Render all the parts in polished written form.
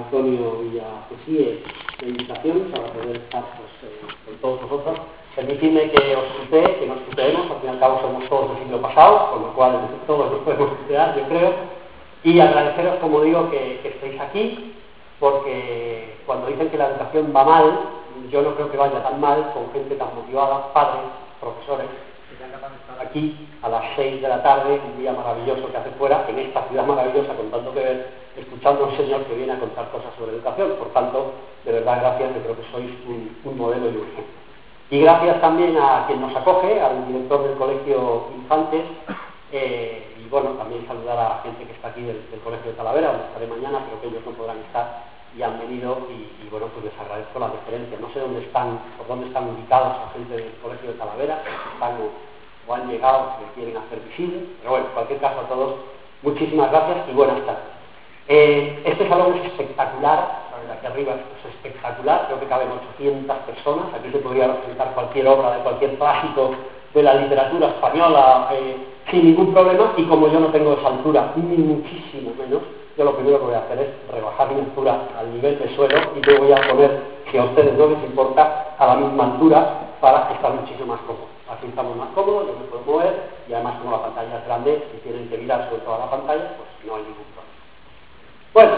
Antonio y a Jesús la invitación para poder estar con todos vosotros. Permitidme que os tutee, que nos tuteemos, al fin y al cabo somos todos del siglo pasado, con lo cual todos nos podemos tutear, yo creo, y agradeceros, como digo, que estéis aquí, porque cuando dicen que la educación va mal, yo no creo que vaya tan mal con gente tan motivada, padres, profesores, que sean capaces de estar aquí a las 6 de la tarde, un día maravilloso que hace fuera, en esta ciudad maravillosa, con tanto que ver, escuchando a un señor que viene a contar cosas sobre educación. Por tanto, de verdad, gracias, yo creo que sois un modelo y un ejemplo. Y gracias también a quien nos acoge, al director del Colegio Infantes, y bueno, también saludar a la gente que está aquí del Colegio de Talavera, donde estaré mañana, pero que ellos no podrán estar y han venido, y bueno, pues les agradezco la deferencia. No sé dónde están, por dónde están ubicados la gente del Colegio de Talavera, si están o han llegado, que quieren hacer visibles, pero bueno, en cualquier caso a todos, muchísimas gracias y buenas tardes. Este salón es espectacular, de aquí arriba es espectacular, creo que caben 800 personas, aquí se podría representar cualquier obra de cualquier clásico de la literatura española sin ningún problema, y como yo no tengo esa altura, ni muchísimo menos, yo lo primero que voy a hacer es rebajar mi altura al nivel del suelo y me voy a poner, si a ustedes no les importa, a la misma altura para estar muchísimo más cómodo. Así estamos más cómodos, yo me puedo mover y además como la pantalla es grande, si tienen que mirar sobre toda la pantalla, pues no hay ningún problema. Bueno,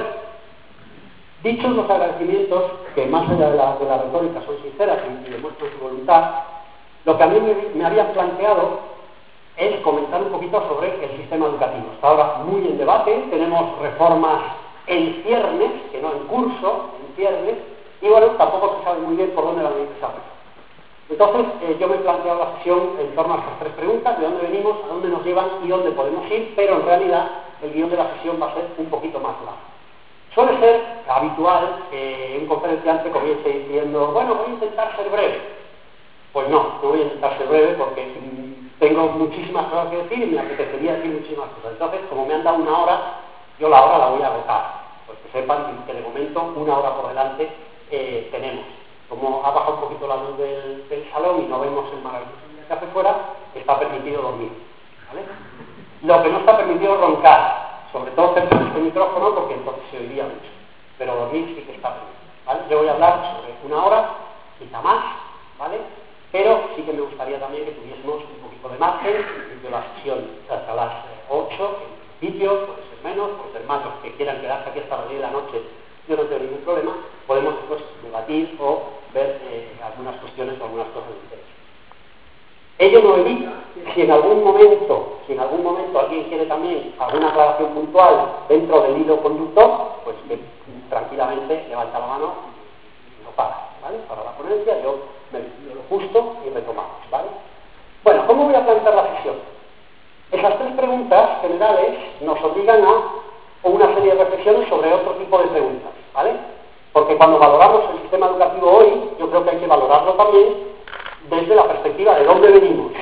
dichos los agradecimientos, que más allá de la retórica son sinceras y demuestran su voluntad, lo que a mí me habían planteado es comentar un poquito sobre el sistema educativo. Está ahora muy en debate, tenemos reformas en ciernes, que no en curso, en ciernes, y bueno, tampoco se sabe muy bien por dónde van a ir esas reformas. Entonces, yo me he planteado la sesión en torno a estas tres preguntas: de dónde venimos, a dónde nos llevan y dónde podemos ir, pero en realidad el guión de la sesión va a ser un poquito más largo. Suele ser habitual que un conferenciante comience diciendo, bueno, voy a intentar ser breve. Pues no voy a intentar ser breve porque tengo muchísimas cosas que decir y me apetecería decir muchísimas cosas. Entonces, como me han dado una hora, yo la hora la voy a agotar. Pues que sepan que de momento una hora por delante tenemos. Como ha bajado un poquito la luz del salón y no vemos el maravilloso día que hace fuera, está permitido dormir, ¿vale? Lo que no está permitido es roncar, sobre todo cerca de este micrófono, porque entonces se oiría mucho, pero dormir sí que está permitido, ¿vale? Yo voy a hablar sobre una hora, quizá más, ¿vale? Pero sí que me gustaría también que tuviésemos un poquito de margen, en principio la sesión hasta las 8, en principio, puede ser menos, puede ser más, los que quieran quedarse aquí hasta las 10 de la noche, yo no tengo ningún problema, podemos después debatir o ver algunas cuestiones o algunas cosas de interés. Ello no evita, si en algún momento alguien quiere también alguna aclaración puntual dentro del hilo conductor, pues que tranquilamente levanta la mano y lo paga, ¿vale? Para la ponencia yo me pido lo justo y retomamos, ¿vale? Bueno, ¿cómo voy a plantear la sesión? Esas tres preguntas generales nos obligan a una serie de reflexiones sobre otro tipo de preguntas, ¿vale? Porque cuando valoramos el sistema educativo hoy, yo creo que hay que valorarlo también desde la perspectiva de dónde venimos,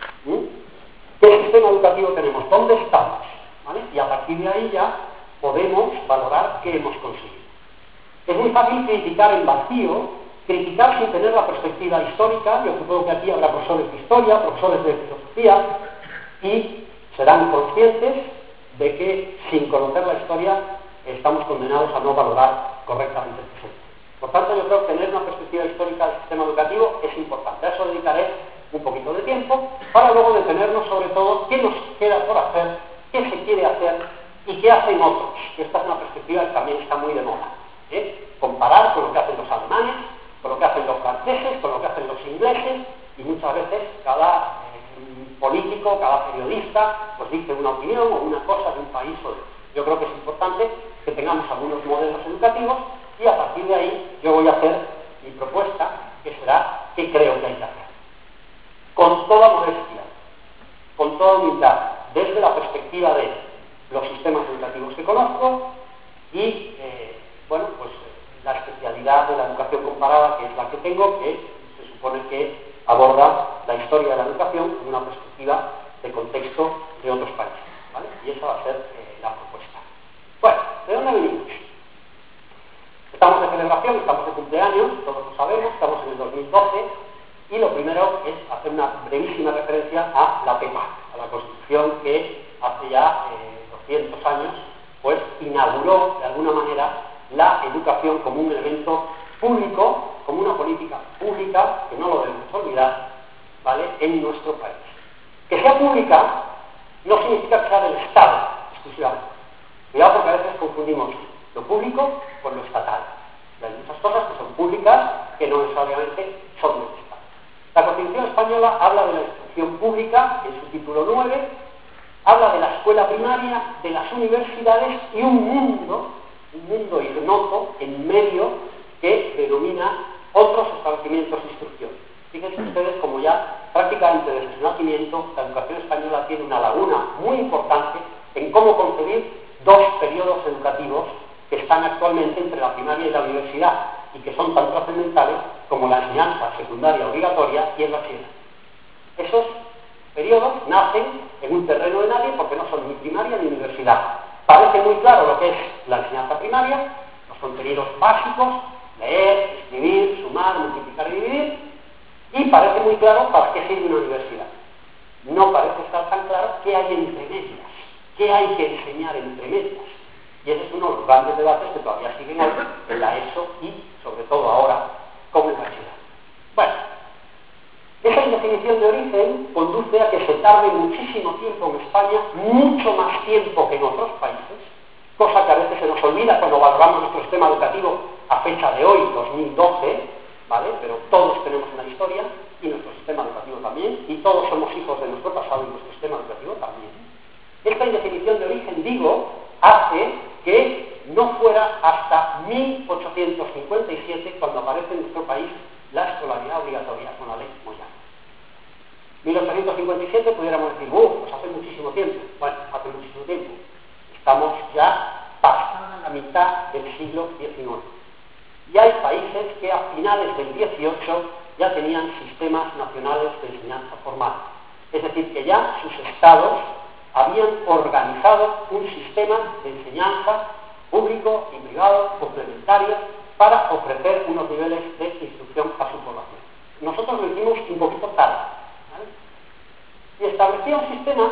qué sistema educativo tenemos, dónde estamos, ¿vale? Y a partir de ahí ya podemos valorar qué hemos conseguido. Es muy fácil criticar en vacío, criticar sin tener la perspectiva histórica. Yo supongo que aquí habrá profesores de historia, profesores de filosofía, y serán conscientes de que sin conocer la historia estamos condenados a no valorar correctamente el presente. Por tanto, yo creo que tener una perspectiva histórica del sistema educativo es importante. A eso dedicaré un poquito de tiempo para luego detenernos sobre todo qué nos queda por hacer, qué se quiere hacer y qué hacen otros. Y esta es una perspectiva que también está muy de moda. Comparar con lo que hacen los alemanes, con lo que hacen los franceses, con lo que hacen los ingleses, y muchas veces cada político, cada periodista pues dice una opinión o una cosa de un país o de otro. Yo creo que es importante que tengamos algunos modelos educativos y a partir de ahí yo voy a hacer mi propuesta, que será qué creo que hay que hacer. Con toda modestia, con toda humildad, desde la perspectiva de los sistemas educativos que conozco y, bueno, pues la especialidad de la educación comparada, que es la que tengo, que se supone que aborda la historia de la educación en una perspectiva de contexto de otros países, ¿vale? Y esa va a ser la propuesta. Bueno, ¿de dónde venimos? Estamos de celebración, estamos de cumpleaños, todos lo sabemos, estamos en el 2012, y lo primero es hacer una brevísima referencia a la PEPAC, a la Constitución que hace ya 200 años, pues inauguró de alguna manera la educación como un elemento público, como una política pública, que no lo debemos olvidar, ¿vale?, en nuestro país. Que sea pública no significa que sea del Estado exclusivamente. Cuidado, porque a veces confundimos lo público con lo estatal. Y hay muchas cosas que son públicas que no necesariamente son del Estado. La Constitución española habla de la instrucción pública en su título 9, habla de la escuela primaria, de las universidades y un mundo ignoto en medio que denomina otros establecimientos de instrucción. Fíjense ustedes como ya prácticamente desde su nacimiento la educación española tiene una laguna muy importante en cómo concebir dos periodos educativos que están actualmente entre la primaria y la universidad y que son tan trascendentales como la enseñanza secundaria obligatoria y el bachillerato. Esos periodos nacen en un terreno de nadie porque no son ni primaria ni universidad. Parece muy claro lo que es la enseñanza primaria, los contenidos básicos, leer, escribir, sumar, multiplicar y dividir, y parece muy claro para qué sirve una universidad. No parece estar tan claro qué hay entre medias, qué hay que enseñar entre medias. Y ese es uno de los grandes debates que todavía siguen hoy en la ESO y, sobre todo ahora, con el bachillerato. Bueno, esa indefinición de origen conduce a que se tarde muchísimo tiempo en España, mucho más tiempo que en otros países, cosa que a veces se nos olvida cuando valoramos nuestro sistema educativo a fecha de hoy, 2012, ¿vale? Pero todos tenemos una historia y nuestro sistema educativo también, y todos somos hijos de nuestro pasado y nuestro sistema educativo también. Esta indefinición de origen, digo, hace que no fuera hasta 1857 cuando aparece en nuestro país la escolaridad obligatoria con la ley Moyano. 1857 pudiéramos decir, pues hace muchísimo tiempo. Bueno, hace muchísimo tiempo. Estamos ya pasada la mitad del siglo XIX. Y hay países que a finales del XVIII ya tenían sistemas nacionales de enseñanza formal. Es decir, que ya sus estados habían organizado un sistema de enseñanza público y privado complementarios para ofrecer unos niveles de instrucción a su población. Nosotros lo hicimos un poquito tarde, ¿vale? Y establecía un sistema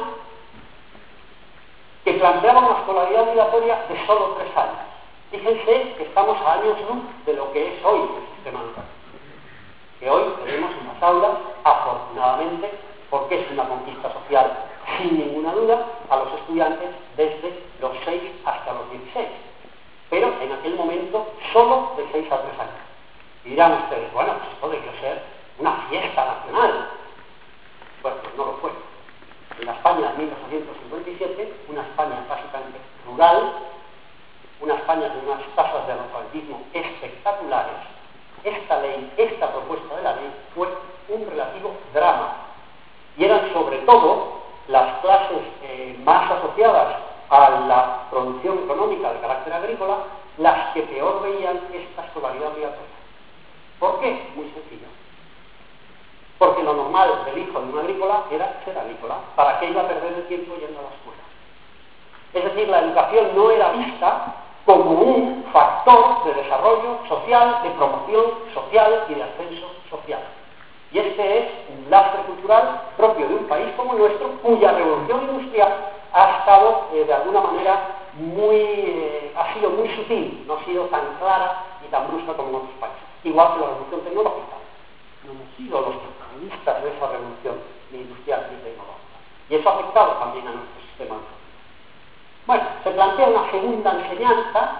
que planteaba una escolaridad obligatoria de solo 3 años. Fíjense que estamos a años luz de lo que es hoy el sistema educativo. Que hoy tenemos unas aulas, afortunadamente, porque es una conquista social sin ninguna duda, a los estudiantes desde los 6 hasta los 16. Pero en aquel momento solo de 6 a 3 años. Y dirán ustedes, bueno, pues esto debió ser una fiesta nacional. Pues no lo fue. En la España de 1857, una España básicamente rural, una España con unas tasas de analfabetismo espectaculares, esta ley, esta propuesta de la ley fue un relativo drama. Y eran sobre todo las clases más asociadas a la producción económica de carácter agrícola las que peor veían esta escolaridad obligatoria. ¿Por qué? Muy sencillo. Porque lo normal del hijo de un agrícola era ser agrícola. ¿Para qué iba a perder el tiempo yendo a la escuela? Es decir, la educación no era vista como un factor de desarrollo social, de promoción social y de ascenso social. Y este es un lastre cultural propio de un país como el nuestro, cuya revolución industrial ha estado, de alguna manera, ha sido muy sutil, no ha sido tan clara y tan brusca como en otros países. Igual que la revolución tecnológica. No hemos sido los protagonistas de esa revolución ni industrial ni tecnológica. Y eso ha afectado también a nuestro sistema educativo. Bueno, se plantea una segunda enseñanza,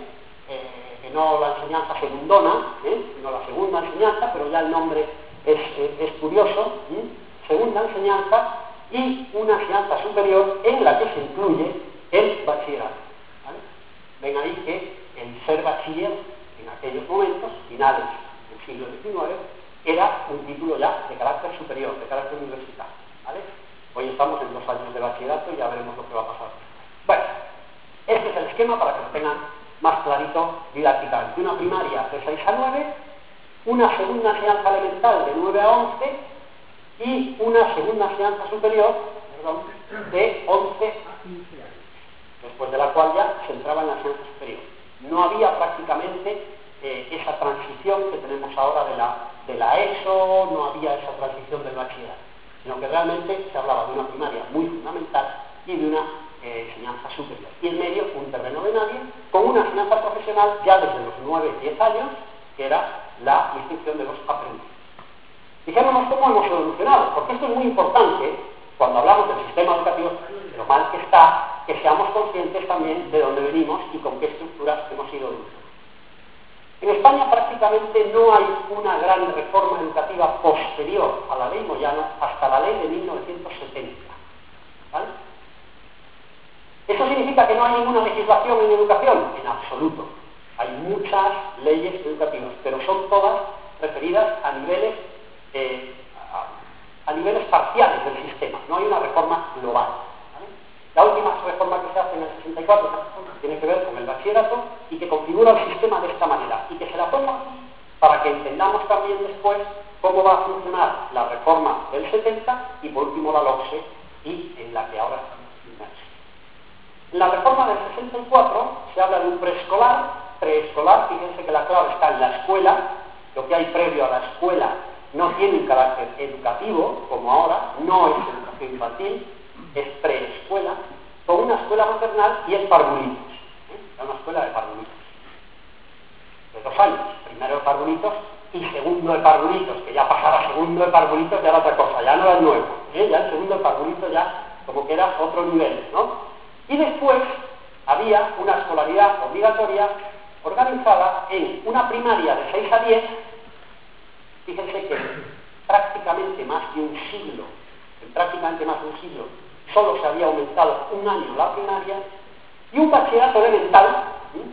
que no la enseñanza segundona, sino la segunda enseñanza, pero ya el nombre es curioso, segunda enseñanza y una enseñanza superior en la que se incluye el bachillerato. ¿Vale? Ven ahí que el ser bachiller en aquellos momentos, finales del siglo XIX, era un título ya de carácter superior, de carácter universitario. ¿Vale? Hoy estamos en 2 años de bachillerato y ya veremos lo que va a pasar. Bueno, este es el esquema para que lo tengan más clarito didácticamente. Una primaria de 6 a 9, una segunda enseñanza elemental de 9 a 11 y una segunda enseñanza superior, de 11 a 15 años, después de la cual ya se entraba en la enseñanza superior. No había prácticamente esa transición que tenemos ahora de la ESO, no había esa transición del bachillerato, sino que realmente se hablaba de una primaria muy fundamental y de una enseñanza superior. Y en medio, un terreno de nadie, con una enseñanza profesional ya desde los 9-10 años, que era la instrucción de los aprendices. Fijémonos cómo hemos evolucionado, porque esto es muy importante cuando hablamos del sistema educativo, de lo mal que está, que seamos conscientes también de dónde venimos y con qué estructuras hemos ido evolucionando. En España prácticamente no hay una gran reforma educativa posterior a la ley Moyano hasta la ley de 1970. ¿Vale? ¿Eso significa que no hay ninguna legislación en educación? En absoluto. Hay muchas leyes educativas, pero son todas referidas a niveles parciales del sistema. No hay una reforma global. ¿Vale? La última reforma que se hace en el 64 tiene que ver con el bachillerato y que configura el sistema de esta manera y que se la pongo aquí para que entendamos también después cómo va a funcionar la reforma del 70 y por último la LOCSE y en la que ahora estamos inmersos. En la reforma del 64 se habla de un preescolar, fíjense que la clave está en la escuela, lo que hay previo a la escuela no tiene un carácter educativo, como ahora, no es educación infantil, es preescuela, con una escuela maternal y es parvulitos. Es una escuela de parvulitos. De 2 años, primero de parvulitos y segundo de parvulitos, que ya pasar a segundo de parvulitos ya era otra cosa, ya no era el nuevo, ya el segundo de parvulitos ya como que era otro nivel, ¿no? Y después había una escolaridad obligatoria organizada en una primaria de 6 a 10. Fíjense que prácticamente más de un siglo, solo se había aumentado 1 año la primaria y un bachillerato elemental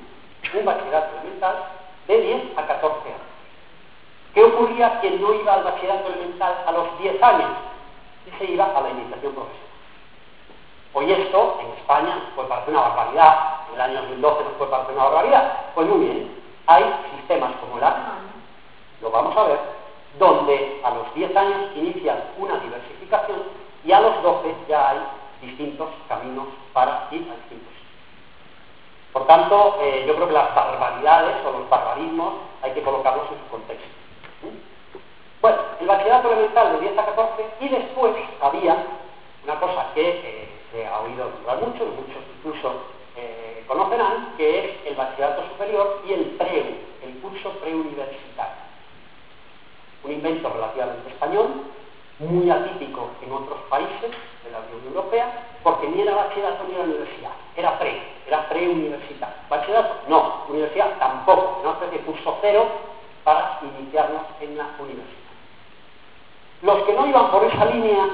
de 10 a 14 años. ¿Qué ocurría? Que no iba al bachillerato elemental a los 10 años y se iba a la iniciación profesional. Hoy esto en España nos puede parecer una barbaridad, en el año 2012 nos puede parecer una barbaridad. Pues muy bien, hay sistemas como el alemán, lo vamos a ver, donde a los 10 años inician una diversificación y a los 12 ya hay distintos caminos para ir a distintos sitios. Por tanto, yo creo que las barbaridades o los barbarismos hay que colocarlos en su contexto. Bueno, el bachillerato elemental de 10 a 14 y después había una cosa que se ha oído hablar mucho, y muchos incluso conocerán, que es el bachillerato superior y el PREU, el curso preuniversitario. Un invento relativamente español, muy atípico en otros países de la Unión Europea, porque ni era bachillerato ni era universidad, era preuniversitario. Bachillerato, no, universidad tampoco, una especie de curso cero para iniciarnos en la universidad. Los que no iban por esa línea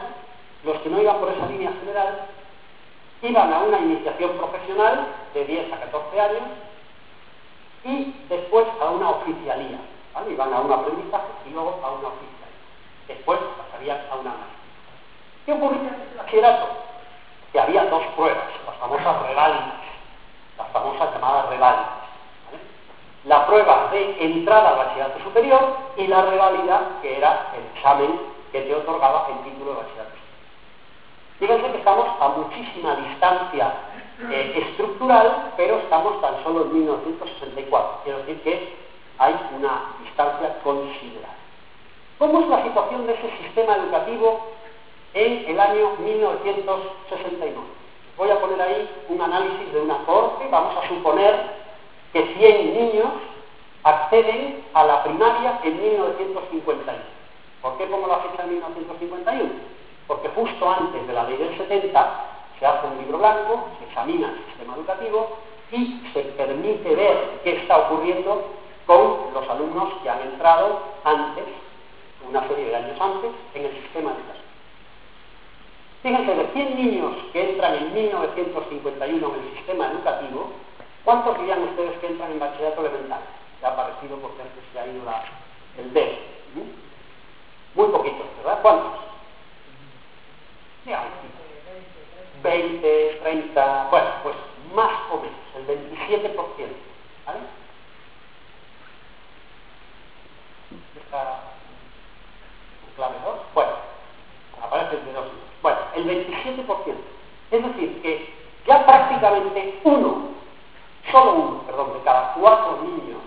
general, iban a una iniciación profesional de 10 a 14 años y después a una oficialía. ¿Vale? Iban a un aprendizaje y luego a una oficialía. Después pasarían a una maestría. ¿Qué ocurría en el bachillerato? Que había 2 pruebas, las famosas reválidas, las famosas llamadas reválidas. ¿Vale? La prueba de entrada al bachillerato superior y la reválida, que era el examen que te otorgaba el título de bachillerato superior. Fíjense que estamos a muchísima distancia estructural, pero estamos tan solo en 1964. Quiero decir que hay una distancia considerable. ¿Cómo es la situación de ese sistema educativo en el año 1969? Voy a poner ahí un análisis de una cohorte. Vamos a suponer que 100 niños acceden a la primaria en 1951. ¿Por qué pongo la fecha de 1951? Porque justo antes de la ley del 70 se hace un libro blanco, se examina el sistema educativo y se permite ver qué está ocurriendo con los alumnos que han entrado antes, una serie de años antes, en el sistema educativo. Fíjense, de 100 niños que entran en 1951 en el sistema educativo, ¿cuántos dirían ustedes que entran en bachillerato elemental? Ya ha aparecido porque antes se ha ido el dedo. Muy poquitos, ¿verdad? ¿Cuántos? 20, 30, bueno, pues más o menos, el 27%, ¿vale? Está en clave 2, bueno, aparece el de 2. Bueno, el 27%. Es decir, que ya prácticamente solo uno de cada 4 niños,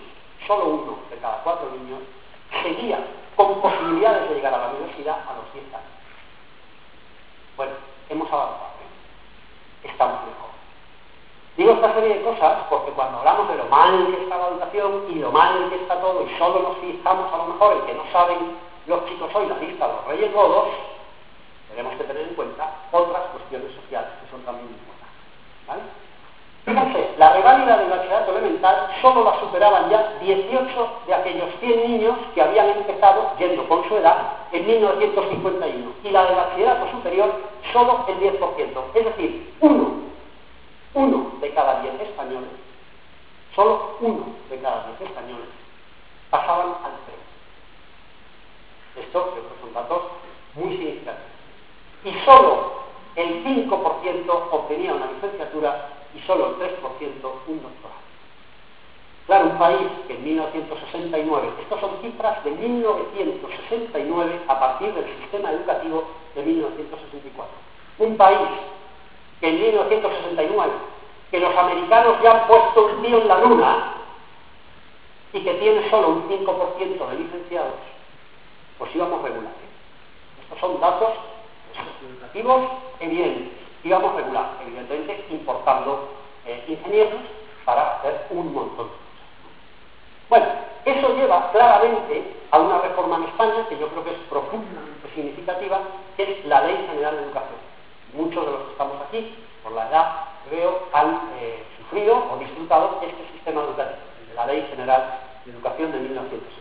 seguía con posibilidades de llegar a la universidad a los 10 años. Bueno, hemos avanzado. Digo esta serie de cosas porque cuando hablamos de lo mal que está la educación y lo mal que está todo y solo nos fijamos a lo mejor en que no saben los chicos hoy la lista de los reyes godos, tenemos que tener en cuenta otras cuestiones sociales que son también importantes, ¿vale? Fíjense, la reválida del bachillerato elemental solo la superaban ya 18 de aquellos 100 niños que habían empezado, yendo con su edad, en 1951. Y la del bachillerato superior, solo el 10%. Es decir, uno de cada 10 españoles, solo uno de cada 10 españoles, pasaban al C. Esto, creo que son datos muy significativos. Y solo el 5% obtenía una licenciatura y solo el 3% un doctorado. Claro, un país que en 1969, estas son cifras de 1969 a partir del sistema educativo de 1964. Un país que en 1969, que los americanos ya han puesto un tío en la luna y que tiene solo un 5% de licenciados, pues íbamos regular. Estos son datos educativos evidentes. Íbamos regular, evidentemente importando ingenieros para hacer un montón de cosas. Bueno, eso lleva claramente a una reforma en España que yo creo que es profundamente significativa, que es la Ley General de Educación. Muchos de los que estamos aquí, por la edad, creo, han sufrido o disfrutado este sistema educativo, el de la Ley General de Educación de 1970,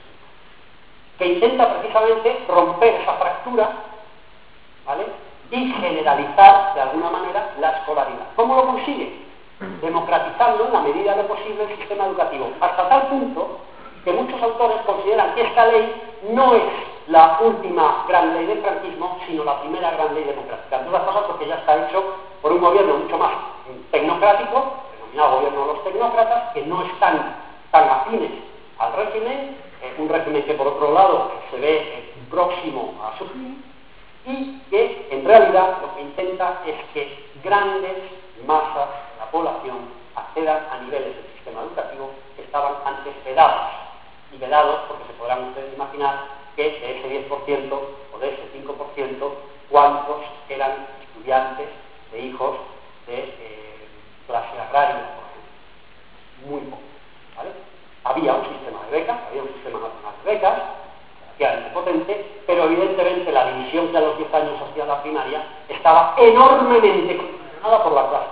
que intenta precisamente romper esa fractura, ¿vale?, y generalizar de alguna manera la escolaridad. ¿Cómo lo consigue? Democratizando en la medida de lo posible el sistema educativo, hasta tal punto que muchos autores consideran que esta ley no es la última gran ley del franquismo, sino la primera gran ley democrática. En todas las cosas porque ya está hecho por un gobierno mucho más tecnocrático, denominado gobierno de los tecnócratas, que no están tan afines al régimen, un régimen que por otro lado se ve próximo a su fin, y que en realidad lo que intenta es que grandes masas de la población accedan a niveles del sistema educativo que estaban antes vedados. Y vedados porque se podrán ustedes imaginar que de ese 10% o de ese 5%, cuántos eran estudiantes de hijos de clase agraria, por ejemplo. Muy poco, ¿vale? Había un sistema de becas, había un sistema nacional de becas, relativamente potente, pero evidentemente la división que a los 10 años hacía la primaria estaba enormemente condicionada por la clase.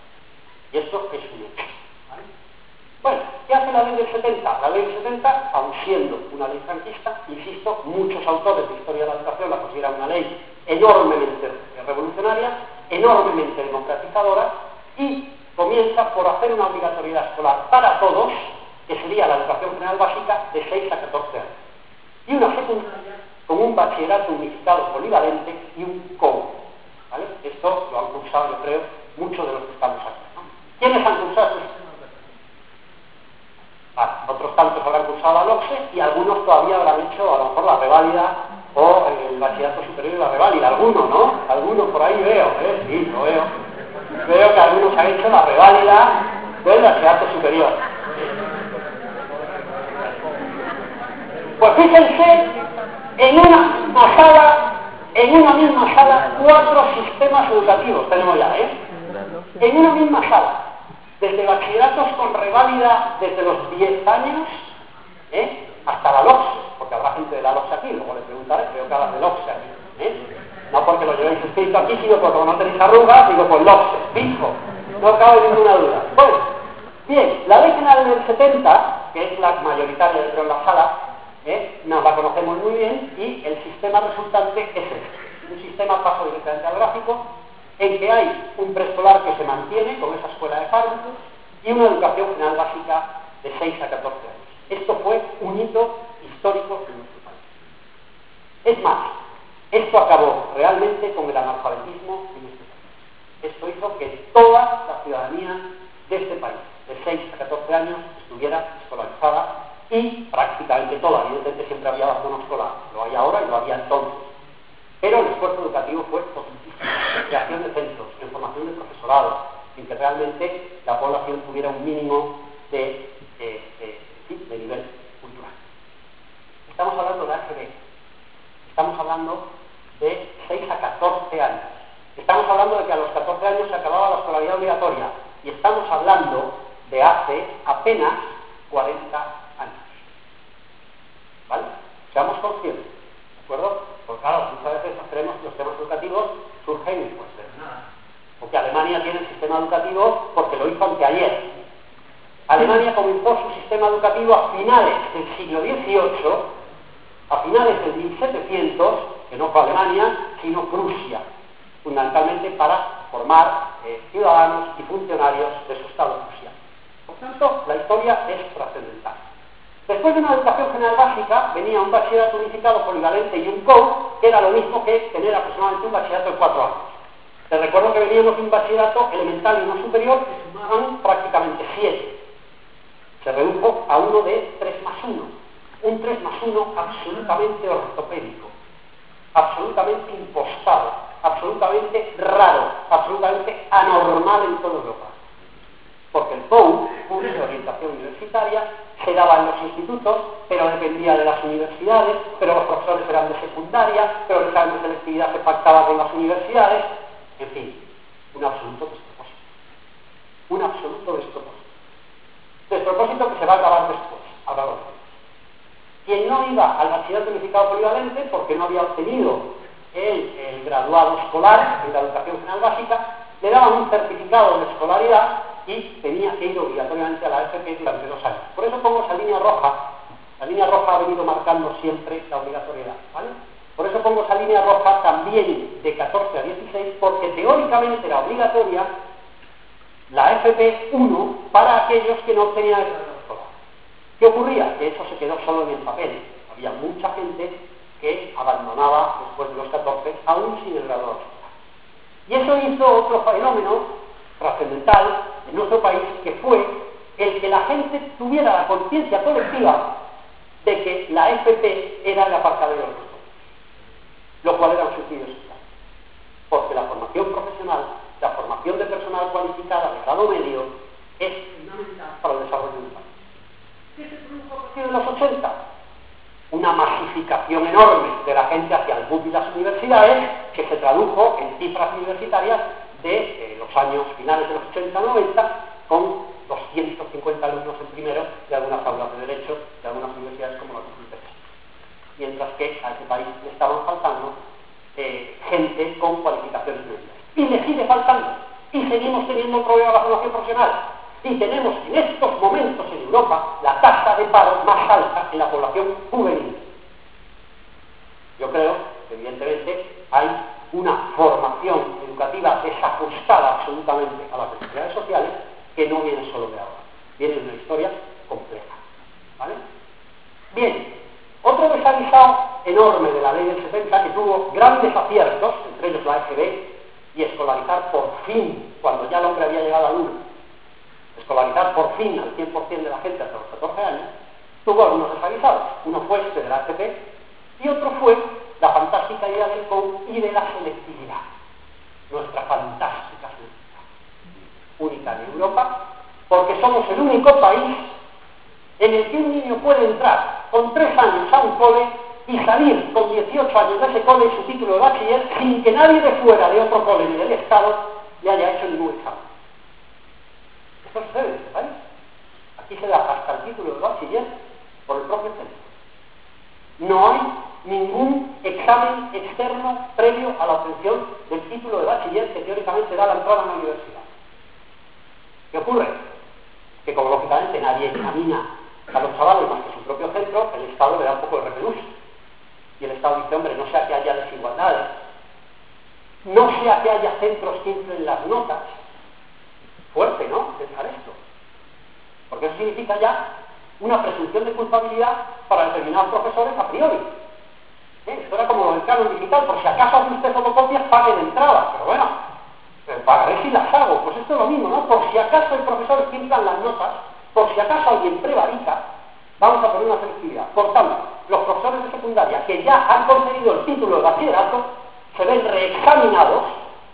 Y esto es un hecho, ¿vale? Bueno, ¿qué hace la ley del 70? La ley del 70, aun siendo una ley franquista, insisto, muchos autores de historia de la educación la consideran una ley enormemente revolucionaria, enormemente democratizadora, y comienza por hacer una obligatoriedad escolar para todos, que sería la educación general básica de 6 a 14 años. Y una secundaria con un bachillerato unificado polivalente y un COU, ¿vale? Esto lo han cursado, yo creo, muchos de los que estamos aquí, ¿no? ¿Quiénes han cursado este sistema educativo? Otros tantos habrán cursado la LOCSE y algunos todavía habrán hecho a lo mejor la reválida o el bachillerato superior y la reválida. Algunos, ¿no? Algunos por ahí veo, sí, lo veo. Veo que algunos han hecho la reválida del bachillerato superior. Pues fíjense, en una misma sala, 4 sistemas educativos tenemos ya, en una misma sala, desde bachilleratos con reválida desde los 10 años, hasta la LOCSE, porque habrá gente de la LOCSE aquí, luego le preguntaré, creo que hablas de LOCSE aquí, no porque lo llevéis escrito aquí, sino porque como no tenéis arrugas, digo, pues LOCSE, fijo, no cabe ninguna duda. Bueno, bien, la ley general del 70, que es la mayoritaria dentro de la sala, nos la conocemos muy bien, y el sistema resultante es este, un sistema paso directamente al gráfico, en que hay un preescolar que se mantiene con esa escuela de párvulos y una educación general básica de 6 a 14 años. Esto fue un hito histórico en nuestro país. Es más, esto acabó realmente con el analfabetismo en nuestro país. Esto hizo que toda la ciudadanía de este país, de 6 a 14 años, estuviera escolarizada, y prácticamente toda, evidentemente siempre había abandono escolar, lo hay ahora y lo había entonces. Pero el esfuerzo educativo fue potentísimo, en creación de centros, en formación de profesorado, en que realmente la población tuviera un mínimo de nivel cultural. Estamos hablando de AGB, estamos hablando de 6 a 14 años. Estamos hablando de que a los 14 años se acababa la escolaridad obligatoria, y estamos hablando sistema educativo porque lo hizo anteayer. Alemania comenzó su sistema educativo a finales del siglo XVIII, a finales del 1700, que no fue Alemania, sino Prusia, fundamentalmente para formar ciudadanos y funcionarios de su Estado prusiano. Por tanto, la historia es trascendental. Después de una educación general básica, venía un bachillerato unificado polivalente y un COU, que era lo mismo que tener aproximadamente un bachillerato de 4 años. Te recuerdo que veníamos de un bachillerato elemental y uno superior que sumaban prácticamente 7. Se redujo a uno de 3+1. Un 3+1 absolutamente ortopédico, absolutamente impostado, absolutamente raro, absolutamente anormal en toda Europa. Porque el POU, curso de orientación universitaria, se daba en los institutos, pero dependía de las universidades, pero los profesores eran de secundaria, pero el examen de selectividad se pactaba con las universidades, en fin, un absoluto despropósito. Un absoluto despropósito. Despropósito que se va a acabar después, ahora lo veremos. Quien no iba al bachillerato unificado polivalente porque no había obtenido el graduado escolar en la educación general básica, le daban un certificado de escolaridad y tenía que ir obligatoriamente a la FP durante 2 años. Por eso pongo esa línea roja. La línea roja ha venido marcando siempre la obligatoriedad, ¿vale? Por eso pongo esa línea roja también de 14 a 16, porque teóricamente era obligatoria la FP1 para aquellos que no obtenían el grado escolar. ¿Qué ocurría? Que eso se quedó solo en el papel. Había mucha gente que abandonaba después de los 14, aún sin el grado escolar. Y eso hizo otro fenómeno trascendental en nuestro país, que fue el que la gente tuviera la conciencia colectiva de que la FP era el aparcadero de los estudios, lo cual era un suicidio social, porque la formación profesional, la formación de personal cualificada de grado medio es fundamental para el desarrollo de un país. ¿Qué se produjo a partir de los 80? Una masificación enorme de la gente hacia el BUP y las universidades, que se tradujo en cifras universitarias de los años finales de los 80-90, con 250 alumnos en primero de algunas aulas de Derecho de algunas universidades como la Complutense. Mientras que a este país le estaban faltando gente con cualificaciones medias. Y le sigue faltando. Y seguimos teniendo un problema de la formación profesional. Y tenemos en estos momentos en Europa la tasa de paro más alta en la población juvenil. Yo creo que evidentemente hay una formación educativa desajustada absolutamente a las necesidades sociales que no viene solo de ahora, viene de una historia compleja, ¿vale? Bien, otro desaguisado enorme de la ley del 70 que tuvo grandes aciertos, entre ellos la EGB, y escolarizar por fin, cuando ya el hombre había llegado al 1, escolarizar por fin al 100% de la gente hasta los 14 años, tuvo algunos desaguisados. Uno fue este de la FP y otro fue la fantástica idea del COU y de la selectividad. Nuestra fantástica selectividad. Única en Europa, porque somos el único país en el que un niño puede entrar con 3 años a un cole y salir con 18 años de ese cole y su título de bachiller sin que nadie de fuera de otro cole ni del Estado le haya hecho ningún examen. Esto sucede en este país. Aquí se da hasta el título de bachiller por el propio centro. No hay ningún examen externo previo a la obtención del título de bachiller que teóricamente da la entrada a la universidad. ¿Qué ocurre? Que como lógicamente nadie examina a los chavales más que su propio centro, el Estado le da un poco de repelús. Y el Estado dice, hombre, no sea que haya desigualdades, no sea que haya centros que inflen las notas. Fuerte, ¿no?, pensar esto. Porque eso significa ya una presunción de culpabilidad para determinados profesores a priori. Esto era como el canon digital, por si acaso hace usted fotocopias, pague de entrada. Pero bueno, pagaré si las hago. Pues esto es lo mismo, ¿no? Por si acaso hay profesores que inflan las notas, por si acaso alguien prevarica, vamos a poner una selectividad. Por tanto, los profesores de secundaria que ya han conseguido el título de bachillerato se ven reexaminados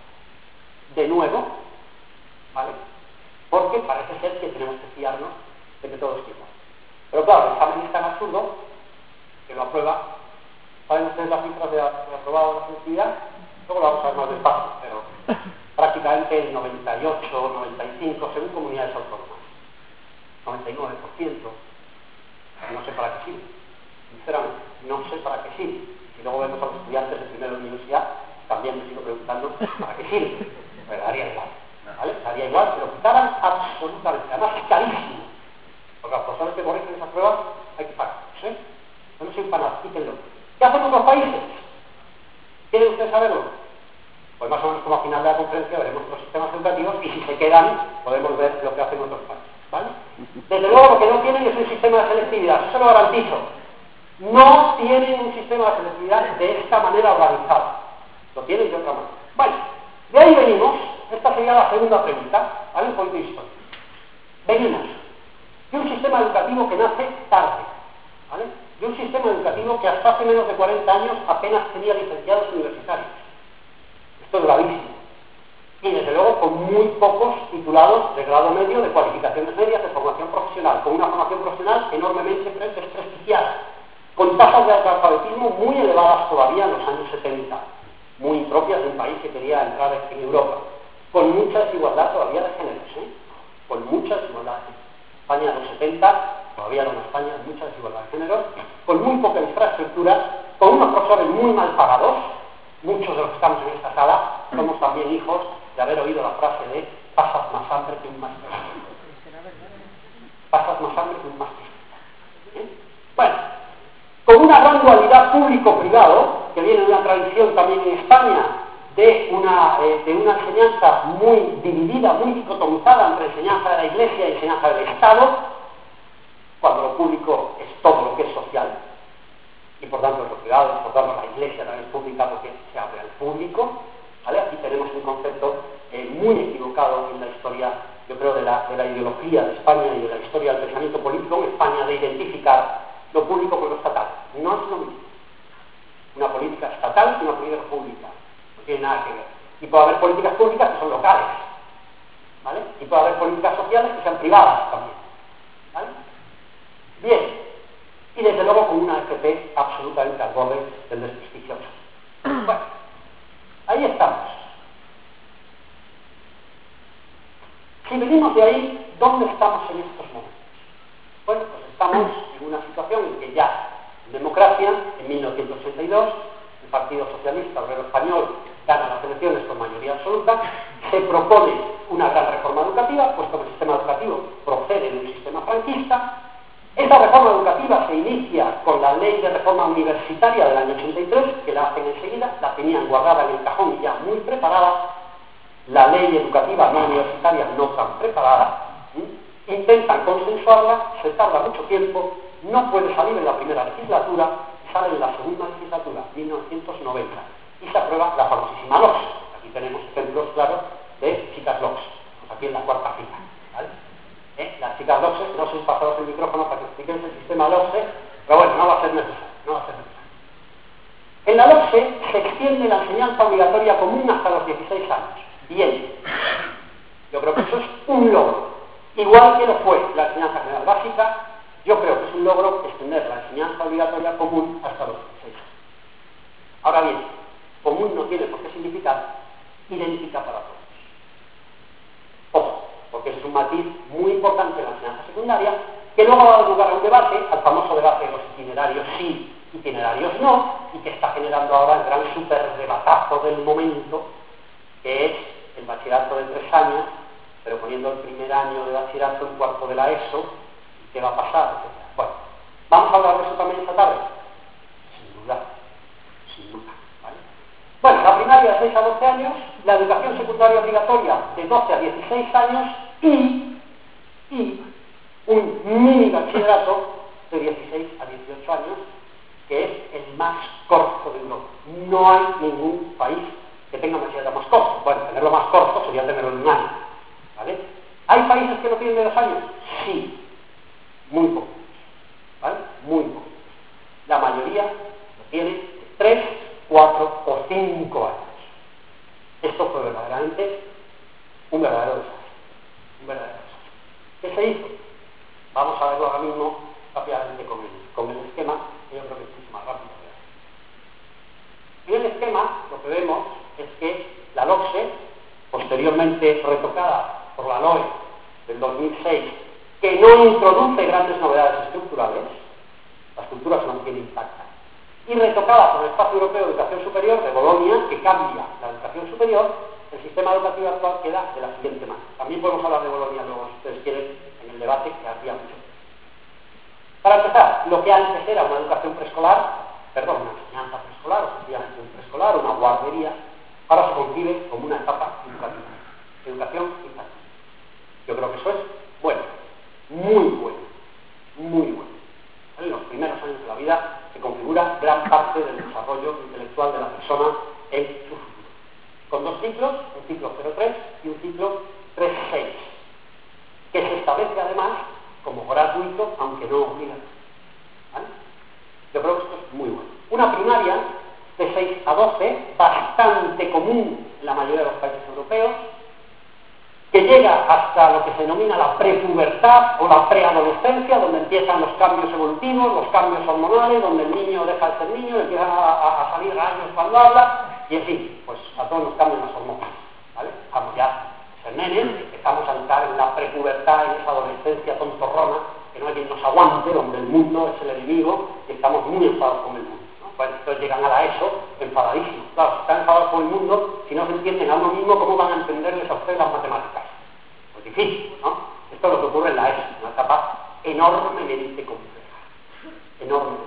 de nuevo, ¿vale? Porque parece ser que tenemos que fiarnos de que todo es igual. Pero claro, el examen es tan absurdo que lo aprueba. ¿Saben ustedes las cifras de aprobado de la selectividad? Luego lo vamos a ver más despacio, pero prácticamente el 98, 95, según comunidades autónomas. 99%. No sé para qué sirve. Sinceramente, no sé para qué sirve. Si luego vemos a los estudiantes de primero de universidad, también me sigo preguntando para qué sirve. Me daría igual. ¿vale? Daría igual que lo quitaran absolutamente, además es carísimo, porque los profesores que corrigen esas pruebas hay que pagarlos, ¿eh? No se para nada, quítenlo. ¿Qué hacen otros países? ¿Quieren ustedes saberlo? Pues más o menos como a final de la conferencia veremos los sistemas educativos y si se quedan podemos ver lo que hacen otros países, ¿vale? Desde luego lo que no tienen es un sistema de selectividad, eso se lo garantizo. No tienen un sistema de selectividad de esta manera organizado. Lo tienen de otra manera. Bueno, de ahí venimos, esta sería la segunda pregunta, ¿vale? Un poquito de historia. Venimos de un sistema educativo que nace tarde, ¿vale? De un sistema educativo que hasta hace menos de 40 años apenas tenía licenciados universitarios. Esto es gravísimo. Y desde luego con muy pocos titulados de grado medio, de cualificaciones medias, de formación profesional, con una formación profesional enormemente desprestigiada, con tasas de analfabetismo muy elevadas todavía en los años 70, muy impropias de un país que quería entrar en Europa, con mucha desigualdad todavía de géneros, ¿eh? Con mucha desigualdad de géneros. España de los 70, todavía no en España, mucha desigualdad de géneros, con muy poca infraestructura, con unos profesores muy mal pagados. Muchos de los que estamos en esta sala somos también hijos de haber oído la frase de pasas más hambre que un máster. Pasas más hambre que un máster. ¿Eh? Bueno, con una gran dualidad público-privado, que viene de una tradición también en España de una enseñanza muy dividida, muy dicotomizada entre enseñanza de la Iglesia y enseñanza del Estado, cuando lo público es todo lo que es social, y por tanto los privados, por tanto la Iglesia también es pública porque se abre al público, ¿vale? Aquí tenemos un concepto muy equivocado en la historia, yo creo, de la ideología de España y de la historia del pensamiento político en España, de identificar lo público con lo estatal. No es lo mismo. Una política estatal y una política pública. No tiene nada que ver. Y puede haber políticas públicas que son locales, ¿vale? Y puede haber políticas sociales que sean privadas también, ¿vale? Bien. Y desde luego con una FP absolutamente al borde del desprestigioso. Bueno, ahí estamos. Si venimos de ahí, ¿dónde estamos en estos momentos? Bueno, pues estamos en una situación en que ya en democracia, en 1982, el Partido Socialista Obrero Español gana las elecciones con mayoría absoluta, se propone una gran reforma educativa, puesto que el sistema educativo procede de un sistema franquista. Esta reforma educativa se inicia con la ley de reforma universitaria del año 83, que la hacen enseguida, la tenían guardada en el cajón y ya muy preparada. La ley educativa no universitaria no tan preparada. Intentan consensuarla, se tarda mucho tiempo, no puede salir en la primera legislatura, sale en la segunda legislatura, 1990, y se aprueba la famosísima LOCSE. Aquí tenemos ejemplos claros de chicas LOCSE, pues aquí en la cuarta fila, ¿vale? Las chicas LOCSE, no sé si pasaros el micrófono para que expliquéis el sistema LOCSE, pero bueno, no va a ser necesario, no va a ser necesario. En la LOCSE se extiende la enseñanza obligatoria común hasta los 16 años. Bien, yo creo que eso es un logro. Igual que lo fue la enseñanza general básica, yo creo que es un logro extender la enseñanza obligatoria común hasta los 16 años. Ahora bien, común no tiene por qué significar idéntica para todos. Ojo, porque es un matiz muy importante en la enseñanza secundaria, que luego va a dar lugar a un debate, al famoso debate de los itinerarios sí, itinerarios no, y que está generando ahora el gran superdebatazo del momento, que es el bachillerato de 3 años, pero poniendo el primer año de bachillerato en cuarto de la ESO, ¿qué va a pasar? Bueno, ¿vamos a hablar de eso también esta tarde? Sin duda, ¿vale? Bueno, la primaria de 6 a 12 años, la educación secundaria obligatoria de 12 a 16 años y un mini bachillerato de 16 a 18 años, que es el más corto de Europa. No hay ningún país que tenga un bachillerato más corto. Bueno, tenerlo más corto sería tenerlo en un año, ¿vale? ¿Hay países que lo tienen de 2 años? Sí, muy pocos, ¿vale? Muy pocos. La mayoría lo tiene de 3, 4 o 5 años. Esto fue verdaderamente un verdadero desastre. Un verdadero desastre. ¿Qué se hizo? Vamos a verlo ahora mismo rápidamente con el esquema, que yo creo que es mucho más rápido. En el esquema lo que vemos es que la LOCSE, posteriormente retocada por la LOE del 2006, que no introduce grandes novedades estructurales, la estructura se mantiene intacta, y retocada por el Espacio Europeo de Educación Superior de Bolonia, que cambia la educación superior, el sistema educativo actual queda de la siguiente manera. También podemos hablar de Bolonia luego, si ustedes quieren, en el debate que habría mucho. Para empezar, lo que antes era una educación preescolar, una enseñanza preescolar, o sencillamente un preescolar, una guardería, ahora se concibe como una etapa educativa. Educación infantil. Yo creo que eso es bueno, muy bueno, muy bueno. En los primeros años de la vida se configura gran parte del desarrollo intelectual de la persona en su futuro. Con dos ciclos, un ciclo 0-3 y un ciclo 3-6, que se establece además como gratuito, aunque no obligatorio. ¿Vale? Yo creo que esto es muy bueno. Una primaria de 6 a 12, bastante común en la mayoría de los países europeos, que llega hasta lo que se denomina la prepubertad o la preadolescencia, donde empiezan los cambios evolutivos, los cambios hormonales, donde el niño deja de ser niño, le empiezan a salir gallos cuando habla, y en fin, pues a todos nos cambian las hormonas, ¿vale? Estamos ya ser nenes, empezamos a entrar en la prepubertad, en esa adolescencia tontorrona, que no hay quien nos aguante, donde el mundo es el enemigo, y estamos muy enfadados con el mundo. Bueno, entonces llegan a la ESO enfadadísimos. Claro, si están enfadados con el mundo, si no se entienden a uno mismo, ¿cómo van a entenderles a ustedes las matemáticas? Pues difícil, ¿no? Esto es lo que ocurre en la ESO, una etapa enormemente compleja. Enormemente.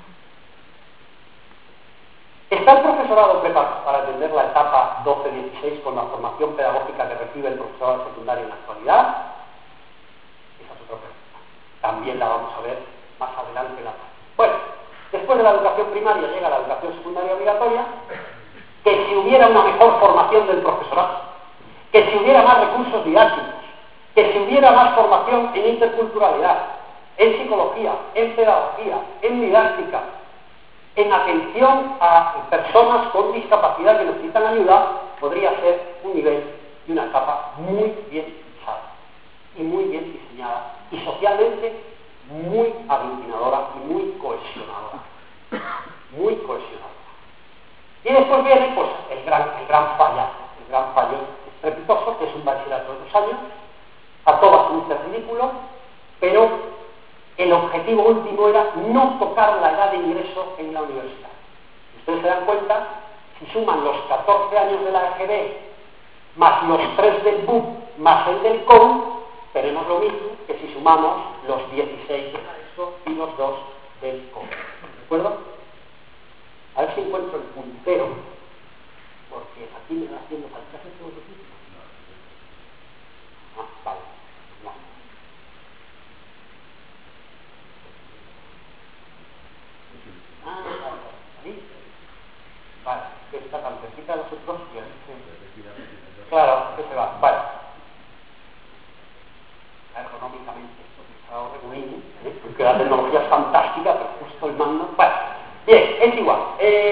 ¿Está el profesorado preparado para atender la etapa 12-16 con la formación pedagógica que recibe el profesorado secundario en la actualidad? Esa es otra pregunta. También la vamos a ver más adelante en la tarde. Bueno, después de la educación primaria llega la educación secundaria obligatoria, que si hubiera una mejor formación del profesorado, que si hubiera más recursos didácticos, que si hubiera más formación en interculturalidad, en psicología, en pedagogía, en didáctica, en atención a personas con discapacidad que necesitan ayuda, podría ser un nivel y una etapa muy bien pensada y muy bien diseñada y socialmente muy aglutinadora y muy cohesionadora. Muy cohesionadora. Y después viene pues, el gran fallo estrepitoso, que es un bachillerato de 2 años, a todas luces ridículo, pero el objetivo último era no tocar la edad de ingreso en la universidad. Ustedes se dan cuenta, si suman los 14 años de la EGB, más los 3 del BUP, más el del COU, tenemos lo mismo que si sumamos los 16 de la ESO y los 2 del COU. ¿De acuerdo? A ver si encuentro el puntero, porque aquí me va haciendo falta hacer todo lo que vale. No. Ahí. Vale, que está tan cerquita de los otros que claro, que se va. Vale. Ergonómicamente esto que está ahora muy bien, porque la tecnología es fantástica, pero justo el mando. Vale. Bien, es igual.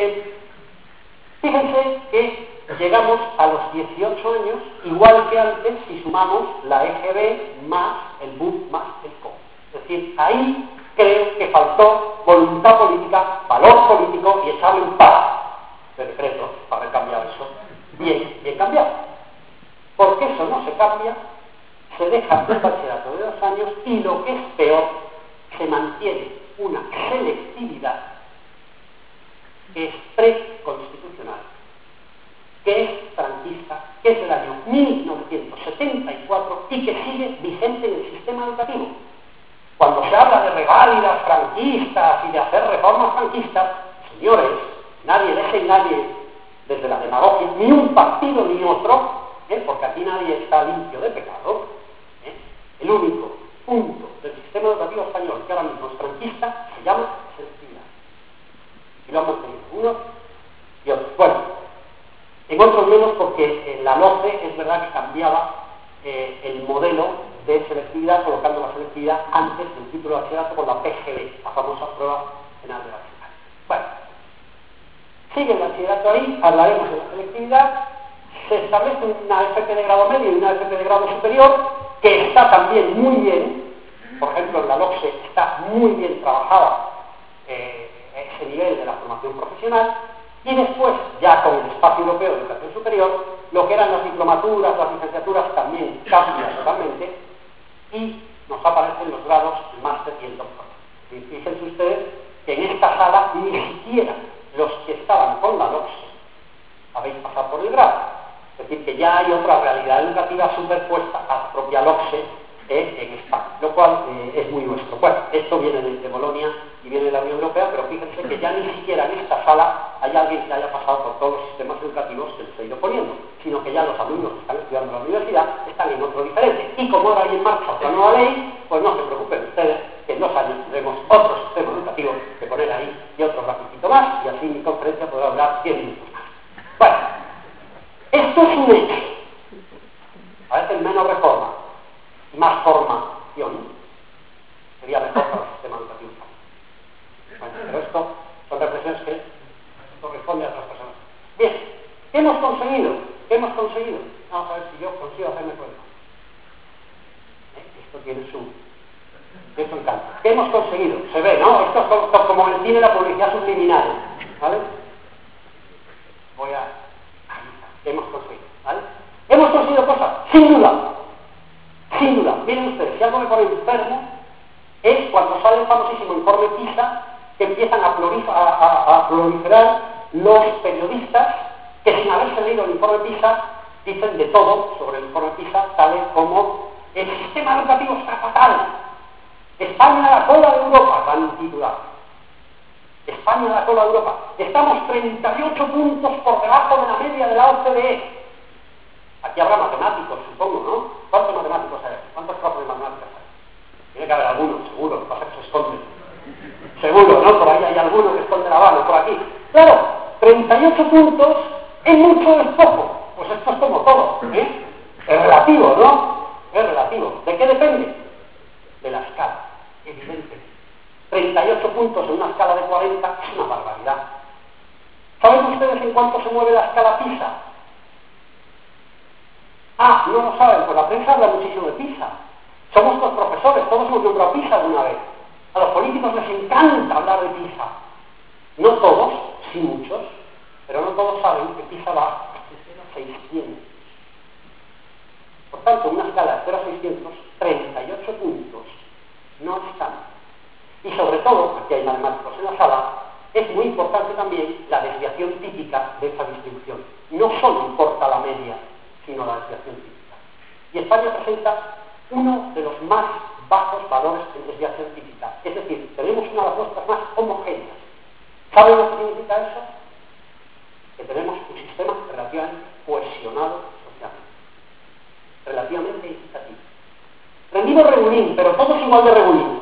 Fíjense que llegamos a los 18 años, igual que antes, si sumamos la EGB más el BUP más el COU. Es decir, ahí creo que faltó voluntad política, valor político y echarle un par de decretos para haber cambiado eso. Bien cambiado. Porque eso no se cambia, se deja un bachillerato de 2 años y lo que es peor, se mantiene una selectividad que es preconstitucional, que es franquista, que es del año 1974 y que sigue vigente en el sistema educativo. Cuando se habla de reválidas franquistas y de hacer reformas franquistas, señores, nadie desde la demagogia, ni un partido ni otro, porque aquí nadie está limpio de pecado. El único punto del sistema educativo español que ahora mismo es franquista se llama selectividad. Y lo han mantenido uno y otro. Bueno, en otros menos porque en la LOCE es verdad que cambiaba el modelo de selectividad, colocando la selectividad antes del título de bachillerato con la PGB, la famosa prueba general de bachillerato. Bueno, sigue el bachillerato ahí, hablaremos de la selectividad, se establece una FP de grado medio y una FP de grado superior, que está también muy bien, por ejemplo en la LOCSE está muy bien trabajada ese nivel de la formación profesional, y después, ya con el espacio europeo de educación superior, lo que eran las diplomaturas, las licenciaturas también cambian totalmente, y nos aparecen los grados, el máster y el doctorado. Y fíjense ustedes que en esta sala ni siquiera los que estaban con la LOCSE habéis pasado por el grado. Es decir, que ya hay otra realidad educativa superpuesta a la propia LOCSE en España, lo cual es muy nuestro. Bueno, esto viene de Bolonia y viene de la Unión Europea, pero fíjense que ya ni siquiera en esta sala hay alguien que haya pasado por todos los sistemas educativos que les he ido poniendo, sino que ya los alumnos que están estudiando en la universidad están en otro diferente. Y como ahora hay en marcha otra nueva ley, pues no se preocupen ustedes, que en 2 años tendremos otro sistema educativo que poner ahí y otro grafiquito más, y así mi conferencia podrá durar 10 minutos más. Bueno, esto es un hecho. A veces menos reforma y más formación sería mejor para el sistema educativo. Bueno, pero esto son reflexiones que corresponden a otras personas. Bien, ¿qué hemos conseguido? ¿Qué hemos conseguido? Vamos a ver si yo consigo hacerme cuenta. Esto tiene su encanto. ¿Qué hemos conseguido? Se ve, ¿no? Esto es como en el cine la publicidad subliminal, ¿vale? Voy a... Ahí está. ¿Qué hemos conseguido? ¿Vale? ¿Hemos conseguido cosas? Sin duda. Sin duda. Miren ustedes, si algo me pone enfermo es cuando sale el famosísimo informe PISA, que empiezan a proliferar los periodistas que sin haberse leído el informe PISA dicen de todo sobre el informe PISA, tales como el sistema educativo está fatal, España a la cola de Europa, van titular. España a la cola de Europa. Estamos 38 puntos por debajo de la media de la OCDE. Aquí habrá matemáticos, supongo, ¿no? ¿Cuántos matemáticos hay? ¿Cuántos profes de matemáticas hay? Tiene que haber algunos, seguro, lo que pasa es que se esconden. Seguro, ¿no? Por ahí hay alguno que esconde la mano, por aquí. Claro, 38 puntos es mucho o es poco. Pues esto es como todo, ¿eh? Es relativo, ¿no? Es relativo. ¿De qué depende? De la escala, evidentemente. 38 puntos en una escala de 40 es una barbaridad. ¿Saben ustedes en cuánto se mueve la escala PISA? Ah, no lo saben, pues la prensa habla muchísimo de PISA. Somos los profesores, todos hemos nombrado PISA alguna vez. A los políticos les encanta hablar de PISA. No todos, sí muchos, pero no todos saben que PISA va de 0 a 600. Por tanto, una escala de 0 a 600, 38 puntos no están. Y sobre todo, aquí hay matemáticos en la sala, es muy importante también la desviación típica de esa distribución. No solo importa la media, sino la desviación típica. Y España presenta uno de los más bajos valores en desviación típica. Es decir, tenemos una de las muestras más homogéneas. ¿Saben lo que significa eso? Que tenemos un sistema relativamente cohesionado socialmente. Relativamente equitativo. Rendido regulín, pero todos igual de regulín.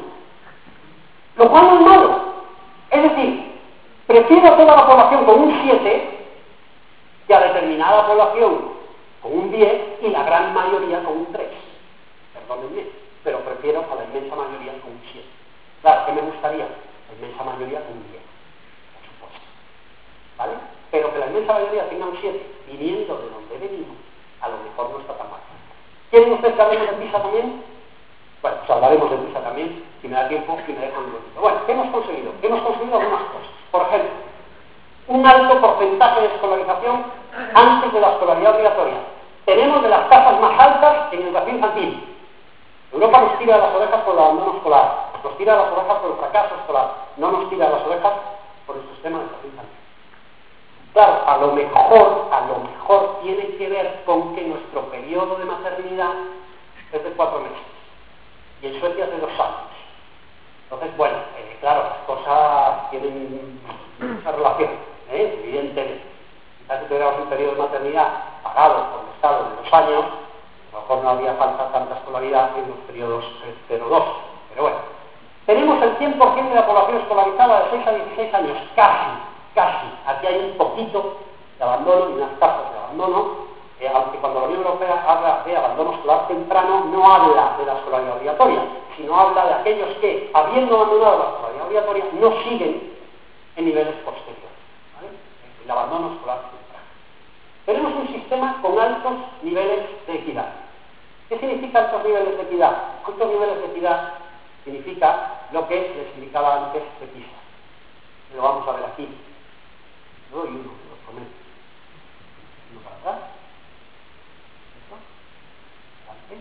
Lo cual no es malo. Es decir, prefiero a toda la población con un 7 que a determinada población con un 10 y la gran mayoría con un 3. Perdónenme, pero prefiero a la inmensa mayoría con un 7. Claro, ¿qué me gustaría? La inmensa mayoría con un 10, por supuesto. ¿Vale? Pero que la inmensa mayoría tenga un 7, viniendo de donde venimos, a lo mejor no está tan mal. ¿Quieren ustedes que hablemos de PISA también? Bueno, pues hablaremos de PISA también, si me da tiempo, si me dejan un ratito. Bueno, ¿qué hemos conseguido? Hemos conseguido algunas cosas. Por ejemplo, un alto porcentaje de escolarización antes de la escolaridad obligatoria. Tenemos de las tasas más altas en educación infantil. Europa nos tira de las orejas por el abandono escolar, nos tira de las orejas por el fracaso escolar, no nos tira de las orejas por el sistema de educación infantil. Claro, a lo mejor tiene que ver con que nuestro periodo de maternidad es de 4 meses y en Suecia es de 2 años. Entonces, bueno, claro, las cosas tienen mucha relación, evidentemente. Quizás si tuviéramos un periodo de maternidad pagado por el Estado de 2 años, a lo mejor no había falta tanta escolaridad en los periodos 0-2. Pero bueno, tenemos el 100% de la población escolarizada de 6 a 16 años, casi. Aquí hay un poquito de abandono y unas tasas de abandono, aunque cuando la Unión Europea habla de abandono escolar temprano, no habla de la escolaridad obligatoria, sino habla de aquellos que, habiendo abandonado la escolaridad obligatoria, no siguen en niveles posteriores. ¿Vale? El abandono escolar temprano. Tenemos un sistema con altos niveles de equidad. ¿Qué significa altos niveles de equidad? Altos niveles de equidad significa lo que les indicaba antes de PISA. Lo vamos a ver aquí. Yo doy uno, lo prometo. Uno para atrás. Esto. Adelante.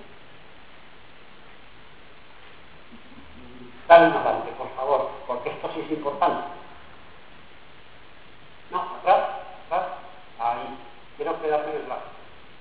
Dale adelante, por favor, porque esto sí es importante. No, atrás. Ahí. Quiero quedarme en el brazo.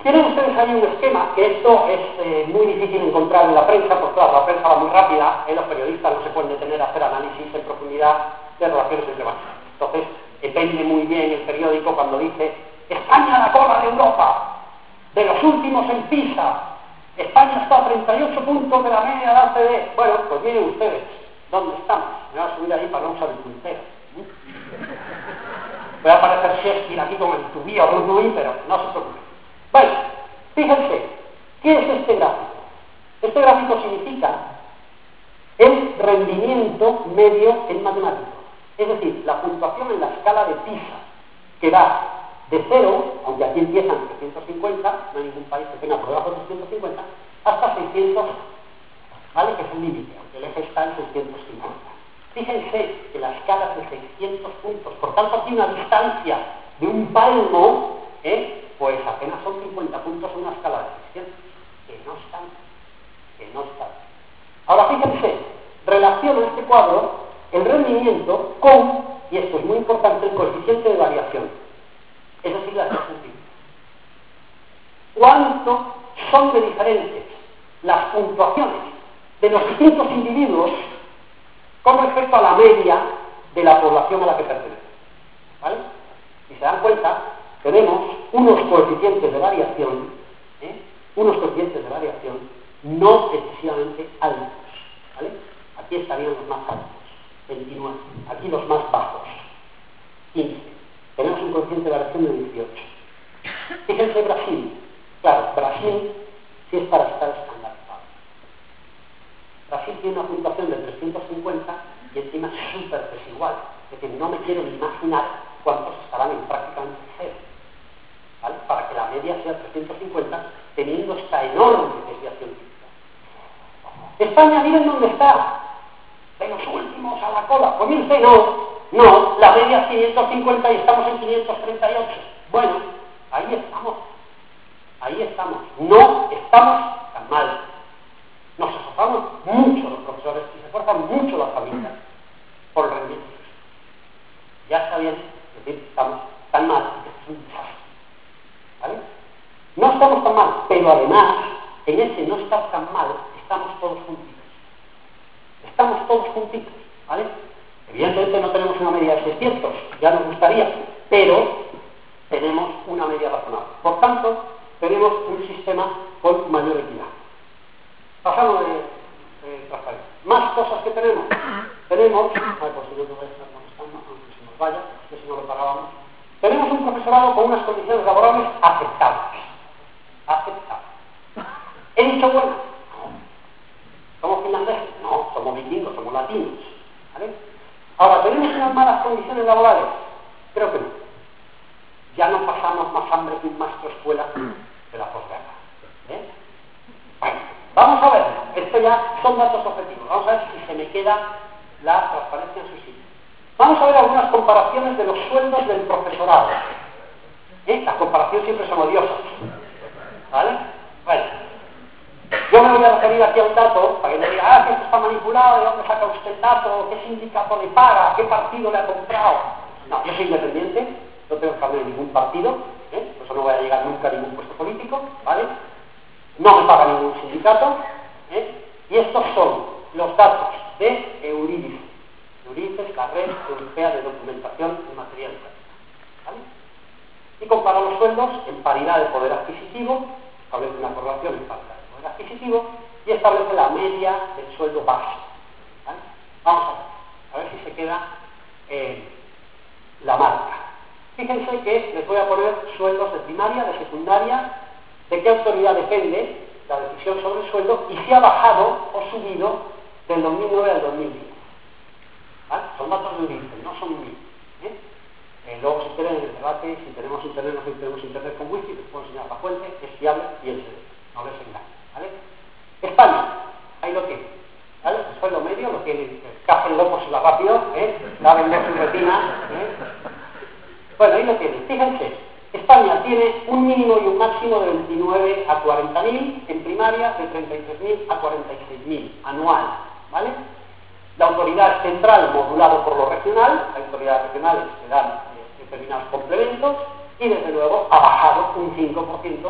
Tienen ustedes ahí un esquema, que esto es muy difícil encontrar en la prensa, porque claro, la prensa va muy rápida, los periodistas no se pueden detener a hacer análisis en profundidad de relaciones entre países. Entonces, depende muy bien el periódico cuando dice España a la cola de Europa, de los últimos en PISA, España está a 38 puntos de la media de la OCDE. Bueno, pues miren ustedes, ¿dónde estamos? Me voy a subir ahí para no usar el puntero. Voy a aparecer Shakespeare aquí con el tubí o un tubí, pero no se preocupen. Bueno, fíjense, ¿qué es este gráfico? Este gráfico significa el rendimiento medio en matemáticas. Es decir, la puntuación en la escala de PISA, que va de 0, aunque aquí empiezan 350, no hay ningún país que tenga por debajo de 350, hasta 600, ¿vale? Que es el límite, aunque el eje está en 650. Fíjense que la escala es de 600 puntos, por tanto aquí una distancia de un palmo, pues apenas son 50 puntos en una escala de 600, que no están. Ahora fíjense, relaciona este cuadro el rendimiento con, y esto es muy importante, el coeficiente de variación, es decir, la sensibilidad. ¿Cuánto son de diferentes las puntuaciones de los distintos individuos con respecto a la media de la población a la que pertenecen? ¿Vale? Si se dan cuenta, tenemos unos coeficientes de variación, no excesivamente altos, ¿vale? Aquí estarían los más altos, 29, aquí los más bajos, 15. Tenemos un coeficiente de variación de 18. Fíjense Brasil. Claro, Brasil sí es para estar estandarizado. Brasil tiene una puntuación de 350 y encima es súper desigual. Es decir, no me quiero ni imaginar cuántos estarán en prácticamente cero, ¿vale? Para que la media sea 350, teniendo esta enorme desviación típica. España, miren dónde está, de los últimos a la cola. Pues mire usted, no, la media es 550 y estamos en 538. Bueno, ahí estamos, no estamos tan mal. Nos esforzamos mucho los profesores y se esfuerzan mucho las familias por el rendimiento. Ya está bien decir que estamos tan mal y que es un desastre, ¿vale? No estamos tan mal, pero además, en ese no estar tan mal, estamos todos juntitos, ¿vale? Evidentemente no tenemos una media de 600, ya nos gustaría, pero tenemos una media razonable. Por tanto, tenemos un sistema con mayor equidad. Pasamos de transparencia. Más cosas que tenemos. Tenemos, pues yo voy a estar contestando, aunque se nos vaya, que si no lo parábamos. Tenemos un profesorado con unas condiciones laborales aceptables. ¿He dicho bueno? No. ¿Somos finlandeses? No, somos vikingos, somos latinos, ¿vale? Ahora, ¿tenemos unas malas condiciones laborales? Creo que no. Ya no pasamos más hambre que un maestro escuela de la posguerra. Bueno, vamos a ver, esto ya son datos objetivos. Vamos a ver si se me queda la transparencia en su sitio. Vamos a ver algunas comparaciones de los sueldos del profesorado. Las comparaciones siempre son odiosas, ¿vale? Bueno, yo me voy a referir aquí a un dato para que me diga, que esto está manipulado, ¿de dónde saca usted el dato? ¿Qué sindicato le paga? ¿Qué partido le ha comprado? No, yo soy independiente, no tengo que hablar de ningún partido, por eso no voy a llegar nunca a ningún puesto político, ¿vale? No me paga ningún sindicato, y estos son los datos de Eurídice, la red europea de documentación y material educativo, ¿vale? Y compara los sueldos en paridad de poder adquisitivo, establece una correlación en paridad de poder adquisitivo y establece la media del sueldo básico, ¿vale? Vamos a ver si se queda la marca. Fíjense que les voy a poner sueldos de primaria, de secundaria, de qué autoridad depende la decisión sobre el sueldo y si ha bajado o subido del 2009 al 2010. ¿Vale? Son datos de origen, no son míos. Luego si quieren en el debate, si tenemos internet, no si tenemos internet con wifi, les puedo enseñar la fuente, es fiable y es serio. No les engaño, ¿vale? España, ahí lo tiene, ¿vale? El sueldo medio lo tiene, cápenlo por si va rápido, lávenlo su retina, Bueno, ahí lo tienen. Fíjense, España tiene un mínimo y un máximo de 29 a 40.000 en primaria, de 33.000 a 46.000 anual, ¿vale? La autoridad central modulado por lo regional, las autoridades regionales que dan determinados complementos y desde luego ha bajado un 5%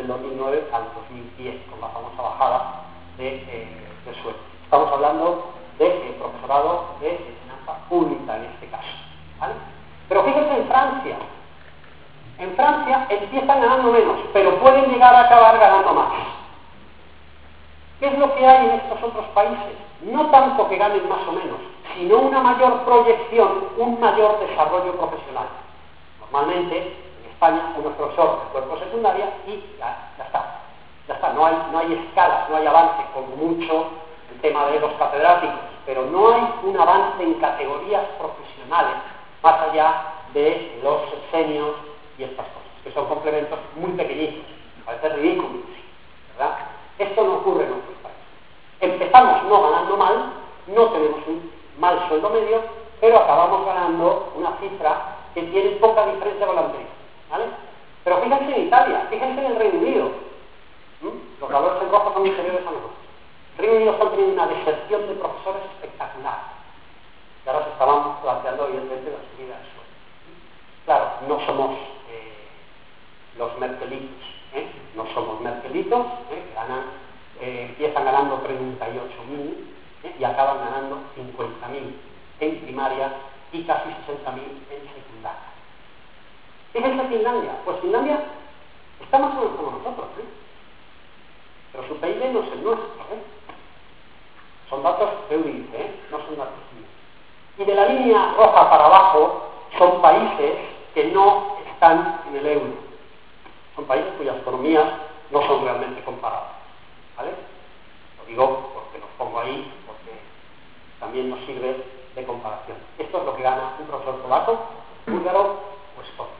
del 2009 al 2010, con la famosa bajada de sueldo. Estamos hablando de profesorado de enseñanza pública en este caso, ¿vale? Pero fíjense en Francia. En Francia empiezan ganando menos, pero pueden llegar a acabar ganando más. ¿Qué es lo que hay en estos otros países? No tanto que ganen más o menos, sino una mayor proyección, un mayor desarrollo profesional. Normalmente, en España, uno es profesor de cuerpo secundaria y ya está. Ya está, no hay escalas, no hay avance, con mucho el tema de los catedráticos, pero no hay un avance en categorías profesionales más allá de los seniors y estas cosas, que son complementos muy pequeñitos, parece ridículo, ¿verdad? Esto no ocurre en otros países. Empezamos no ganando mal, no tenemos un mal sueldo medio, pero acabamos ganando una cifra que tiene poca diferencia con la anterior, ¿vale? Pero fíjense en Italia, fíjense en el Reino Unido. Los valores en rojo son inferiores a nosotros. El Reino Unido está teniendo una deserción de profesores espectacular. Y ahora se estaban planteando, evidentemente, la subida del sueldo. Claro, no somos los merkelitos, no somos merkelitos, que empiezan ganando 38.000 y acaban ganando 50.000 en primaria y casi 60.000 en secundaria. Fíjense Finlandia, pues Finlandia está más o menos como nosotros, pero su PIB no es el nuestro, son datos de Euridice, no son datos míos. Y de la línea roja para abajo son países que no están en el euro. Son países cuyas economías no son realmente comparables, ¿vale? Lo digo porque los pongo ahí, porque también nos sirve de comparación. Esto es lo que gana un profesor polaco, búlgaro o estonio.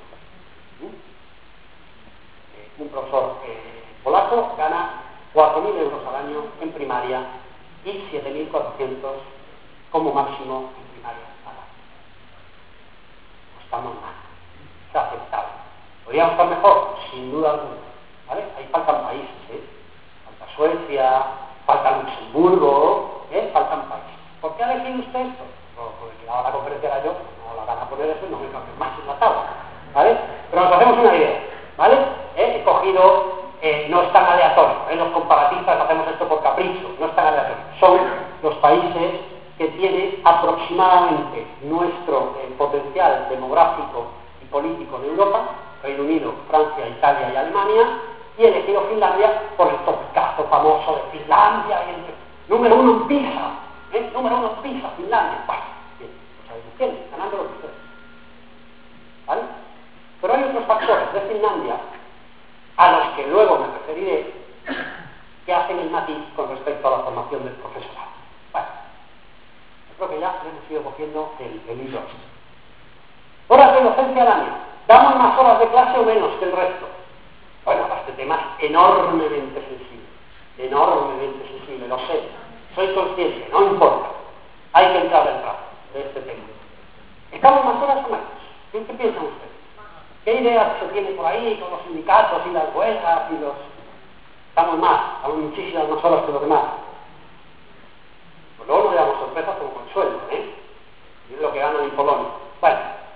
Un profesor polaco gana 4.000 euros al año en primaria y 7.400 como máximo en primaria al año. No estamos mal, es aceptable. ¿Podríamos estar mejor? Sin duda alguna, ¿vale? Ahí faltan países, falta Suecia, falta Luxemburgo, faltan países. ¿Por qué ha elegido usted esto? Porque si daba la conferencia era yo, no la gana poner eso y no me cambio más en la tabla, ¿vale? Pero nos hacemos una idea, ¿vale? He cogido, no es tan aleatorio, los comparatistas hacemos esto por capricho, no es tan aleatorio. Son los países que tienen aproximadamente nuestro potencial demográfico y político en Europa, Reino Unido, Francia, Italia y Alemania, y he elegido Finlandia por el topicazo famoso de Finlandia y el número 1 en PISA, número 1 en PISA, Finlandia. Bueno, bien, lo sabemos quién, ganando los ustedes, ¿vale? Pero hay otros factores de Finlandia a los que luego me referiré que hacen el matiz con respecto a la formación del profesorado. Bueno, yo creo que ya hemos ido cogiendo el hilo. Horas de docencia al año. ¿Damos más horas de clase o menos que el resto? Bueno, este tema es enormemente sensible, lo sé. Soy consciente, no importa. Hay que entrar al trazo de este tema. ¿Estamos más horas o menos? ¿Qué piensan ustedes? ¿Qué ideas se tiene por ahí con los sindicatos y las huelgas y los... Estamos muchísimas más horas que los demás. Pues luego no le damos sorpresas como consuelo, Y es lo que ganan en Polonia. Bueno,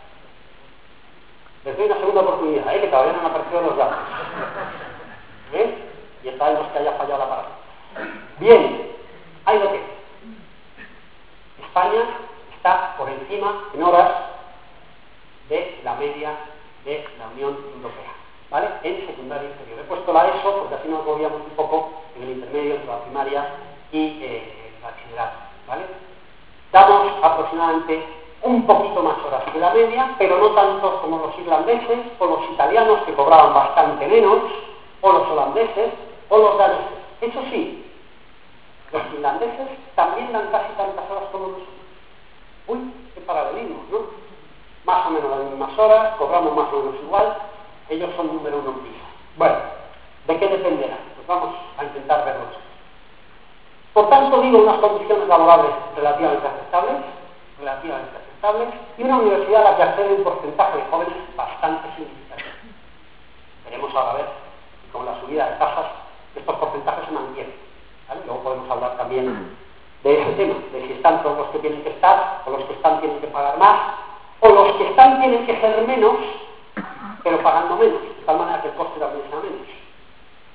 les doy una segunda oportunidad, que todavía no han aparecido los datos. Y sabemos que haya fallado la parada. Bien, hay lo que España está por encima en horas de la media de la Unión Europea, ¿vale? En secundaria inferior. He puesto la ESO porque así nos movíamos un poco en el intermedio entre la primaria y el bachillerato, ¿vale? Damos aproximadamente un poquito más horas que la media, pero no tanto como los irlandeses o los italianos, que cobraban bastante menos, o los holandeses o los daneses. Eso sí, los finlandeses también dan casi tantas horas como nosotros. Uy, qué paralelismo, ¿no? Más o menos las mismas horas, cobramos más o menos igual, ellos son número 1 en PISA. Bueno, ¿de qué dependerá? Pues vamos a intentar verlo. Por tanto, digo, unas condiciones laborales relativamente aceptables, y una universidad a la que accede un porcentaje de jóvenes bastante significativo. Veremos ahora a ver si con la subida de tasas estos porcentajes se mantienen, ¿vale? Luego podemos hablar también de ese tema, de si están todos los que tienen que estar, o los que están tienen que pagar más, o los que están tienen que ser menos, pero pagando menos, de tal manera que el coste también sea menos.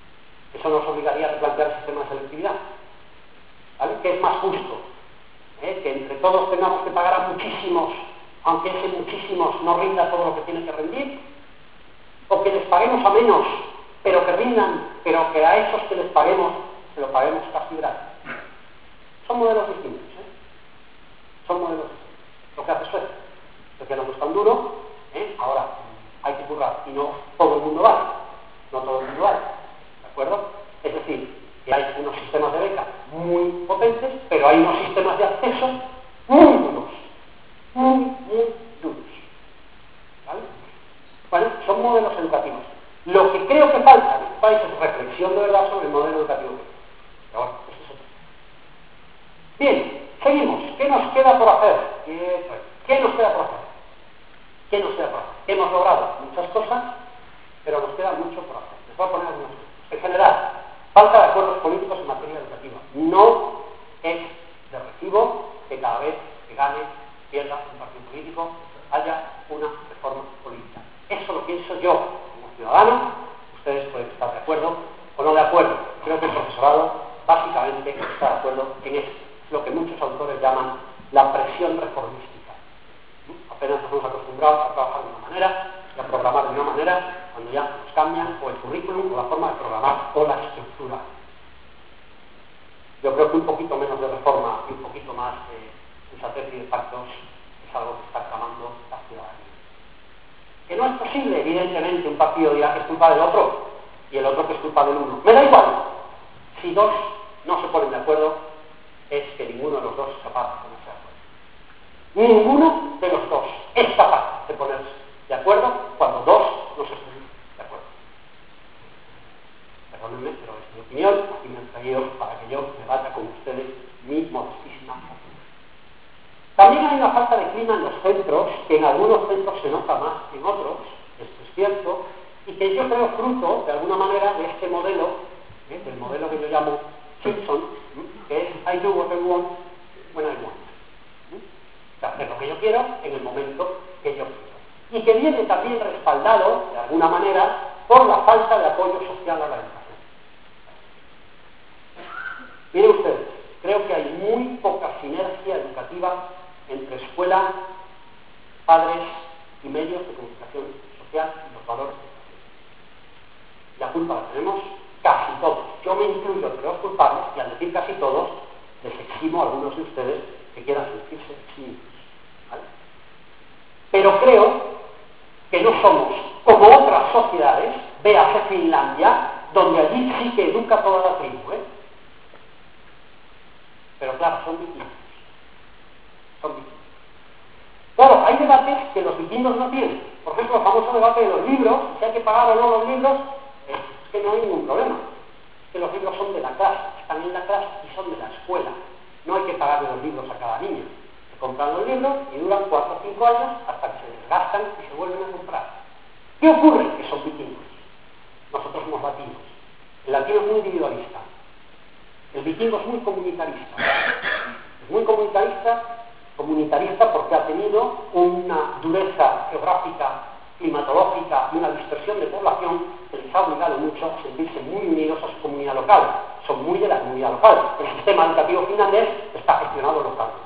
Eso nos obligaría a replantear el sistema de selectividad. ¿Vale? ¿Qué es más justo? Que entre todos tengamos que pagar a muchísimos, aunque ese muchísimos no rinda todo lo que tiene que rendir, o que les paguemos a menos, pero que rindan, pero que a esos que les paguemos, se lo paguemos casi gratis. Son modelos distintos, son modelos distintos. Lo que hace Suecia, Suecia no es tan duro, ahora hay que currar, y no todo el mundo vale, no todo el mundo vale, ¿de acuerdo? Es decir, que hay unos sistemas de beca muy potentes, pero hay unos sistemas de acceso muy duros, muy duros, ¿vale? Bueno, son modelos educativos. Lo que creo que falta en este país es reflexión de verdad sobre el modelo educativo. Pero bueno, eso es otro. Bien, seguimos. ¿Qué nos queda por hacer? ¿Qué nos queda por hacer? ¿Qué nos queda por hacer? Hemos logrado muchas cosas, pero nos queda mucho por hacer. Les voy a poner algunos ejemplos. En general, falta de acuerdos políticos en materia educativa. No es de recibo que cada vez que gane, pierda un partido político, haya una reforma política. Eso lo pienso yo como ciudadano. Ustedes pueden estar de acuerdo o no de acuerdo. Creo que el profesorado básicamente está de acuerdo en esto. Es lo que muchos autores llaman la presión reformística. Apenas nos hemos acostumbrado a trabajar de una manera y a programar de una manera cuando ya nos cambian o el currículum o la forma de programar o la estructura. Yo creo que un poquito menos de reforma y un poquito más de sensatez y de pactos es algo que está clamando la ciudadanía. Que no es posible, evidentemente, un partido diga que es culpa del otro y el otro que es culpa del uno. Me da igual. Si dos no se ponen de acuerdo, es que ninguno de los dos es capaz de ponerse de acuerdo. Ninguno de los dos es capaz de ponerse de acuerdo cuando dos no se ponen de acuerdo. Perdónenme, pero es mi opinión. Aquí me han traído para que yo debata con ustedes mi modestísima opinión. También hay una falta de clima en los centros, que en algunos centros se nota más que en otros, esto es cierto, y que yo creo fruto, de alguna manera, de este modelo, del modelo que yo llamo Simpson, que es I do what I want when I want. O sea, hacer lo que yo quiero en el momento que yo quiero. Y que viene también respaldado, de alguna manera, por la falta de apoyo social a la educación. Miren ustedes, creo que hay muy poca sinergia educativa entre escuela, padres y medios de comunicación social y los valores de educación. La culpa la tenemos casi todos. Yo me incluyo entre los culpables y al decir casi todos, les eximo a algunos de ustedes que quieran sentirse eximidos. ¿Vale? Pero creo que no somos como otras sociedades, véase Finlandia, donde allí sí que educa toda la tribu, Pero claro, son vikingos. Son vikingos. Claro, hay debates que los vikingos no tienen. Por ejemplo, el famoso debate de los libros, si hay que pagar o no los libros, es que no hay ningún problema. Es que los libros son de la clase, están en la clase y son de la escuela. No hay que pagarle los libros a cada niño. Se compran los libros y duran 4 o 5 años hasta que se desgastan y se vuelven a comprar. ¿Qué ocurre? Que son vikingos. Nosotros somos latinos. El latino es muy individualista. El vikingo es muy comunitarista. Es muy comunitarista porque ha tenido una dureza geográfica, climatológica y una dispersión de población que les ha obligado mucho a sentirse muy unidos a su comunidad local. Son muy de la comunidad local. El sistema educativo finlandés está gestionado localmente.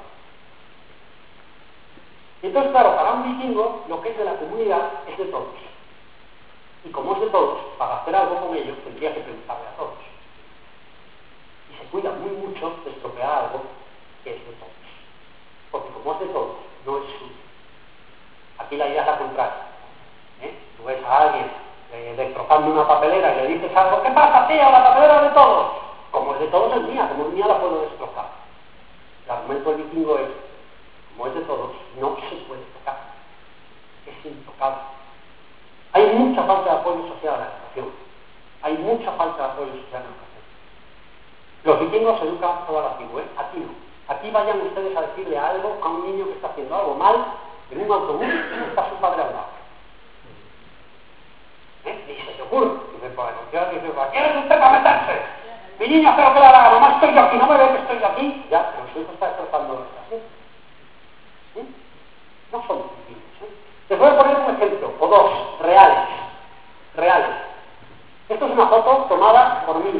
Entonces, claro, para un vikingo, lo que es de la comunidad es de todos. Y como es de todos, para hacer algo con ellos, tendría que preguntarle a todos. Y se cuida muy mucho de estropear algo que es de todos. Porque como es de todos, no es suyo. Aquí la idea es la contraria. Tú ves a alguien destrozando una papelera y le dices algo, ¿qué pasa, tía? La papelera es de todos. Como es de todos, es mía. Como es mía, la puedo destrozar. El argumento del vikingo es, como es de todos, no se puede tocar. Es intocable. Hay mucha falta de apoyo social a la educación. Hay mucha falta de apoyo social a la educación. Los vikingos educan toda la tribu, Aquí no. Aquí vayan ustedes a decirle algo a un niño que está haciendo algo mal en un autobús y está su padre al lado. Y se te ocurre. Dice, ¿quién es usted para meterse? Mi niño creo que le da la gana, mamá, estoy yo aquí, no me ve que estoy yo aquí. Ya, pero su hijo está destrozando la educación. No son vikingos. Les voy a poner un ejemplo, o dos, reales. Esto es una foto tomada por mí,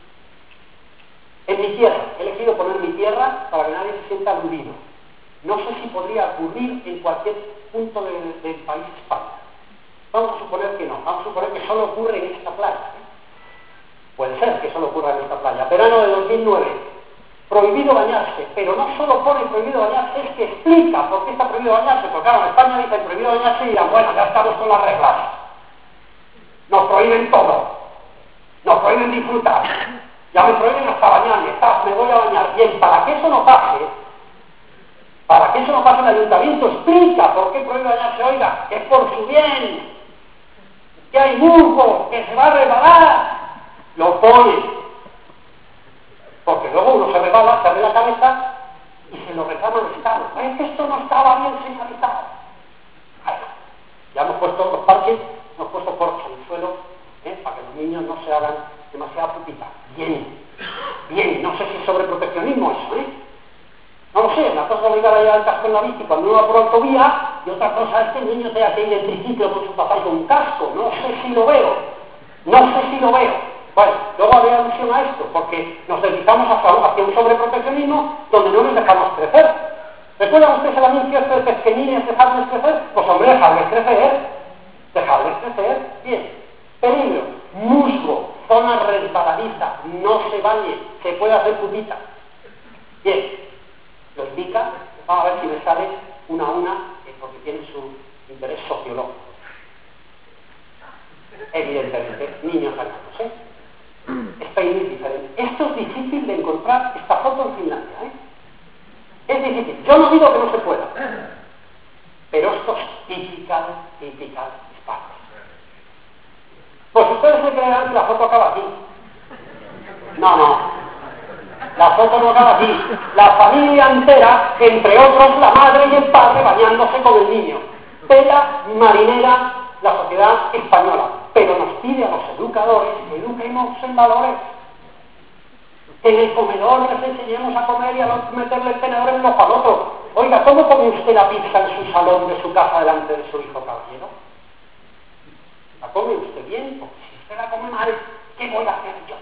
en mi tierra. He elegido poner mi tierra para que nadie se sienta aludido. No sé si podría ocurrir en cualquier punto del país España. Vamos a suponer que no. Vamos a suponer que solo ocurre en esta playa. Puede ser que solo ocurra en esta playa. Verano de 2009. Prohibido bañarse. Pero no solo pone prohibido bañarse, es que explica por qué está prohibido bañarse. Porque claro, en España dicen prohibido bañarse y dirán, bueno, ya estamos con las reglas. Nos prohíben todo. Nos prohíben disfrutar. Ya me prohíben hasta bañarme. Me voy a bañar. Bien, para que eso no pase, el ayuntamiento explica por qué prohíbe bañarse. Oiga, que es por su bien, que hay musgo, que se va a resbalar. Lo pone. Porque luego uno se resbala, se abre la cabeza y se lo reclama al Estado. Es que esto no estaba bien señalizado. Ya hemos puesto los parques, hemos puesto porche en el suelo, para que los niños no se hagan demasiada pupita. Bien, no sé si es sobreproteccionismo eso, No lo sé, una cosa es obligar a llevar el casco en la bici cuando uno va por autovía, y otra cosa es que el niño tenga que ir en triciclo con su papá y con un casco. No sé si lo veo. Bueno, luego habría alusión a esto, porque nos deslizamos hacia un sobreproteccionismo donde no nos dejamos crecer. ¿Recuerdan ustedes el anuncio este de pesqueñines, dejarles crecer? Pues hombre, dejarles crecer, bien. Peligro, musgo, zona resbaladiza, no se bañe, se puede hacer pupita. Bien, lo indica, vamos a ver si me sale una a una, porque tiene su interés sociológico. Evidentemente, niños bañados, Spain es diferente. Esto es difícil de encontrar, esta foto en Finlandia, Es difícil. Yo no digo que no se pueda, pero esto es típica España. Pues ustedes se creerán que la foto acaba aquí. No. La foto no acaba aquí. La familia entera, entre otros la madre y el padre, bañándose con el niño. Tela marinera la sociedad española. Pero nos pide a los educadores que eduquemos en valores. Que en el comedor les enseñemos a comer y a no meterle el tenedor en los palotos. Oiga, ¿cómo come usted la pizza en su salón de su casa delante de su hijo caballero? ¿La come usted bien? Porque si usted la come mal, ¿qué voy a hacer yo?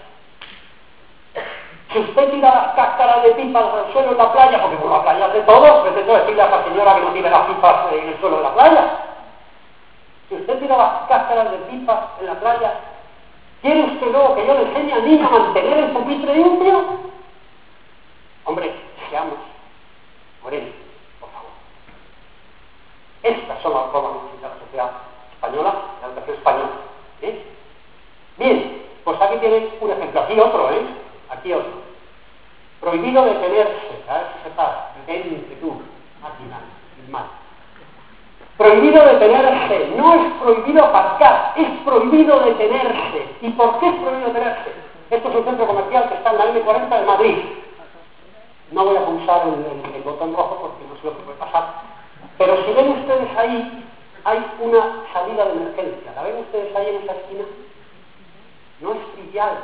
Si usted tira las cáscaras de pipas al suelo en la playa, porque por la playa es de todos, es de todo decirle a esa señora que no tire las pipas en el suelo de la playa. Si usted tira las cáscaras de pipas en la playa, ¿quiere usted luego que yo le enseñe al niño a mantener el pupitre limpio? Hombre, seamos coherentes, por favor. Estas son las formas de la sociedad española, la educación española. Bien, pues aquí tienen un ejemplo. Aquí otro, Aquí otro. Prohibido detenerse, a ver si se para. Detente tú, mal. Prohibido detenerse, no es prohibido aparcar, es prohibido detenerse. ¿Y por qué es prohibido detenerse? Esto es un centro comercial que está en la M40 de Madrid. No voy a pulsar el botón rojo porque no sé lo que puede pasar. Pero si ven ustedes ahí, hay una salida de emergencia. ¿La ven ustedes ahí en esa esquina? No es trivial.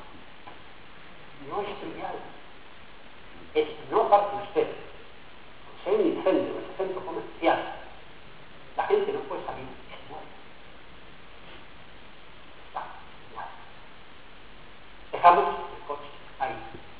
No parte usted. Si hay un incendio en ese centro comercial, la gente no puede salir. Es muerto. Está muerto. Dejamos el coche ahí.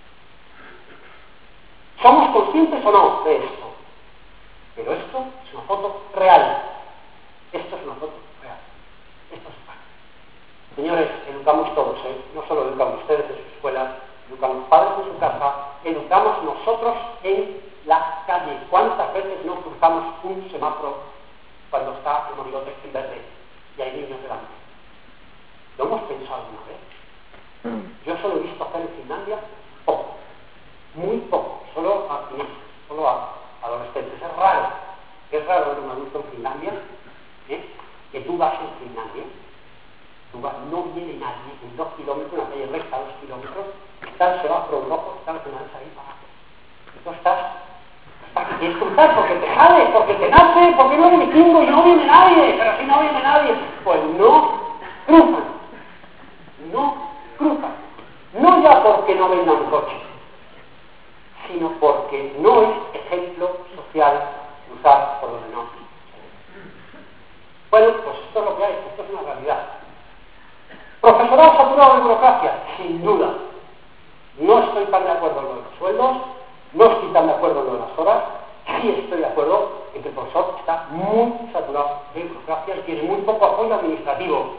¿Somos conscientes o no de esto? Pero esto es una foto real. Esto es España. Señores, educamos todos, no solo educamos ustedes en sus escuelas, educamos padres en su casa, educamos nosotros en la calle. ¿Cuántas veces no cruzamos un semáforo cuando está el monigote en verde y hay niños delante? ¿Lo hemos pensado alguna vez? Yo solo he visto hacer en Finlandia poco, muy poco, solo a teenagers, solo a adolescentes. Es raro ver un adulto en Finlandia, que tú vas en Finlandia, no viene nadie en 2 kilómetros, una calle recta 2 kilómetros, está el semáforo rojo, está el final ahí para abajo. Tú estás que quieres cruzar porque te jale, porque te nace, porque no eres vikingo y no viene nadie, pero si no viene nadie, pues no cruzan. No ya porque no vengan coches, sino porque no es ejemplo social cruzar por donde no. Bueno, pues esto es lo que hay, esto es una realidad. Profesorado saturado de burocracia, sin duda. No estoy tan de acuerdo en lo de los sueldos, no estoy tan de acuerdo en lo de las horas, sí estoy de acuerdo en que el profesor está muy saturado de burocracia y tiene muy poco apoyo administrativo.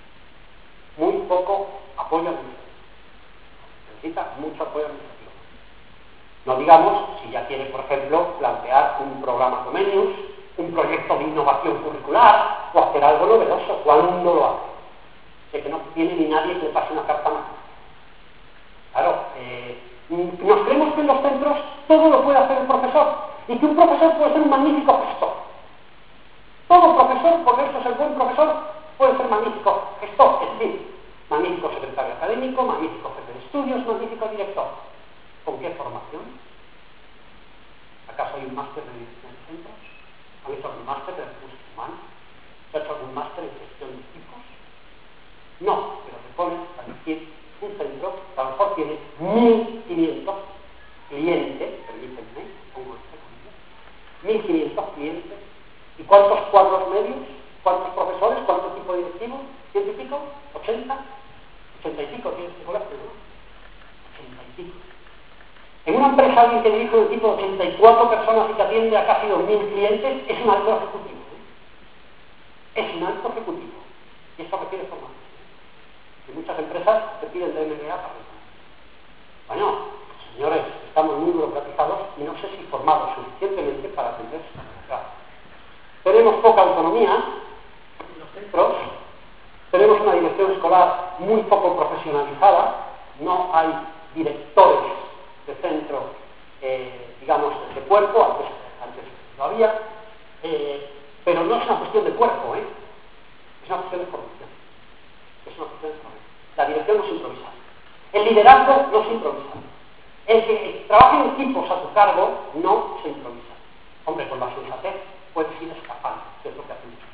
Muy poco apoyo administrativo. Necesita mucho apoyo administrativo. No digamos si ya quiere, por ejemplo, plantear un programa Comenius, un proyecto de innovación curricular o hacer algo novedoso. ¿Cuándo lo hace? Sé que no tiene ni nadie que le pase una carta más. Claro, nos creemos que en los centros todo lo puede hacer el profesor y que un profesor puede ser un magnífico gestor. Todo profesor, porque eso es el buen profesor, puede ser magnífico gestor, es decir, magnífico secretario académico, magnífico jefe de estudios, magnífico director. ¿Con qué formación? ¿Acaso hay un máster de dirección de centros? ¿Han hecho algún máster de recursos humanos? ¿Se ha hecho algún máster en gestión de equipos? No, pero te pones a decir un centro que a lo mejor tiene 1.500 clientes, permítanme, pongo entre comillas, 1.500 clientes. ¿Y cuántos cuadros medios? ¿Cuántos profesores? ¿Cuánto tipo directivo? ¿100 y pico? ¿80? 80 y pico tienes que colegio, ¿no? 80 y pico. En una empresa alguien que dirige un equipo de 84 personas y que atiende a casi 2.000 clientes es un alto ejecutivo. Es un alto ejecutivo. Y esto requiere formación. Y muchas empresas te piden de MBA para eso. Bueno, señores, estamos muy burocratizados y no sé si formados suficientemente para atender esta necesidad. Tenemos poca autonomía en los centros, tenemos una dirección escolar muy poco profesionalizada, no hay directores de centro, digamos, de cuerpo, antes lo había, pero no es una cuestión de cuerpo, es una cuestión de formación. Es una cuestión de formación. La dirección no se improvisa. El liderazgo no se improvisa. El que trabaje en equipos a tu cargo no se improvisa. Hombre, con la sensatez puedes ir escapando, que es lo que hace mucho.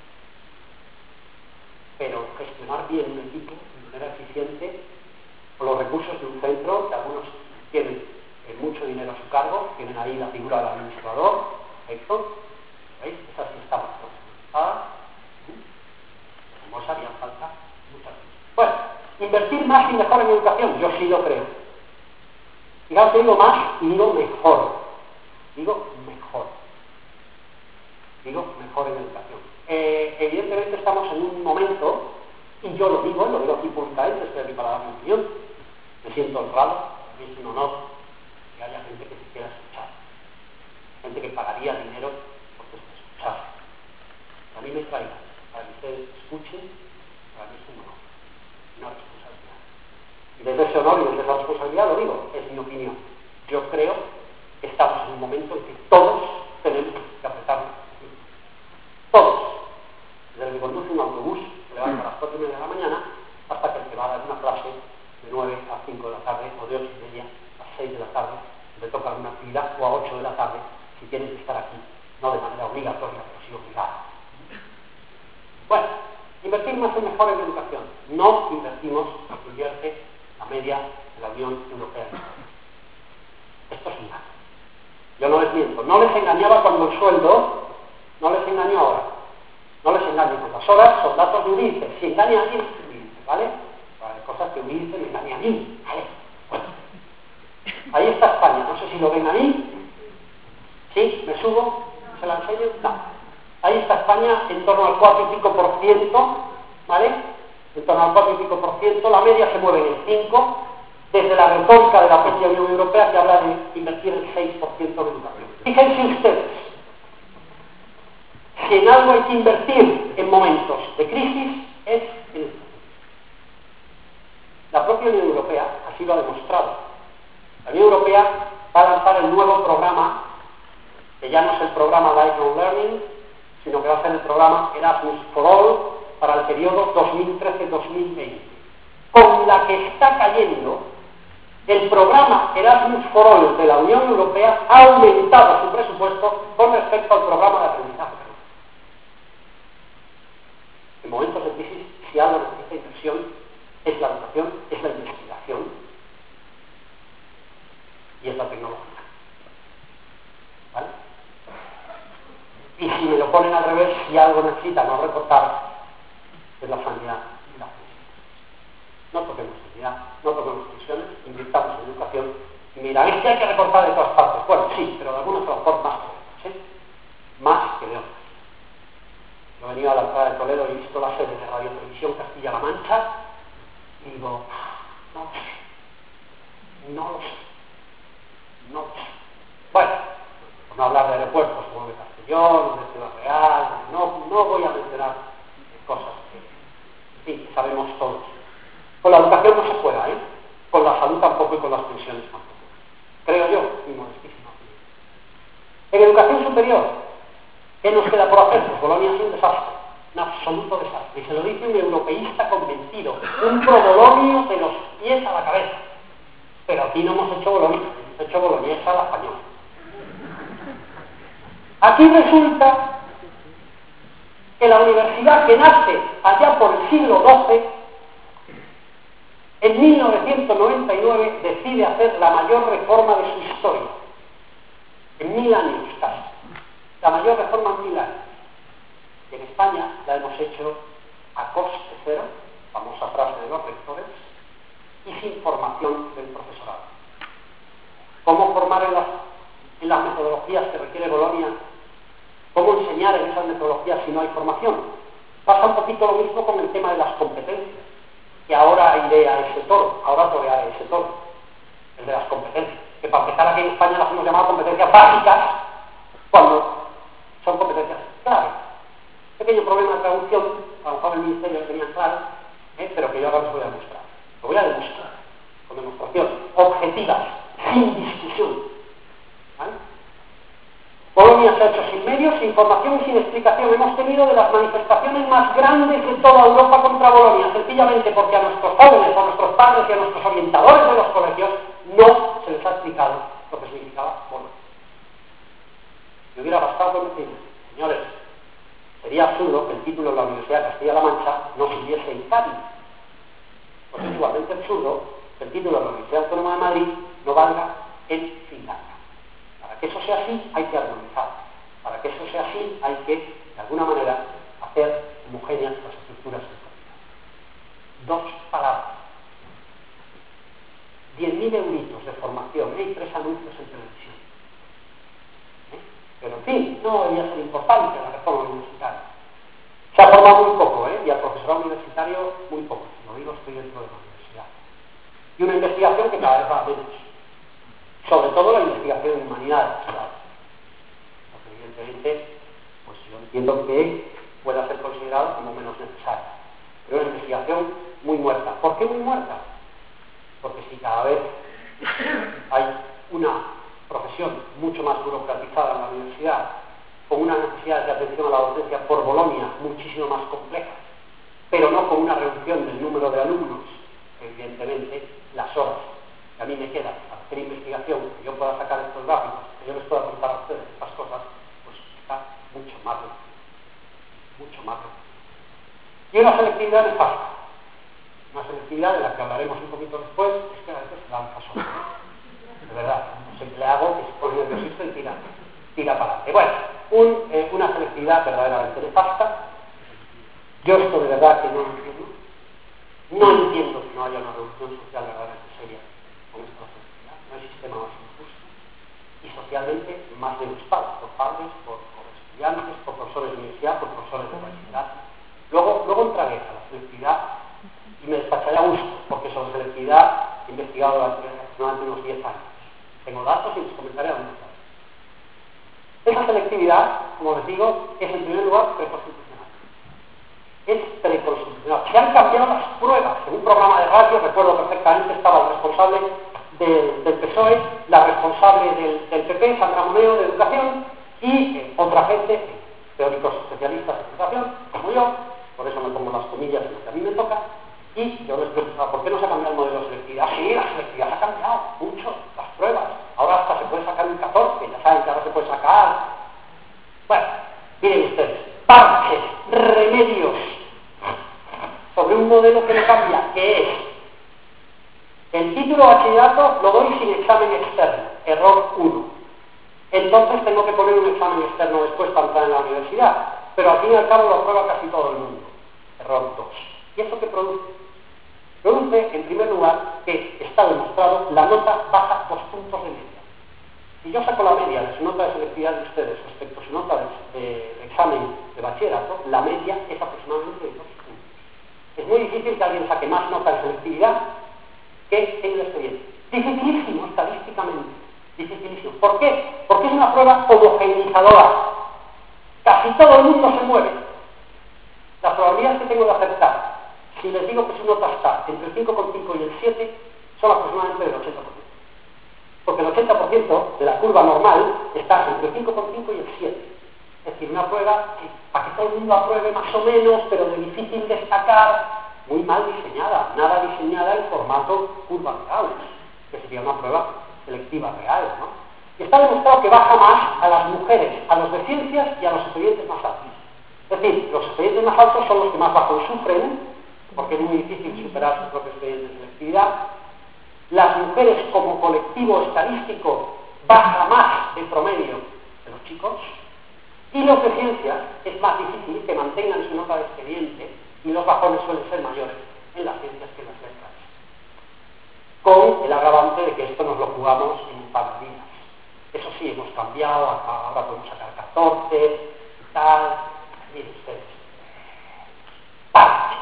Pero gestionar bien un equipo de manera eficiente, con los recursos de un centro, que algunos tienen mucho dinero a su cargo, tienen ahí la figura del administrador, perfecto, ¿veis? Esa sí está profesionalizada, como esa haría falta muchas veces. Bueno, invertir más y mejor en educación, yo sí lo creo. Fijaos que digo más y digo mejor. Digo mejor. Digo mejor en educación. Evidentemente estamos en un momento, y yo lo digo aquí públicamente, estoy aquí para dar mi opinión. Me siento honrado, a mí es un honor que haya gente que se quiera escuchar. Gente que pagaría dinero porque se escuchara. A mí me traigan, para que ustedes escuchen, para mí es un honor, una responsabilidad. Y desde ese honor y desde esa responsabilidad lo digo, es mi opinión. Yo creo que estamos en un momento en que todos tenemos que apretarnos. Todos. Desde el que conduce un autobús, se levanta a las 4:30 de la mañana, hasta que el que va a dar una clase de 9 a 5 de la tarde, o de 8:30 a 6 de la tarde, le toca una actividad, o a 8 de la tarde, si tienen que estar aquí, no de manera obligatoria, pero sí obligada. Bueno, invertir más y mejor en educación. No invertimos lo que invierte la media de la Unión Europea. Esto es un dato. Yo no les miento. No les engañaba cuando el sueldo, no les engaño ahora. No les engaño con las horas, son datos de un índice. Si engaña a alguien, es un índice, ¿vale? Hay cosas que un índice me engaña a mí, ¿vale? Bueno. Ahí está España. No sé si lo ven ahí. ¿Sí? ¿Me subo? ¿Se la enseño? No. Ahí está España en torno al 4 y pico por ciento, ¿vale? En torno al 4 y pico por ciento, la media se mueve en el 5%, desde la retórica de la propia Unión Europea que habla de invertir el 6% de educación. Fíjense ustedes, si en algo hay que invertir en momentos de crisis, es en educación. La propia Unión Europea así lo ha demostrado. La Unión Europea va a lanzar el nuevo programa, que ya no es el programa Lifelong Learning, sino que va a ser el programa Erasmus for All para el periodo 2013-2020. Con la que está cayendo, el programa Erasmus for All de la Unión Europea ha aumentado su presupuesto con respecto al programa de aprendizaje. En momentos de crisis, si algo necesita inversión, es la educación, es la investigación y es la tecnología. ¿Vale? Y si me lo ponen al revés, si algo necesita no recortar, es la sanidad y la justicia. no tomemos decisiones, invirtamos en educación y mira, es que hay que recortar de todas partes. Bueno, sí, pero de algunas a lo mejor más que de otras, ¿eh? Más que de otras. Yo he venido a la entrada de Toledo y he visto la sede de Radio Televisión Castilla-La Mancha y digo, no lo sé, no lo sé, no lo sé. Bueno, por no hablar de aeropuertos como de Castellón, de Ciudad Real, no voy a mencionar cosas que, en fin, que sabemos todos. Con la educación no se juega, ¿eh? Con la salud tampoco y con las pensiones tampoco. Creo yo, mi modestísima opinión. En educación superior, ¿qué nos queda por hacer? Pues Bolonia es un desastre, un absoluto desastre. Y se lo dice un europeísta convencido, un probolonio de los pies a la cabeza. Pero aquí no hemos hecho Bolonia, hemos hecho boloñesa a la española. Aquí resulta que la universidad que nace allá por el siglo XII, en 1999 decide hacer la mayor reforma de su historia. En 1000 años casi. La mayor reforma en 1000 años. Y en España la hemos hecho a coste cero, famosa frase de los rectores, y sin formación del profesorado. ¿Cómo formar en las metodologías que requiere Bolonia? ¿Cómo enseñar en esas metodologías si no hay formación? Pasa un poquito lo mismo con el tema de las competencias, que ahora iré a ese toro, ahora torearé ese toro, el de las competencias, que para empezar aquí en España las hemos llamado competencias básicas, cuando son competencias claves. Pequeño problema de traducción, a lo mejor el Ministerio lo tenía claro, pero que yo ahora les voy a demostrar. Lo voy a demostrar, con demostraciones objetivas, sin discusión. ¿Vale? Bolonia se ha hecho sin medios, sin formación y sin explicación. Hemos tenido de las manifestaciones más grandes de toda Europa contra Bolonia, sencillamente porque a nuestros jóvenes, a nuestros padres y a nuestros orientadores de los colegios no se les ha explicado lo que significaba Bolonia. Me hubiera bastado con decir, señores, sería absurdo que el título de la Universidad de Castilla-La Mancha no sirviese en Cádiz. Pues es igualmente absurdo que el título de la Universidad Autónoma de Madrid no valga en Finlandia. Para que eso sea así, hay que armonizar. Para que eso sea así, hay que, de alguna manera, hacer homogéneas las estructuras educativas. 2 palabras. 10.000 euritos de formación y 3 anuncios en televisión. Pero en fin, no debería ser importante la reforma universitaria. Se ha formado muy poco, y al profesorado universitario muy poco. Si lo digo, estoy dentro de la universidad. Y una investigación que cada vez va menos. Sobre todo la investigación en humanidades, claro. Porque evidentemente, pues yo entiendo que pueda ser considerado como menos necesaria. Pero una investigación muy muerta. ¿Por qué muy muerta? Porque si cada vez hay una profesión mucho más burocratizada en la universidad, con una necesidad de atención a la docencia por Bolonia muchísimo más compleja, pero no con una reducción del número de alumnos, evidentemente las horas que a mí me quedan para hacer investigación, que yo pueda sacar estos gráficos, que yo les pueda contar a ustedes estas cosas, pues está mucho más reducido. Mucho más reducido. Y una selectividad nefasta. Una selectividad de la que hablaremos un poquito después, es que a veces se lanza solo. De verdad, no sé qué le hago, que se pone nerviosista y tira para adelante. Bueno, una selectividad verdaderamente nefasta. Yo esto de verdad que no lo entiendo. No entiendo que no haya una revolución social verdaderamente seria con esta selectividad. No hay sistema más injusto y socialmente más denostado por padres, por estudiantes, por profesores de universidad, por profesores de universidad. Luego entraré a la selectividad y me despacharé a gusto, porque sobre selectividad he investigado durante unos 10 años. Tengo datos y les comentaré algunos datos. Esa selectividad, como les digo, es en primer lugar preconstitucional. Es preconstitucional. Se han cambiado las pruebas. En un programa de radio, recuerdo perfectamente, estaba el responsable del PSOE, la responsable del PP, Sandra Moneo, de Educación, y otra gente, teóricos especialistas de educación, como yo, por eso me pongo las comillas en lo que a mí me toca, y yo les preguntaba, ¿por qué no se ha cambiado el modelo de selectividad? Sí, la selectividad se ha cambiado mucho, las pruebas. Ahora hasta se puede sacar un 14, ya saben que ahora se puede sacar. Bueno, miren ustedes, parches, remedios sobre un modelo que no cambia, que es el título de bachillerato lo doy sin examen externo, error 1. Entonces tengo que poner un examen externo después para entrar en la universidad, pero al fin y al cabo lo aprueba casi todo el mundo, error 2. ¿Y eso qué produce? Produce, en primer lugar, que está demostrado la nota baja 2 puntos de media. Si yo saco la media de su nota de selectividad de ustedes respecto a su nota de examen de bachillerato, la media es aproximadamente de 2 puntos. Es muy difícil que alguien saque más nota de selectividad que en el expediente. Dificilísimo estadísticamente. Dificilísimo. ¿Por qué? Porque es una prueba homogeneizadora. Casi todo el mundo se mueve. Las probabilidades que tengo de acertar, si les digo que su nota está entre el 5,5 y el 7, son aproximadamente del 80%. Porque el 80% de la curva normal está entre el 5,5 y el 7. Es decir, una prueba que, para que todo el mundo apruebe más o menos, pero de difícil destacar, muy mal diseñada, nada diseñada en formato curva de Gauss, que sería una prueba selectiva real, ¿no? Y está demostrado que baja más a las mujeres, a los de ciencias y a los expedientes más altos. Es decir, los expedientes más altos son los que más bajos sufren, porque es muy difícil superar su propio expediente de selectividad. Las mujeres como colectivo estadístico baja más el promedio de los chicos, y los de ciencias es más difícil que mantengan su nota de expediente, y los bajones suelen ser mayores en las ciencias que en las letras. Con el agravante de que esto nos lo jugamos en un par de días. Eso sí, hemos cambiado, ahora podemos sacar 14 y tal. Miren ustedes. Parches.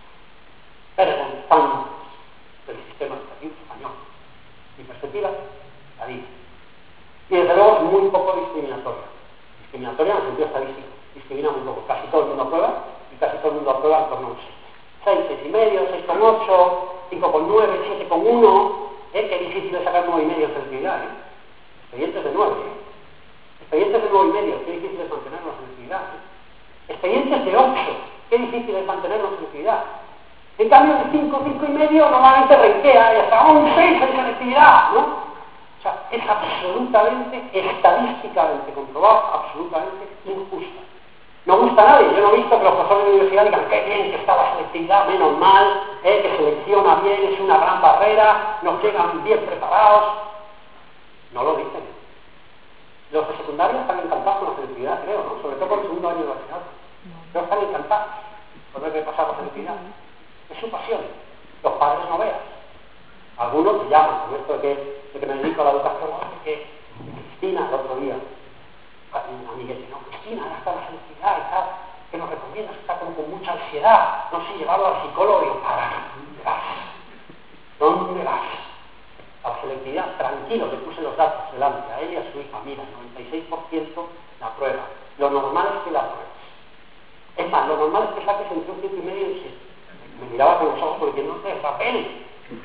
Vergonzantes del sistema educativo español. Mi perspectiva, la digo. Y desde luego es muy poco discriminatoria. Discriminatoria en el sentido estadístico. Discrimina muy poco. Casi todo el mundo aprueba y casi todo el mundo aprueba en torno a un 6. 6,5, 6,8, 5,9, 7,1. Qué difícil es sacar 9,5 en selectividad, Expedientes de 9, Expedientes de 9,5, qué difícil es mantenerlos en selectividad, Expedientes de 8, qué difícil es mantenerlos en selectividad. En cambio, de 5, 5,5 normalmente renquea y hasta un 6 en selectividad, ¿no? O sea, es absolutamente, estadísticamente comprobado, absolutamente injusta. No gusta a nadie. Yo no he visto que los profesores de universidad digan qué bien que está la selectividad, menos mal, que selecciona bien, es una gran barrera, nos llegan bien preparados. No lo dicen. Los de secundaria están encantados con la selectividad, creo, ¿no? Sobre todo por el segundo año de bachillerato. Pero están encantados por ver que pasa la selectividad. Es su pasión. Los padres no vean. Algunos me llaman con esto de que me dedico a la educación, que Cristina el otro día, un amiguete, no, Cristina, ya está la selectividad y tal, que nos recomiendas, que está como con mucha ansiedad, no sé, llevarlo al psicólogo, y yo, ¿dónde vas? ¿Dónde vas? A la selectividad, tranquilo, le puse los datos delante a él y a su hija, mira, 96% la prueba. Lo normal es que la pruebes. Es más, lo normal es que saques entre un 5,5 y un 6. Me miraba con los ojos porque no te papel.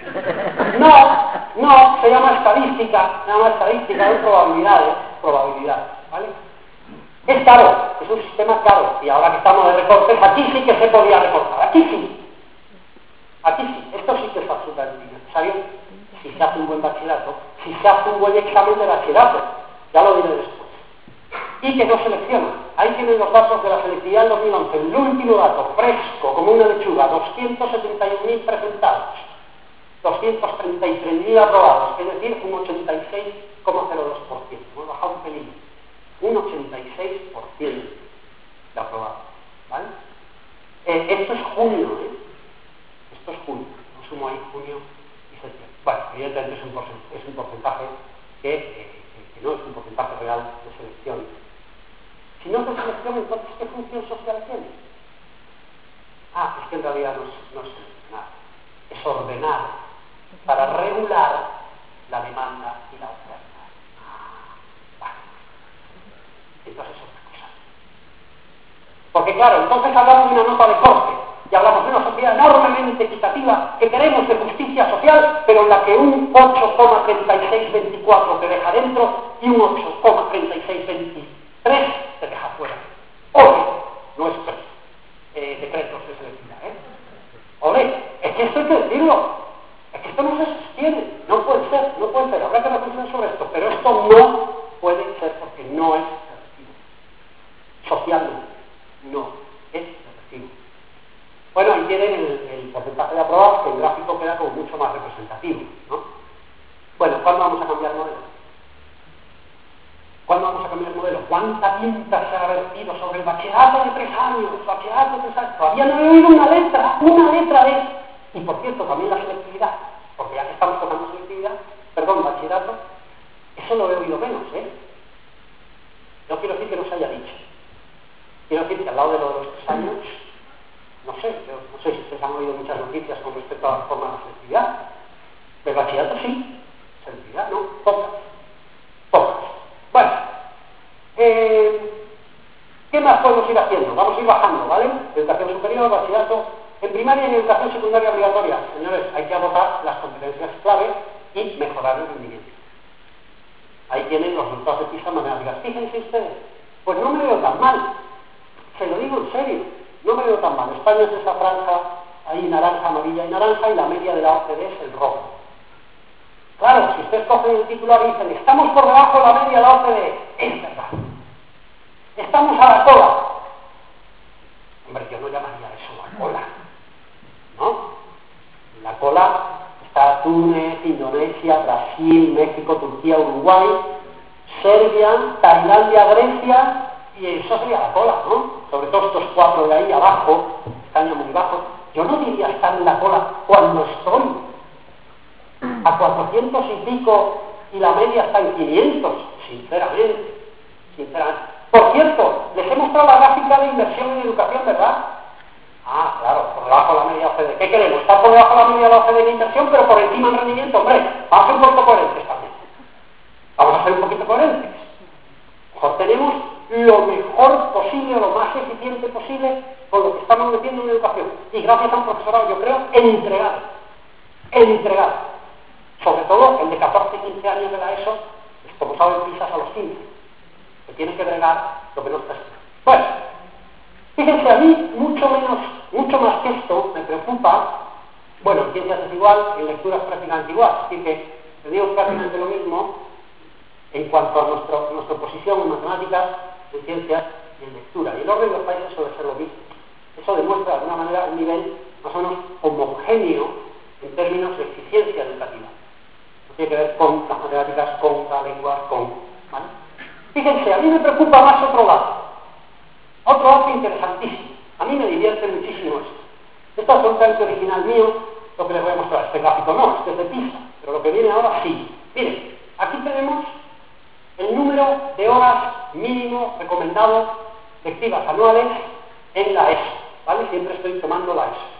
No, se llama estadística de probabilidades, ¿vale? Es caro, es un sistema caro, y ahora que estamos de recortes, aquí sí que se podía recortar, aquí sí, esto sí que es absolutamente innecesario, si se hace un buen bachillerato, si se hace un buen examen de bachillerato, ya lo diré después, y que no selecciona. Ahí tienen los datos de la selectividad en 2011, el último dato, fresco, como una lechuga, 271.000 presentados, 233.000 aprobados, es decir, un 86,02%, hemos bajado un pelín, un 86% de aprobados, ¿vale? Esto es junio, esto es junio, no sumo ahí junio y septiembre. Bueno, evidentemente es un porcentaje que no es un porcentaje real de selección. Si no es de selección, entonces, ¿qué función social tiene? Es que en realidad no es seleccionar, es ordenar para regular la demanda y la oferta. Vale. Entonces es otra cosa. Porque claro, entonces hablamos de una nota de corte y hablamos de una sociedad enormemente equitativa que queremos de justicia social, pero en la que un 8,3624 te deja dentro y un 8,3623 te deja fuera. Ole, no es decretos de selectividad, Ole, es que esto hay que decirlo. Es que esto no se sostiene, no puede ser, habrá que reflexionar sobre esto, pero esto no puede ser porque no es efectivo. Socialmente, no es efectivo. Bueno, ahí tienen el porcentaje de aprobados, que el gráfico queda como mucho más representativo, ¿no? Bueno, ¿cuándo vamos a cambiar modelo? ¿Cuánta tinta se ha vertido sobre el bachillerato de 3 años? Todavía no he oído una letra de Y por cierto, también la selectividad, porque ya que estamos tocando selectividad, perdón, bachillerato, eso lo he oído menos, ¿eh? No quiero decir que no se haya dicho. Quiero decir que al lado de lo de los 3 años, no sé si ustedes han oído muchas noticias con respecto a la forma de la selectividad. El bachillerato sí, selectividad no, pocas. Bueno, ¿qué más podemos ir haciendo? Vamos a ir bajando, ¿vale? Educación superior, bachillerato. En primaria y en educación secundaria obligatoria, señores, hay que abordar las competencias clave y mejorar el rendimiento. Ahí tienen los resultados de PISA matemáticas. Fíjense ustedes, pues no me veo tan mal. Se lo digo en serio, no me veo tan mal. España es esa franja, ahí naranja, amarilla y naranja, y la media de la OCDE es el rojo. Claro, si ustedes cogen el titular y dicen, estamos por debajo de la media de la OCDE, es verdad. Estamos a la cola. Hombre, yo no llamaría eso la cola, ¿no? La cola está Túnez, Indonesia, Brasil, México, Turquía, Uruguay, Serbia, Tailandia, Grecia, y eso sería la cola, ¿no? Sobre todo estos 4 de ahí abajo, están muy bajos. Yo no diría estar en la cola cuando estoy a 400 y pico y la media está en 500, sinceramente. Por cierto, les he mostrado la gráfica de inversión en educación, ¿verdad? Ah, claro, por debajo de la media OCDE. ¿Qué queremos? Estar por debajo de la media de la OCDE en inversión, pero por encima en rendimiento, hombre. Vamos a ser un poquito coherentes también. Vamos a ser un poquito coherentes. Mejor tenemos lo mejor posible, lo más eficiente posible con lo que estamos metiendo en educación. Y gracias a un profesorado, yo creo, entregado. Sobre todo el de 14 y 15 años de la ESO, como saben, pisas a los 15. Que tiene que bregar lo que no está escrito. Bueno, fíjense, a mí mucho más que esto me preocupa, bueno, en ciencias es igual, en lecturas prácticamente igual, así que tenemos prácticamente lo mismo en cuanto a nuestra posición en matemáticas, en ciencias y en lectura. Y el orden de los países suele ser lo mismo. Eso demuestra de alguna manera un nivel más o menos homogéneo en términos de eficiencia educativa. No tiene que ver con las matemáticas, con la lengua, ¿vale? Fíjense, a mí me preocupa más otro dato interesantísimo. A mí me divierte muchísimo esto. Esto es absolutamente original mío, lo que les voy a mostrar. Este gráfico no, este es de PISA, pero lo que viene ahora sí. Miren, aquí tenemos el número de horas mínimo recomendado lectivas anuales en la ESO, ¿vale? Siempre estoy tomando la ESO.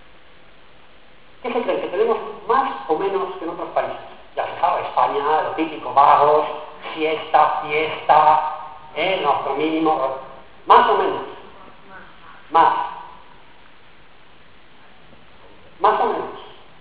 ¿Qué se cree? ¿Que tenemos más o menos que en otros países? Ya se sabe, España, lo típico, vagos, fiesta, nuestro mínimo, más o menos, más o menos,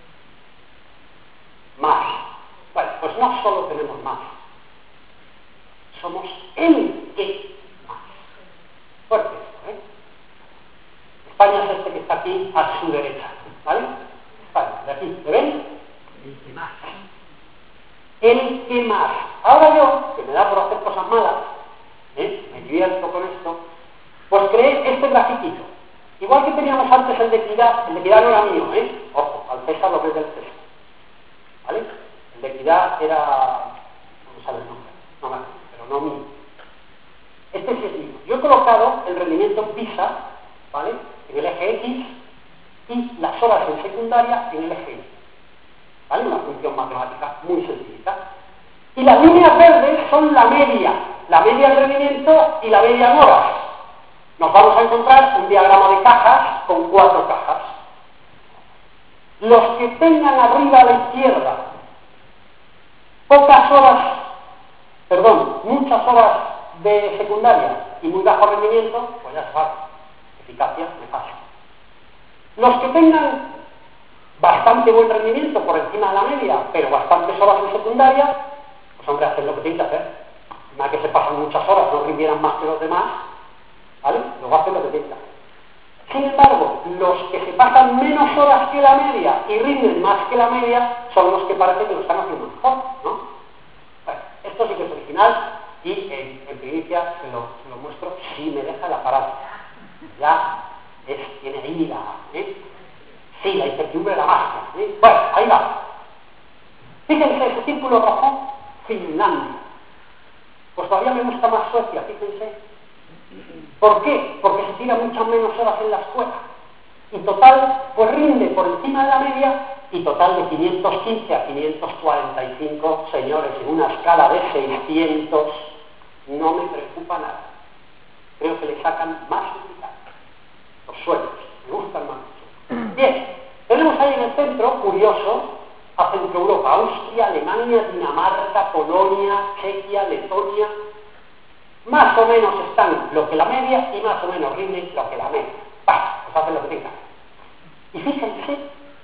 más. Bueno, pues no solo tenemos más, somos el que más. Fuerte esto, ¿eh? España es este que está aquí a su derecha, ¿vale? España, de aquí, ¿me ven? El que más. El que más. Ahora yo, que me da por hacer cosas malas, me divierto con esto, pues creé este grafiquito. Igual que teníamos antes el de equidad no era mío, ojo, al César lo que es del César. ¿Vale? El de equidad era, no me sale el nombre, no me acuerdo, pero no mío. Este sí es mío. Yo he colocado el rendimiento PISA, ¿vale? En el eje X y las horas en secundaria en el eje Y. ¿Vale? Una función matemática muy sencillita. Y las líneas verdes son la media del rendimiento y la media en horas. Nos vamos a encontrar un diagrama de cajas con 4 cajas. Los que tengan arriba a la izquierda muchas horas de secundaria y muy bajo rendimiento, pues ya se sabe, eficacia nefasta. Los que tengan bastante buen rendimiento por encima de la media, pero bastantes horas en secundaria, pues hombre, hacen lo que tienen que hacer. Más que se pasan muchas horas, no rindieran más que los demás, ¿vale? Luego hacen lo que tienen que hacer. Sin embargo, los que se pasan menos horas que la media y rinden más que la media son los que parece que lo están haciendo mejor, ¿no? Bueno, esto sí que es original y en primicia se lo muestro si me deja el aparato. Ya tiene ahí sí, la incertidumbre de la magia. Bueno, ahí va. Fíjense, ese círculo rojo, Finlandia. Pues todavía me gusta más Suecia, fíjense. ¿Por qué? Porque se tira muchas menos horas en la escuela. Y total, pues rinde por encima de la media, y total de 515 a 545, señores, en una escala de 600, no me preocupa nada. Creo que le sacan más eficaz. Los suelos, me gustan más. Bien, tenemos ahí en el centro, curioso, a Centro Europa, Austria, Alemania, Dinamarca, Polonia, Chequia, Letonia. Más o menos están lo que la media y más o menos rinden lo que la media. Pues hacen lo que tengan. Y fíjense,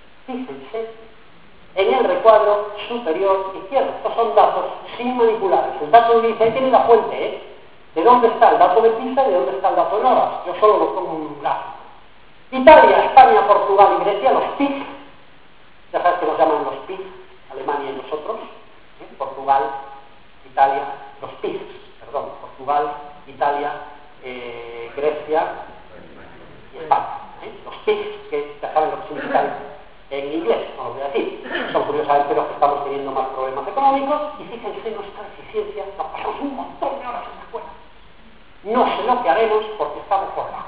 en el recuadro superior izquierdo. Estos son datos sin manipular. El dato de dice, ahí tiene la fuente, ¿eh? De dónde está el dato de PISA y de dónde está el dato de horas. Yo solo lo pongo en un gráfico. Italia, España, Portugal y Grecia, los PIC. Ya sabes que nos llaman los PIC, Alemania y nosotros. Portugal, Italia, los PIC, perdón, Portugal, Italia, Grecia y España. Los PIC, que ya saben lo que significan en inglés, no lo voy a decir. Son curiosamente los que estamos teniendo más problemas económicos, y fíjense nuestra eficiencia, nos pasamos un montón de horas en la escuela. No sé lo que haremos porque estamos por la.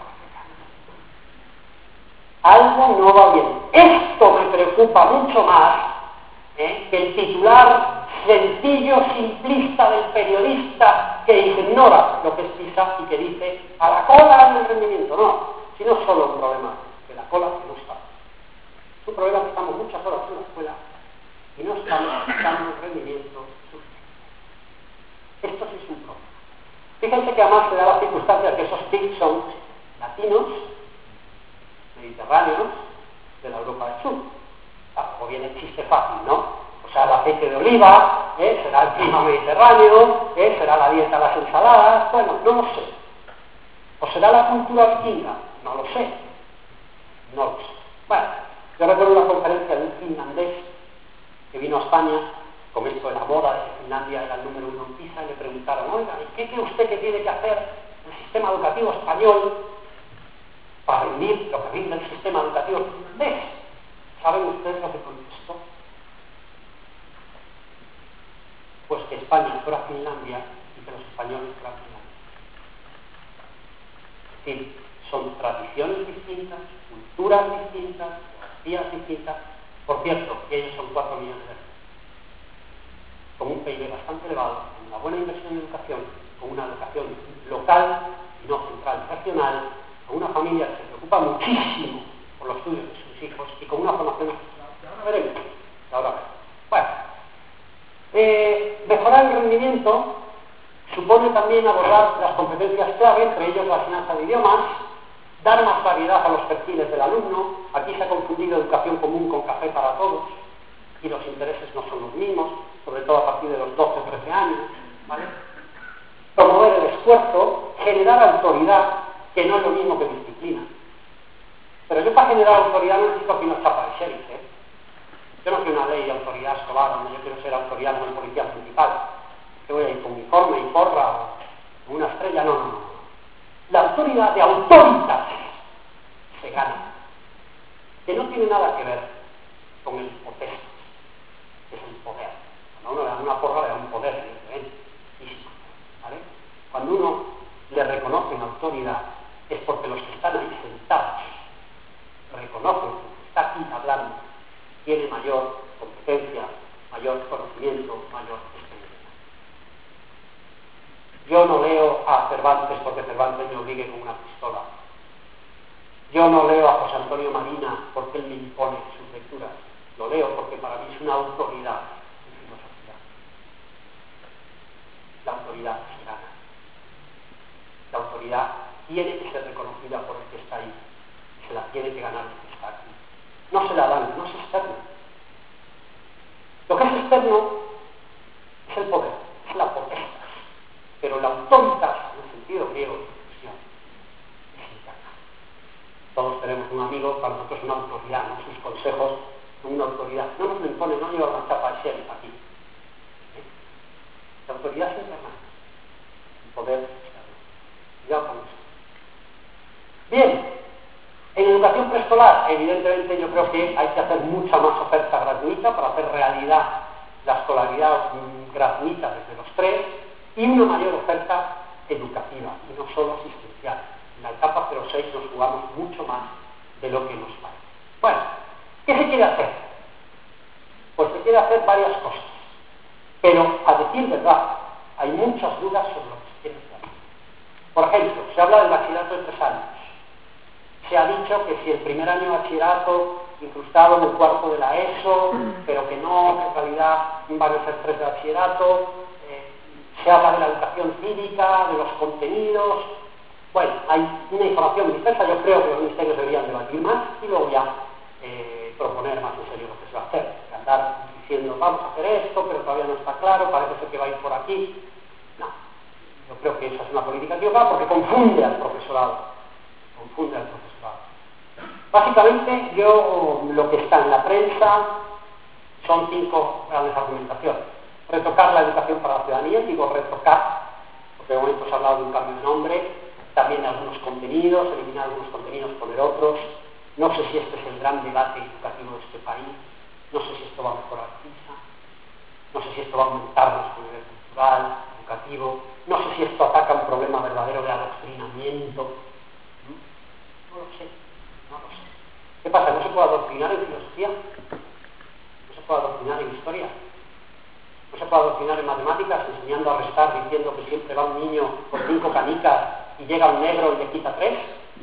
Algo no va bien. Esto me preocupa mucho más que el titular sencillo, simplista del periodista que ignora lo que es PISA y que dice a la cola en el rendimiento. No, si no es solo un problema de la cola, que no está. Es un problema que estamos muchas horas en la escuela y no estamos dando rendimiento suficiente. Esto sí es un problema. Fíjense que además se da la circunstancia que esos PIC son latinos, mediterráneos, de la Europa del Sur. O bien el chiste fácil, ¿no? O sea, el aceite de oliva, será el clima mediterráneo, será la dieta de las ensaladas, bueno, no lo sé. O será la cultura vikinga, no lo sé. No lo sé. Bueno, yo recuerdo una conferencia de un finlandés que vino a España con esto de la moda de que Finlandia era el número 1 en PISA, y le preguntaron, oiga, ¿y qué cree usted que tiene que hacer el sistema educativo español para rendir lo que rinde el sistema educativo finlandés? ¿Saben ustedes lo que contestó? Pues que España fuera Finlandia y que los españoles fueran Finlandia. Es decir, son tradiciones distintas, culturas distintas, geografías distintas. Por cierto, que ellos son 4 millones de personas, con un PIB bastante elevado, con una buena inversión en educación, con una educación local y no central regional, con una familia que se preocupa muchísimo por los estudios de sus hijos y con una formación que ahora veremos. Bueno, mejorar el rendimiento supone también abordar las competencias clave, entre ellos la enseñanza de idiomas, dar más variedad a los perfiles del alumno. Aquí se ha confundido educación común con café para todos y los intereses no son los mismos, sobre todo a partir de los 12 o 13 años, ¿vale? Promover el esfuerzo, generar autoridad, que no es lo mismo que disciplina. Pero yo para generar autoridad no necesito que una chapa de sheriff, ¿eh? Yo no quiero una ley de autoridad escolar donde yo quiero ser autoridad como el policía principal. Que voy a ir con uniforme y porra o una estrella, no. La autoridad de autoritas se gana. Que no tiene nada que ver con el potestas, que es el poder. Cuando uno le da una porra, le da un poder, evidentemente, físico, ¿vale? Cuando uno le reconoce una autoridad, es porque los que están ahí sentados reconocen que el que está aquí hablando tiene mayor competencia, mayor conocimiento, mayor experiencia. Yo no leo a Cervantes porque Cervantes me obligue con una pistola. Yo no leo a José Antonio Marina porque él me impone sus lecturas. Lo leo porque para mí es una autoridad en filosofía. La autoridad se gana. La autoridad tiene que ser reconocida por el que está ahí. Se la tiene que ganar el que está aquí. No se la dan, no es externo. Lo que es externo es el poder, es la potestas. Pero la autoritas, en el sentido griego de expresión, es interna. Todos tenemos un amigo, para nosotros una autoridad, ¿no? Sus consejos son una autoridad. No nos lo impone, no lleva una chapa de sheriff aquí. La autoridad es interna. El poder es externo. Cuidado con eso. Bien. En educación preescolar, evidentemente yo creo que hay que hacer mucha más oferta gratuita para hacer realidad la escolaridad gratuita desde los 3 y una mayor oferta educativa y no solo asistencial. En la etapa 06 nos jugamos mucho más de lo que nos parece. Bueno, ¿qué se quiere hacer? Pues se quiere hacer varias cosas, pero a decir verdad, hay muchas dudas sobre lo que se quiere hacer. Por ejemplo, se habla del bachillerato de 3 años. Se ha dicho que si el primer año de bachillerato incrustado en el cuarto de la ESO, pero que no, que en realidad van a ser 3 de bachillerato. Se habla de la educación cívica, de los contenidos. Bueno, hay una información dispersa. Yo creo que los ministerios deberían debatir más y luego ya proponer más en serio lo que se va a hacer. Que andar diciendo, vamos a hacer esto, pero todavía no está claro, parece ser que va a ir por aquí. No, yo creo que esa es una política equivocada porque confunde al profesorado. Básicamente, lo que está en la prensa son 5 grandes argumentaciones. Retocar la educación para la ciudadanía, digo retocar, porque de momento se ha hablado de un cambio de nombre, también de algunos contenidos, eliminar algunos contenidos, poner otros. No sé si este es el gran debate educativo de este país, no sé si esto va a mejorar PISA, no sé si esto va a aumentar nuestro nivel cultural, educativo, no sé si esto ataca un problema verdadero de adoctrinamiento. No lo sé. ¿Qué pasa? ¿No se puede adoctrinar en filosofía? ¿No se puede adoctrinar en historia? ¿No se puede adoctrinar en matemáticas enseñando a restar diciendo que siempre va un niño con 5 canicas y llega un negro y le quita 3?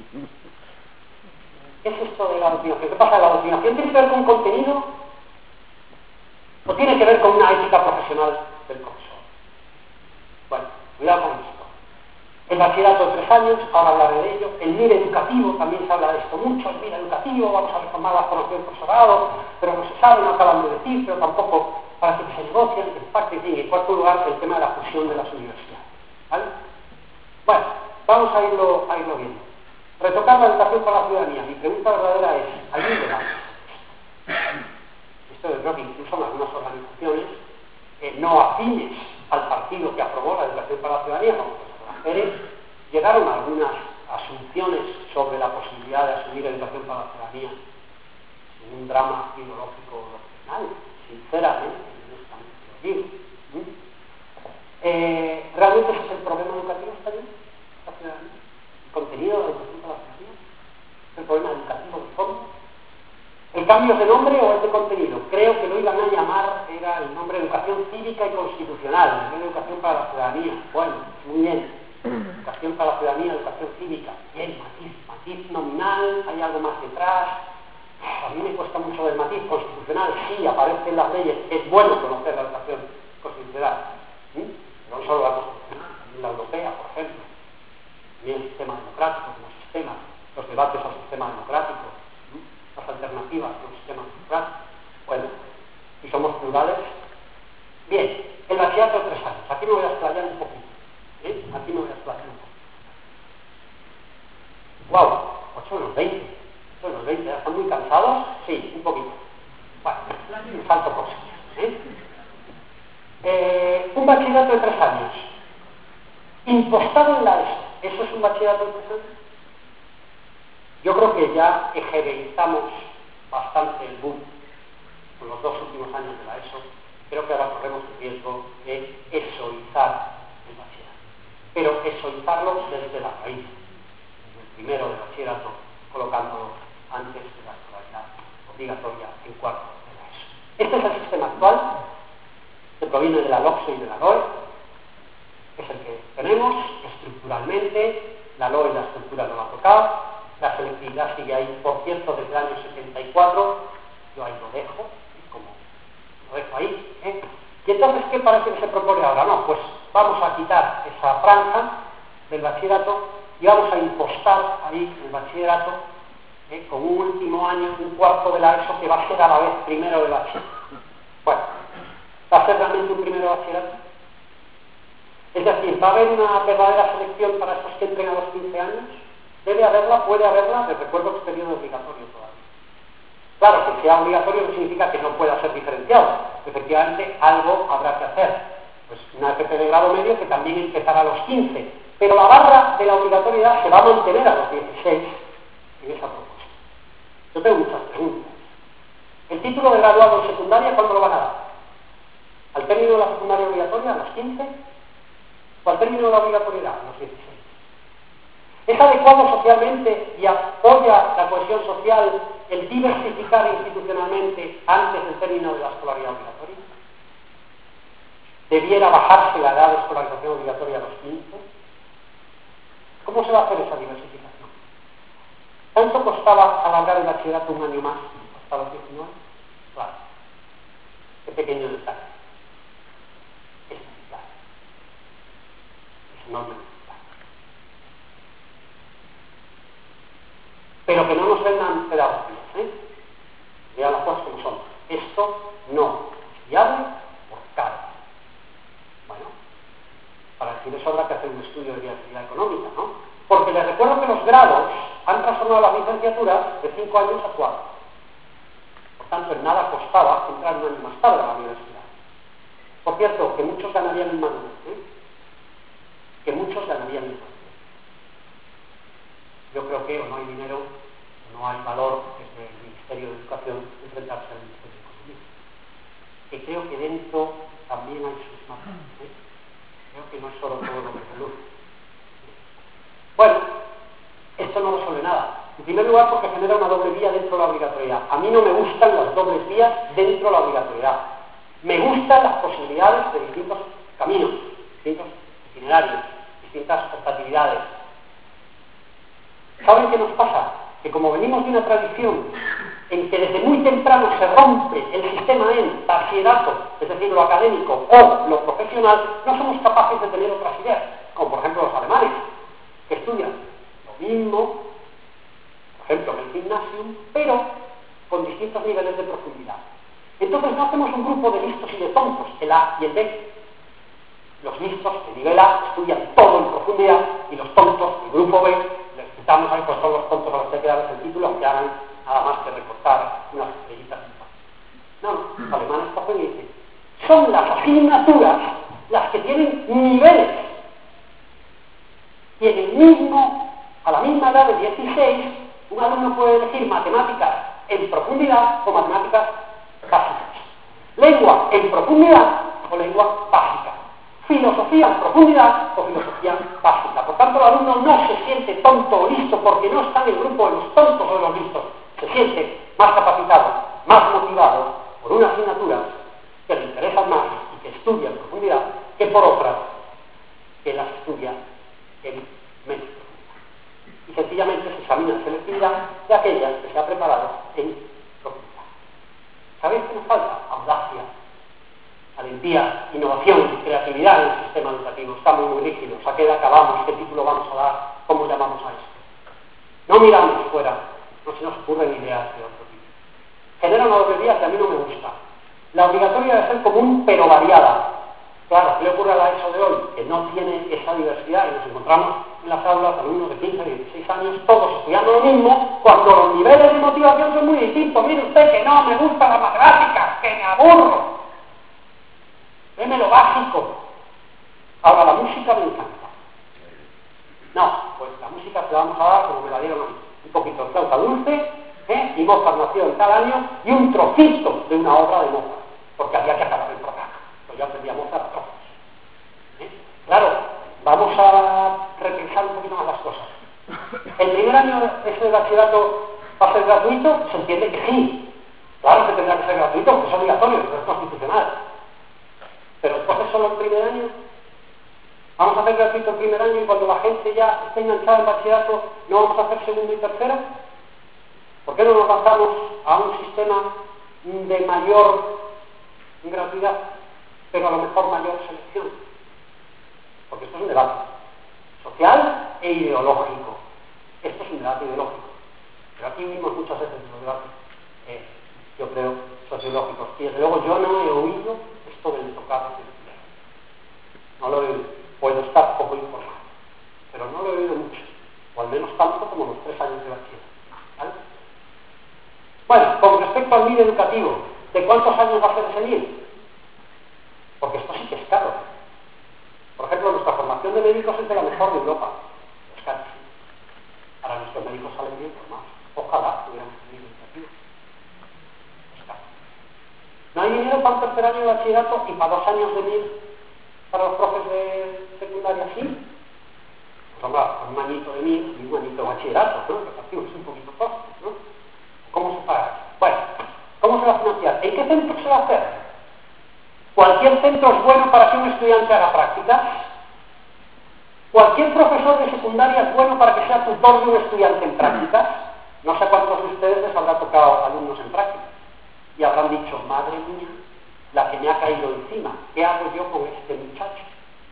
¿Qué es esto de la adoctrinación? ¿Qué pasa? ¿La adoctrinación tiene que ver con contenido? ¿O tiene que ver con una ética profesional del profesor? Bueno, cuidado con esto. El bachillerato de 3 años, ahora hablaré de ello. El MIR educativo, también se habla de esto mucho. El MIR educativo, vamos a reformar la formación del profesorado, pero no se sabe, no acaban de decir, pero tampoco parece que se negocian, que se pacte. Y en cuarto lugar, el tema de la fusión de las universidades. ¿Vale? Bueno, vamos a irlo viendo. Retocar la educación para la ciudadanía. Mi pregunta verdadera es, ¿hay un debate? Esto yo creo que incluso en algunas organizaciones no afines al partido que aprobó la educación para la ciudadanía, como Pérez, llegaron a algunas asunciones sobre la posibilidad de asumir educación para la ciudadanía en un drama ideológico doctrinal, sinceramente, honestamente lo digo. ¿Realmente ese es el problema educativo español? ¿La ciudadanía? ¿El contenido de la educación para la ciudadanía? ¿Es el problema educativo de fondo? ¿El cambio de nombre o es de contenido? Creo que lo iban a llamar, era el nombre Educación Cívica y Constitucional, en vez de Educación para la Ciudadanía. Bueno, muy bien. Educación para la ciudadanía, educación cívica. Bien, matiz nominal, hay algo más detrás. A mí me cuesta mucho el matiz constitucional. Sí, aparece en las leyes. Es bueno conocer la educación constitucional. No solo la constitucional, también la europea, por ejemplo. También el sistema democrático como sistema, los debates al sistema democrático, las alternativas a un sistema democrático. Bueno, si somos plurales. Bien, el bachillerato de 3 años. Aquí me voy a explayar un poquito. Aquí me voy a explayar un poco. ¡Wow! 8 menos 20. 8 menos 20. ¿Ya están muy cansados? Sí, un poquito. Bueno, un salto cosas. Un bachillerato de 3 años. Impostado en la ESO. ¿Eso es un bachillerato de 3 años? Yo creo que ya ejereizamos bastante el boom con los 2 últimos años de la ESO. Creo que ahora corremos el riesgo de esoizar el bachillerato. Pero esoizarlo desde la raíz, desde el primero de bachillerato, colocándolo antes de la escolaridad obligatoria en cuarto de la ESO. Este es el sistema actual, que proviene de la LOCSE y de la LOE, es el que tenemos estructuralmente. La LOE, la estructura no la ha tocado, la selectividad sigue ahí, por cierto, desde el año 74, yo ahí lo dejo, como lo dejo ahí. Y entonces, ¿qué parece que se propone ahora? No, pues vamos a quitar esa franja del bachillerato y vamos a impostar ahí el bachillerato con un último año, un cuarto de la ESO, que va a ser a la vez primero de bachillerato. Bueno, ¿va a ser realmente un primero de bachillerato? Es decir, ¿va a haber una verdadera selección para estos que entren a los 15 años? Debe haberla, puede haberla, les recuerdo que es periodo obligatorio todavía. Claro, que sea obligatorio no significa que no pueda ser diferenciado. Efectivamente, algo habrá que hacer. Pues una FP de grado medio que también empezará a los 15. Pero la barra de la obligatoriedad se va a mantener a los 16 en esa propuesta. Yo tengo muchas preguntas. ¿El título de graduado en secundaria cuándo lo van a dar? ¿Al término de la secundaria obligatoria, a los 15? ¿O al término de la obligatoriedad, a los 16? ¿Es adecuado socialmente y apoya la cohesión social el diversificar institucionalmente antes del término de la escolaridad obligatoria? ¿Debiera bajarse la edad de escolarización obligatoria a los 15? ¿Cómo se va a hacer esa diversificación? ¿Cuánto costaba alargar el bachillerato un año más hasta los 19? Claro. Qué pequeño detalle. Es necesario. Es enorme. Pero que no nos vendan pedagogías, vean las cosas como son. Esto no es viable por caro. Bueno, para decir eso habrá que hacer un estudio de viabilidad económica, ¿no? Porque les recuerdo que los grados han transformado las licenciaturas de 5 años a 4. Por tanto, en nada costaba entrar un año más tarde a la universidad. Por cierto, que muchos ganarían en madurez, que muchos ganarían en madurez. Yo creo que o no hay dinero, o no hay valor desde el Ministerio de Educación enfrentarse al Ministerio de Economía. Que creo que dentro también hay sus matices. Creo que no es solo todo lo que se luce. Bueno, esto no resuelve nada. En primer lugar, porque genera una doble vía dentro de la obligatoriedad. A mí no me gustan las dobles vías dentro de la obligatoriedad. Me gustan las posibilidades de distintos caminos, distintos itinerarios, distintas optatividades. ¿Saben qué nos pasa? Que como venimos de una tradición en que desde muy temprano se rompe el sistema en bachillerato, es decir, lo académico o lo profesional, no somos capaces de tener otras ideas, como por ejemplo los alemanes, que estudian lo mismo, por ejemplo, en el gimnasium, pero con distintos niveles de profundidad. Entonces no hacemos un grupo de listos y de tontos, el A y el B. Los listos, el nivel A, estudian todo en profundidad, y los tontos, el grupo B, les quitamos ahí pues todos los tontos a los que hay que darles el título, aunque hagan nada más que recortar unas estrellitas. No, los alemanes cogen y dicen, son las asignaturas las que tienen niveles. Y en el mismo, a la misma edad de 16, un alumno puede elegir matemáticas en profundidad o matemáticas básicas. Lengua en profundidad o lengua básica. Filosofía en profundidad o filosofía básica. Por tanto, el alumno no se siente tonto o listo porque no está en el grupo de los tontos o de los listos. Se siente más capacitado, más motivado por unas asignaturas que le interesan más y que estudia en profundidad que por otras que las estudia en menos profundidad. Y sencillamente se examina la selectividad de aquellas que se ha preparado en profundidad. ¿Sabéis qué nos falta? Audacia, valentía, innovación, creatividad en el sistema educativo. Estamos muy rígidos. ¿A qué edad acabamos? ¿Qué título vamos a dar? ¿Cómo llamamos a esto? No miramos fuera, no se nos ocurren ideas de otro tipo. Genera una doble vía que a mí no me gusta. La obligatoria debe ser común pero variada. Claro, ¿qué le ocurre a la ESO de hoy? Que no tiene esa diversidad y nos encontramos en las aulas alumnos de 15 y 16 años, todos estudiando lo mismo, cuando los niveles de motivación son muy distintos. Mire usted que no me gustan las matemáticas, que me aburro. Deme lo básico. Ahora, la música me encanta. No, pues la música se la vamos a dar como me la dieron a mí. Un poquito de flauta dulce, y Mozart nació en tal año, y un trocito de una obra de Mozart, porque había que acabar el programa. Pues yo aprendí a Mozart trozos. Claro, vamos a repensar un poquito más las cosas. ¿El primer año ese de bachillerato va a ser gratuito? Se entiende que sí. Claro que tendrá que ser gratuito, porque es obligatorio, pero es constitucional. Pero después es solo el primer año. Vamos a hacer gratuito el primer año y cuando la gente ya esté enganchada en bachillerato, ¿no vamos a hacer segundo y tercero? ¿Por qué no nos lanzamos a un sistema de mayor gratuidad, pero a lo mejor mayor selección? Porque esto es un debate social e ideológico. Esto es un debate ideológico. Pero aquí vimos muchas veces los debates, yo creo, sociológicos. Y desde luego yo no he oído esto del tocar de estudiar. No lo he oído. Puedo estar poco informado. Pero no lo he oído mucho. O al menos tanto como los 3 años de bachillerato. ¿Vale? Bueno, con respecto al NID educativo, ¿de cuántos años va a ser ese NID? Porque esto sí que es caro. Por ejemplo, nuestra formación de médicos es de la mejor de Europa. Es caro. Ahora nuestros médicos salen bien formados. Ojalá tuviéramos un NID educativo. Es caro. No hay dinero para un tercer año de bachillerato y para 2 años de NID para los profes de secundaria, sí. hombre, un añito de mí y un añito de bachillerato, ¿no? Que partimos un poquito cortos, ¿no? ¿Cómo se paga? Bueno, ¿cómo se va a financiar? ¿En qué centro se va a hacer? ¿Cualquier centro es bueno para que un estudiante haga prácticas? ¿Cualquier profesor de secundaria es bueno para que sea tutor de un estudiante en prácticas? No sé cuántos de ustedes les habrá tocado alumnos en prácticas y habrán dicho, madre mía, la que me ha caído encima, ¿qué hago yo con este muchacho?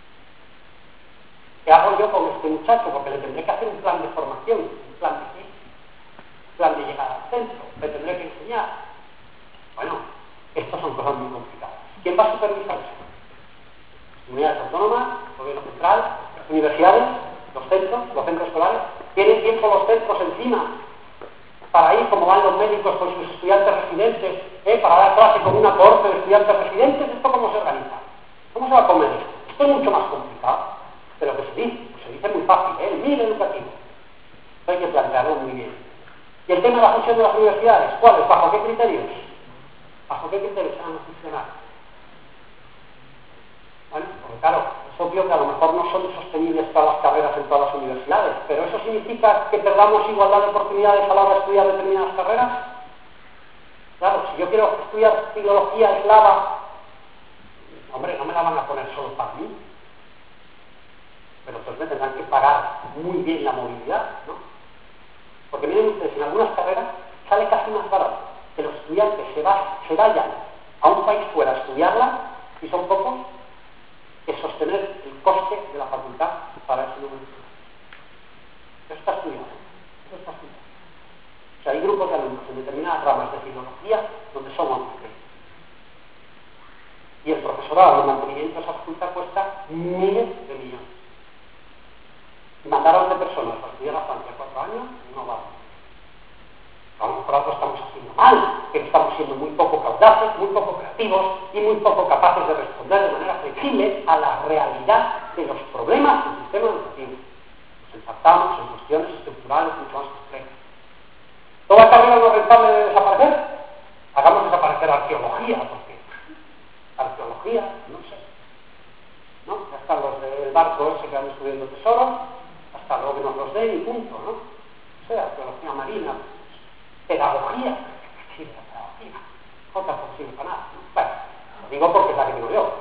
¿Qué hago yo con este muchacho? Porque le tendré que hacer un plan de formación, un plan de qué, un plan de llegada al centro, le tendré que enseñar. Bueno, estas son cosas muy complicadas. ¿Quién va a supervisar eso? Comunidades autónomas, gobierno central, universidades, los centros escolares. ¿Tienen tiempo los centros encima para ir como van los médicos con sus estudiantes residentes, para dar clase con una cohorte de estudiantes residentes? ¿Esto cómo se organiza? ¿Cómo se va a comer esto? Esto es mucho más complicado de lo que se dice. Pues se dice muy fácil, el MIR educativo. Esto hay que plantearlo muy bien. ¿Y el tema de la fusión de las universidades? ¿Cuáles? ¿Bajo qué criterios? ¿Bajo qué criterios se van a funcionar? Bueno, porque claro, es obvio que a lo mejor no son sostenibles todas las carreras en todas las universidades, pero ¿eso significa que perdamos igualdad de oportunidades a la hora de estudiar determinadas carreras? Claro, si yo quiero estudiar filología eslava, hombre, no me la van a poner solo para mí, pero entonces me tendrán que pagar muy bien la movilidad, ¿no? Porque miren ustedes, en algunas carreras sale casi más barato que los estudiantes se vayan a un país fuera a estudiarla, y son pocos, que sostener el coste de la facultad para ese número de estudiantes. Eso está estudiado. O sea, hay grupos de alumnos en determinadas ramas de filología donde son 11. Y el profesorado, el mantenimiento de esa facultad cuesta miles de millones. Y mandar a 11 personas para estudiar a Francia 4 años no vale. A lo mejor algo estamos haciendo mal, que estamos siendo muy poco caudaces, muy poco creativos y muy poco capaces de responder de manera flexible a la realidad de los problemas del sistema educativo. Nos ensartamos en cuestiones estructurales mucho más complejas. ¿Toda carrera no rentable debe desaparecer? Hagamos desaparecer arqueología, porque arqueología, no sé, ¿no? Ya están los del barco ese que van descubriendo tesoros, hasta luego que nos los den y punto, ¿no? O sea, arqueología marina, pedagogía, sí, la pedagogía, otra no sirve para nada, ¿no? Bueno, lo digo porque es la que digo yo.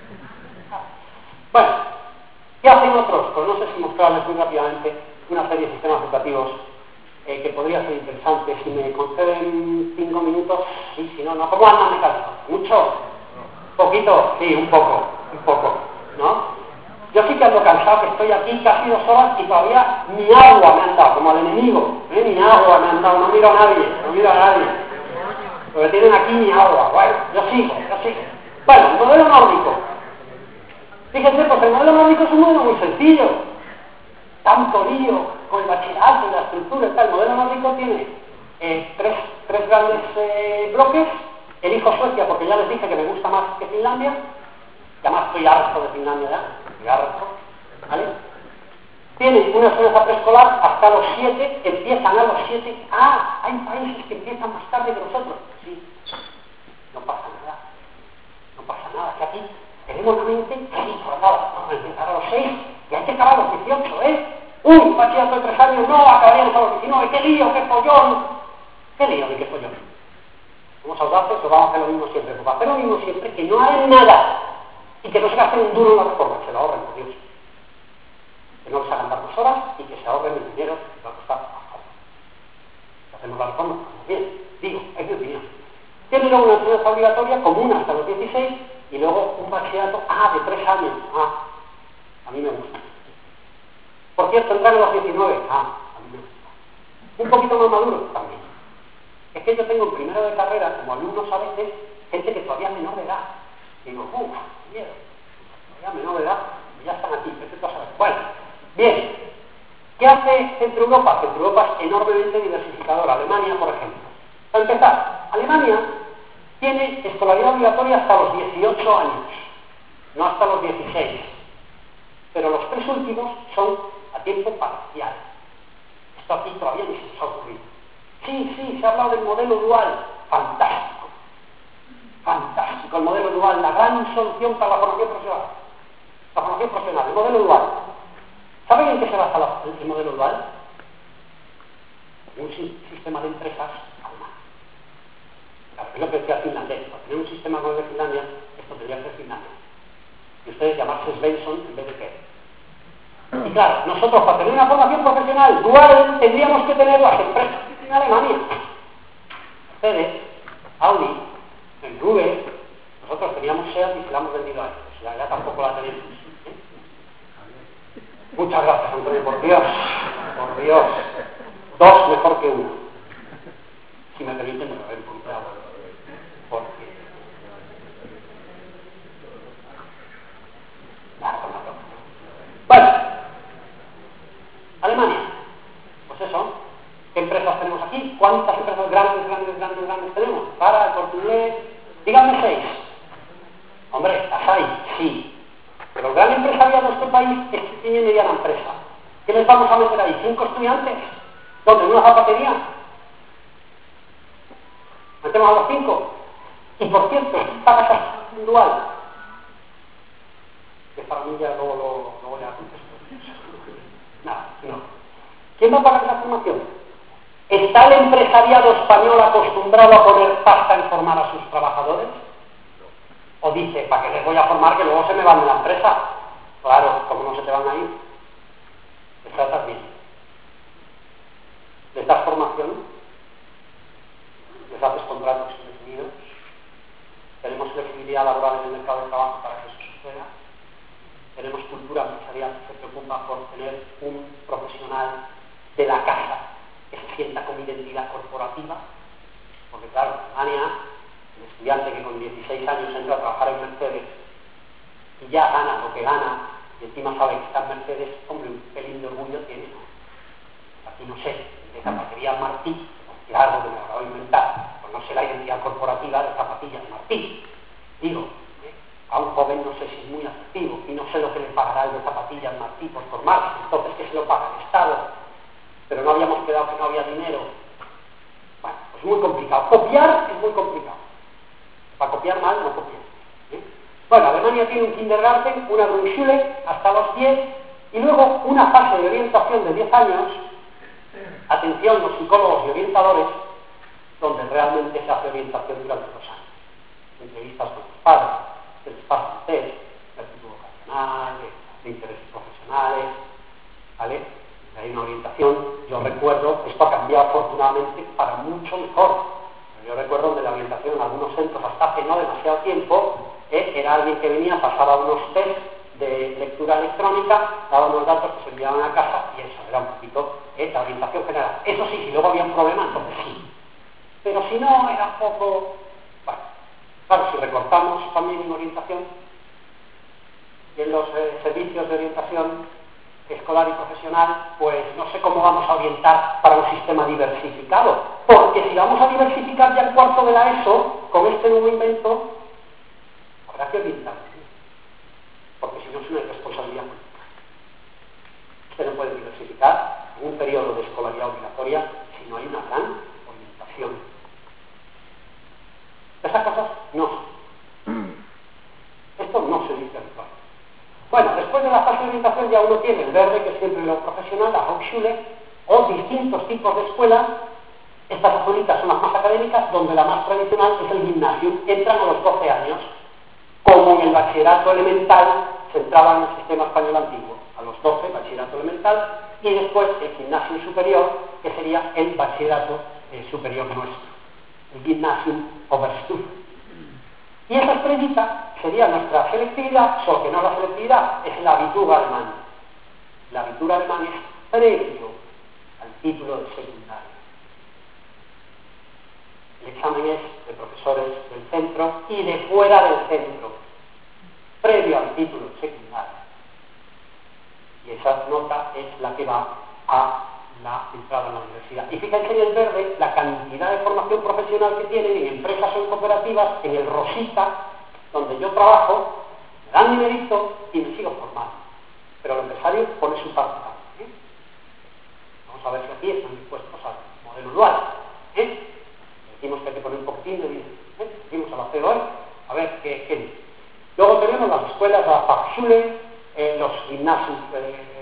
Bueno, ¿qué hacen otros? Pues no sé si mostrarles muy rápidamente una serie de sistemas educativos que podría ser interesante. Si me conceden 5 minutos, sí, si no, no. ¿Cómo andan de calcio? ¿Mucho? ¿Poquito? Sí, un poco, ¿no? Yo sí que ando cansado, que estoy aquí casi 2 horas y todavía ni agua me han dado, como al enemigo, ni agua me han dado, no miro a nadie, porque tienen aquí ni agua. Bueno, yo sigo. Bueno, el modelo nórdico. Fíjense, pues el modelo nórdico es un modelo muy sencillo. Tanto lío con el bachillerato y la estructura y tal. El modelo nórdico tiene tres grandes bloques. Elijo Suecia porque ya les dije que me gusta más que Finlandia. Y además estoy harto de Finlandia ya. ¿Vale? Tienen una enseñanza preescolar hasta los 7, empiezan a los 7. Ah, hay países que empiezan más tarde que nosotros. Sí, no pasa nada, que aquí tenemos la mente así, por nada, vamos a empezar a los 6 y hay que acabar a los 18, ¿eh? Un bachillerato de 3 años, no, acabaríamos a los 19, qué lío, qué follón. ¿Qué lío ni qué follón? Somos audaces o vamos a hacer lo mismo siempre. Pues hacer lo mismo siempre, que no hagan nada y que no se gasten un duro en la reforma, que se lo ahorren, por Dios. Que no les hagan dar 2 horas y que se ahorren el dinero que va a costar más. Si hacemos la reforma, estamos bien. Digo, es mi opinión. Tiene luego una enseñanza obligatoria común hasta los 16 y luego un bachillerato de 3 años. A mí me gusta. Por cierto, entrar a los 19. A mí me gusta. Un poquito más maduro también. Es que yo tengo en primero de carrera, como alumnos a veces, gente que todavía es menor de edad. Y digo, miedo. Todavía menor de edad, y ya están aquí. Bueno, bien. ¿Qué hace Centro Europa? Centro Europa es enormemente diversificador. Alemania, por ejemplo. Para empezar, Alemania tiene escolaridad obligatoria hasta los 18 años, no hasta los 16. Pero los 3 últimos son a tiempo parcial. Esto aquí todavía ni se nos ha ocurrido. Sí, se ha hablado del modelo dual. Fantástico, el modelo dual, la gran solución para la formación profesional. El modelo dual. ¿Saben en qué se basa el modelo dual? En un sistema de empresas alemán. Claro, es lo que decía finlandés. Para tener un sistema como el de Finlandia, esto tendría que ser Finlandia. Y ustedes llamarse Svensson en vez de qué. Y claro, nosotros para tener una formación profesional dual tendríamos que tener las empresas en Alemania. Ustedes, Audi, en Rube, nosotros teníamos SEAT y se la hemos vendido a ellos. Ya tampoco la tenemos. Muchas gracias, Antonio, por Dios. Por Dios. Dos mejor que uno. Si me permiten, me lo voy a encontrar. Porque... Bueno. Alemania. Pues eso. ¿Qué empresas tenemos aquí? ¿Cuántas empresas grandes tenemos? Para el Corte Inglés. Díganme 6. Hombre, las hay, sí. Pero el gran empresariado de este país es pequeña y mediana empresa. ¿Qué les vamos a meter ahí? 5 estudiantes. ¿Dónde? ¿En una zapatería? Metemos a los 5. Y por cierto, para esa dual. Que para mí ya luego ya contesto. Nada, no. ¿Quién va a pagar esa formación? ¿Está el empresariado español acostumbrado a poner pasta en formar a sus trabajadores? ¿O dice, para qué les voy a formar que luego se me van de la empresa? Claro, como no se te van a ir, les tratas bien. Les das formación, les haces contratos indefinidos, tenemos flexibilidad laboral en el mercado de trabajo para que eso suceda, tenemos cultura empresarial que se preocupa por tener un profesional de la casa que se sienta con identidad corporativa, porque claro, en Alemania, el estudiante que con 16 años entra a trabajar en Mercedes y ya gana lo que gana y encima sabe que está en Mercedes, hombre, un pelín de orgullo tiene, ¿no? Aquí no sé, de zapatería Martí, que algo que me acabo de inventar, pues no sé la identidad corporativa de zapatillas Martí. Digo, a un joven no sé si es muy atractivo y no sé lo que le pagará el de zapatillas Martí por formarse, entonces que se lo paga el Estado, pero no habíamos quedado que no había dinero. Bueno, pues muy complicado. Copiar es muy complicado. Para copiar mal, no copiar. Bueno, Alemania tiene un kindergarten, una Grundschule hasta los 10 y luego una fase de orientación de 10 años, atención los psicólogos y orientadores, donde realmente se hace orientación durante 2 años. Entrevistas con los padres, se les pasa un test de actitud vocacional, de intereses profesionales, ¿vale? Hay una orientación, yo recuerdo, esto ha cambiado afortunadamente para mucho mejor. Yo recuerdo de la orientación en algunos centros hasta hace no demasiado tiempo, era alguien que venía, pasaba unos test de lectura electrónica, daba unos datos que se enviaban a casa y eso era un poquito la orientación general. Eso sí, si luego había un problema, entonces sí. Pero si no, era poco... Bueno, claro, si recortamos también en orientación, en los servicios de orientación escolar y profesional, pues no sé cómo vamos a orientar para un sistema diversificado. Porque si vamos a diversificar ya el cuarto de la ESO, con este nuevo invento, habrá que orientar. Porque si no es una irresponsabilidad política. Usted no puede diversificar en un periodo de escolaridad obligatoria si no hay una gran orientación. Esas cosas no. Esto no se dice habitualmente. Bueno, después de la fase de orientación ya uno tiene el verde, que es siempre lo profesional, la Hochschule, o distintos tipos de escuelas. Estas azulitas son las más académicas, donde la más tradicional es el gimnasio. Entran a los 12 años, como en el bachillerato elemental se entraba en el sistema español antiguo. A los 12, bachillerato elemental, y después el gimnasio superior, que sería el bachillerato superior nuestro, el Gymnasium Oberstufe. Y esa estrellita sería nuestra selectividad, solo que no la selectividad, es el Abitur alemán. El Abitur alemán es previo al título de secundario. El examen es de profesores del centro y de fuera del centro, previo al título de secundario. Y esa nota es la que va a la entrada en la universidad. Y fíjense en el verde la cantidad de formación profesional que tienen en empresas o en cooperativas, en el rosita, donde yo trabajo, me dan dinerito y me sigo formando. Pero el empresario pone su parte también. Vamos a ver si aquí están dispuestos al modelo dual. Decimos que hay que poner un poquitín de dinero. Decimos a la COE, a ver qué. Luego tenemos las escuelas, la Fachschule, los gimnasios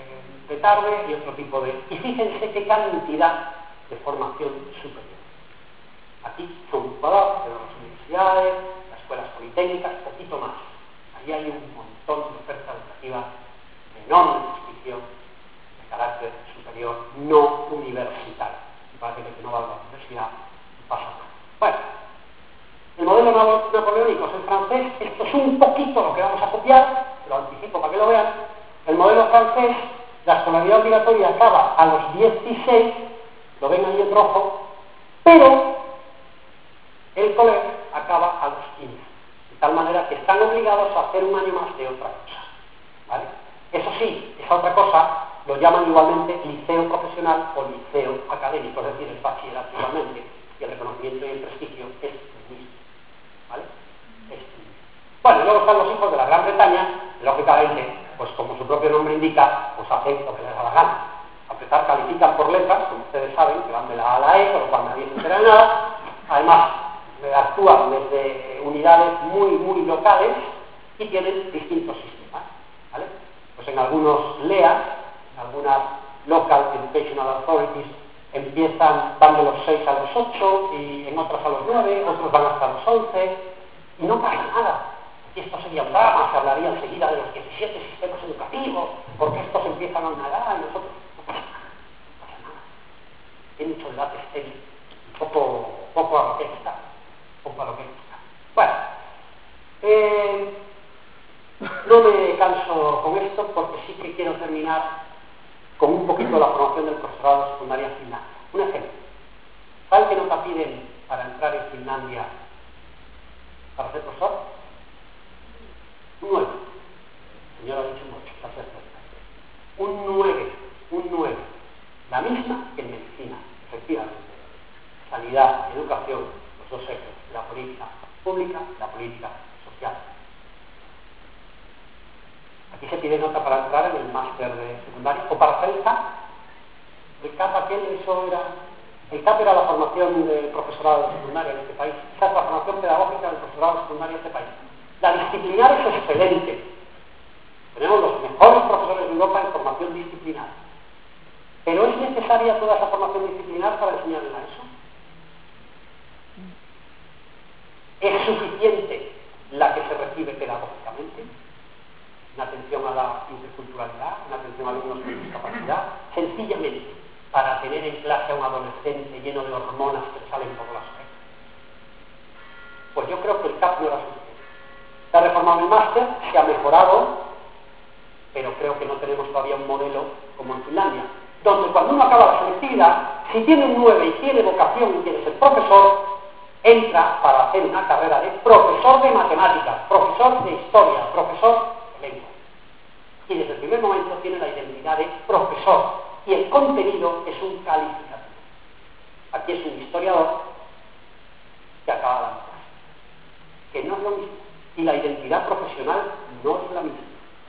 de tarde y otro tipo de... Y fíjense qué cantidad de formación superior. Aquí son todas las universidades, las escuelas politécnicas, poquito más. Allí hay un montón de oferta educativa de enorme prestigio, de carácter superior, no universitario. Me parece que no va a la universidad, pasa nada. Bueno, el modelo napoleónico es el francés. Esto es un poquito lo que vamos a copiar, lo anticipo para que lo vean. El modelo francés, la escolaridad obligatoria acaba a los 16, lo ven ahí en rojo, pero el colegio acaba a los 15, de tal manera que están obligados a hacer un año más de otra cosa, ¿vale? Eso sí, esa otra cosa lo llaman igualmente liceo profesional o liceo académico, es decir, el bachillerato igualmente, y el reconocimiento y el prestigio es el mismo, ¿vale? Es el mismo. Bueno, y luego están los hijos de la Gran Bretaña, lógicamente, pues como su propio nombre indica, pues hacen lo que les da la gana. A empezar, califican por letras, como ustedes saben, que van de la A a la E, con lo cual nadie se entera de nada. Además, actúan desde unidades muy locales y tienen distintos sistemas, ¿vale? Pues en algunos LEA, en algunas Local Educational Authorities, van de los 6 a los 8 y en otras a los 9, otros van hasta los 11 y no pasa nada. Aquí esto sería un drama, se hablaría enseguida de los 17 sistemas educativos, porque estos empiezan a una edad y nosotros... No pasa nada. Hay mucho debate estéril, poco a lo que está. Bueno, no me canso con esto porque sí que quiero terminar con un poquito la formación del profesorado de secundaria en Finlandia. Un ejemplo. ¿Saben qué nota piden para entrar en Finlandia para ser profesor? Un 9. El señor ha dicho un 8, está perfecto. Un 9. La misma que en medicina, efectivamente. Sanidad, educación, los dos ejes, la política pública y la política social. Aquí se pide nota para entrar en el máster de secundaria o para hacer el CAP. El CAP el CAP era la formación de profesorado de secundaria en este país. Esa es la formación pedagógica del profesorado de secundaria en este país. La disciplinar es excelente. Tenemos los mejores profesores de Europa en formación disciplinar. ¿Pero es necesaria toda esa formación disciplinar para enseñarles a eso? ¿Es suficiente la que se recibe pedagógicamente? En atención a la interculturalidad, en atención a alumnos con discapacidad, sencillamente para tener en clase a un adolescente lleno de hormonas que le salen por las orejas. Pues yo creo que el CAP no era suficiente. Se ha reformado el máster, se ha mejorado, pero creo que no tenemos todavía un modelo como en Finlandia, donde cuando uno acaba la selectividad, si tiene un 9 y tiene vocación y quiere ser profesor, entra para hacer una carrera de profesor de matemáticas, profesor de historia, profesor de lengua. Y desde el primer momento tiene la identidad de profesor y el contenido es un calificativo. Aquí es un historiador que acaba dando clase, que no es lo mismo. Y la identidad profesional no es la misma.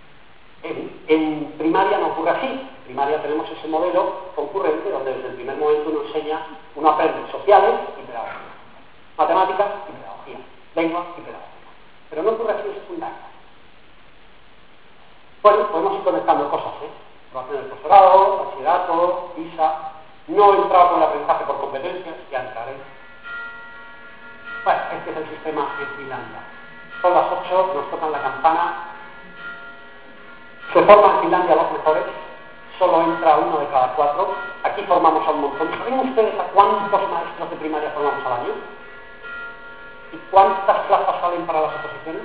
En primaria no ocurre así. En primaria tenemos ese modelo concurrente donde desde el primer momento uno aprende sociales y pedagogía. Matemáticas y pedagogía, lengua y pedagogía. Pero no ocurre así en secundaria. Bueno, podemos ir conectando cosas, formación del profesorado, bachillerato, PISA. No he entrado con el aprendizaje por competencias, ya entraré. Bueno, este es el sistema en Finlandia. Son las 8, nos tocan la campana. Se forman en Finlandia los mejores, solo entra uno de cada 4. Aquí formamos a un montón. ¿Saben ustedes a cuántos maestros de primaria formamos al año? ¿Y cuántas plazas salen para las oposiciones?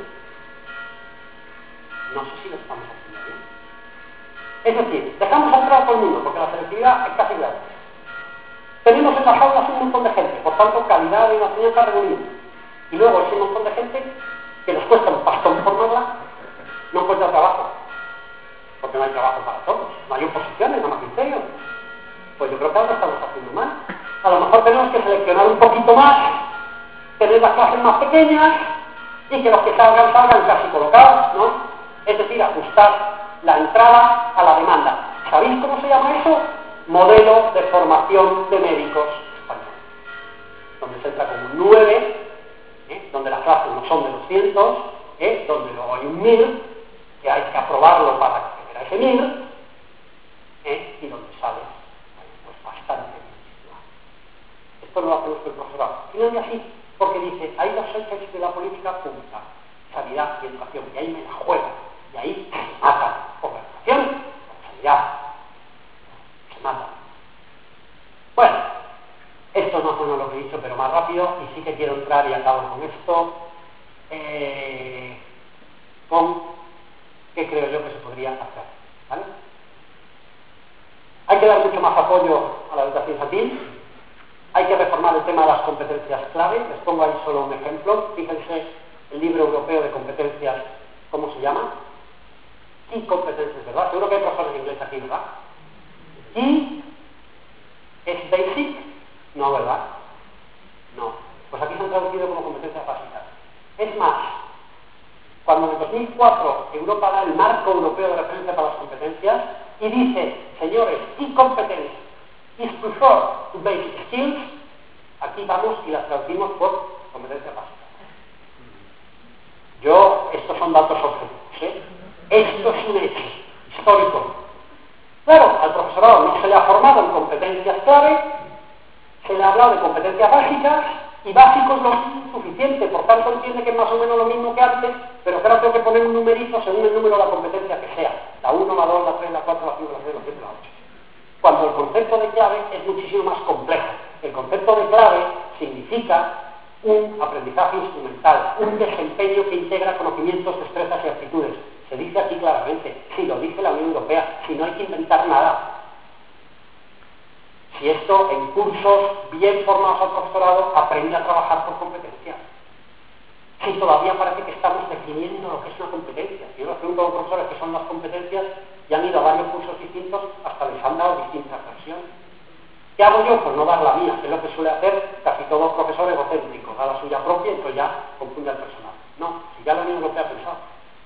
No sé si lo estamos haciendo bien. Es decir, dejamos entrar a todo el mundo, porque la selectividad es casi gratis. Tenemos en las aulas un montón de gente, por tanto, calidad de enseñanza reunida. Y luego ese montón de gente que nos cuesta un pastón formarla, no encuentra trabajo. Porque no hay trabajo para todos. No hay oposiciones, no hay criterios. Pues yo creo que algo estamos haciendo mal. A lo mejor tenemos que seleccionar un poquito más, tener las clases más pequeñas y que los que salgan casi colocados, ¿no? Es decir, ajustar la entrada a la demanda. ¿Sabéis cómo se llama eso? Modelo de formación de médicos españoles. Donde se entra como un 9, donde las clases no son de 200, donde luego hay un 1000, que hay que aprobarlo para acceder a ese 1000, llame así, porque dice, hay dos ejes de la política pública, sanidad y educación, y ahí me la juego, y ahí se matan, por la educación, por la sanidad, se matan. Bueno, esto no son lo que he dicho, pero más rápido, y sí que quiero entrar y acabo con esto, con qué creo yo que se podría hacer, ¿vale? Hay que dar mucho más apoyo a la educación infantil. Hay que reformar el tema de las competencias clave. Les pongo ahí solo un ejemplo. Fíjense el libro europeo de competencias, ¿cómo se llama? Key Competences, ¿verdad? Seguro que hay profesores de inglés aquí, ¿verdad? Key es basic, no, ¿verdad? No. Pues aquí se han traducido como competencias básicas. Es más, cuando en el 2004 Europa da el marco europeo de referencia para las competencias y dice, señores, key competence is preferred to basic skills, aquí vamos y las traducimos por competencias básicas. Estos son datos objetivos, ¿eh? Esto es un hecho histórico. Claro, al profesorado no se le ha formado en competencias clave, se le ha hablado de competencias básicas, y básico es lo suficiente, por tanto entiende que es más o menos lo mismo que antes, pero que ahora tengo que poner un numerito según el número de la competencia que sea, la 1, la 2, la 3, la 4, la 5, la 6, la 7, la 8. Cuando el concepto de clave es muchísimo más complejo. El concepto de clave significa un aprendizaje instrumental, un desempeño que integra conocimientos, destrezas y actitudes. Se dice aquí claramente, si lo dice la Unión Europea, si no hay que inventar nada. Si esto en cursos bien formados al profesorado aprende a trabajar por competencias. Si todavía parece que estamos definiendo lo que es una competencia. Yo les pregunto a los profesores qué son las competencias y han ido a varios cursos distintos, hasta les han dado distintas versiones. ¿Qué hago yo? Pues no dar la mía, que es lo que suele hacer casi todo profesor egocéntrico, da la suya propia y entonces ya confunde al personal. No, si ya la Unión Europea ha pensado.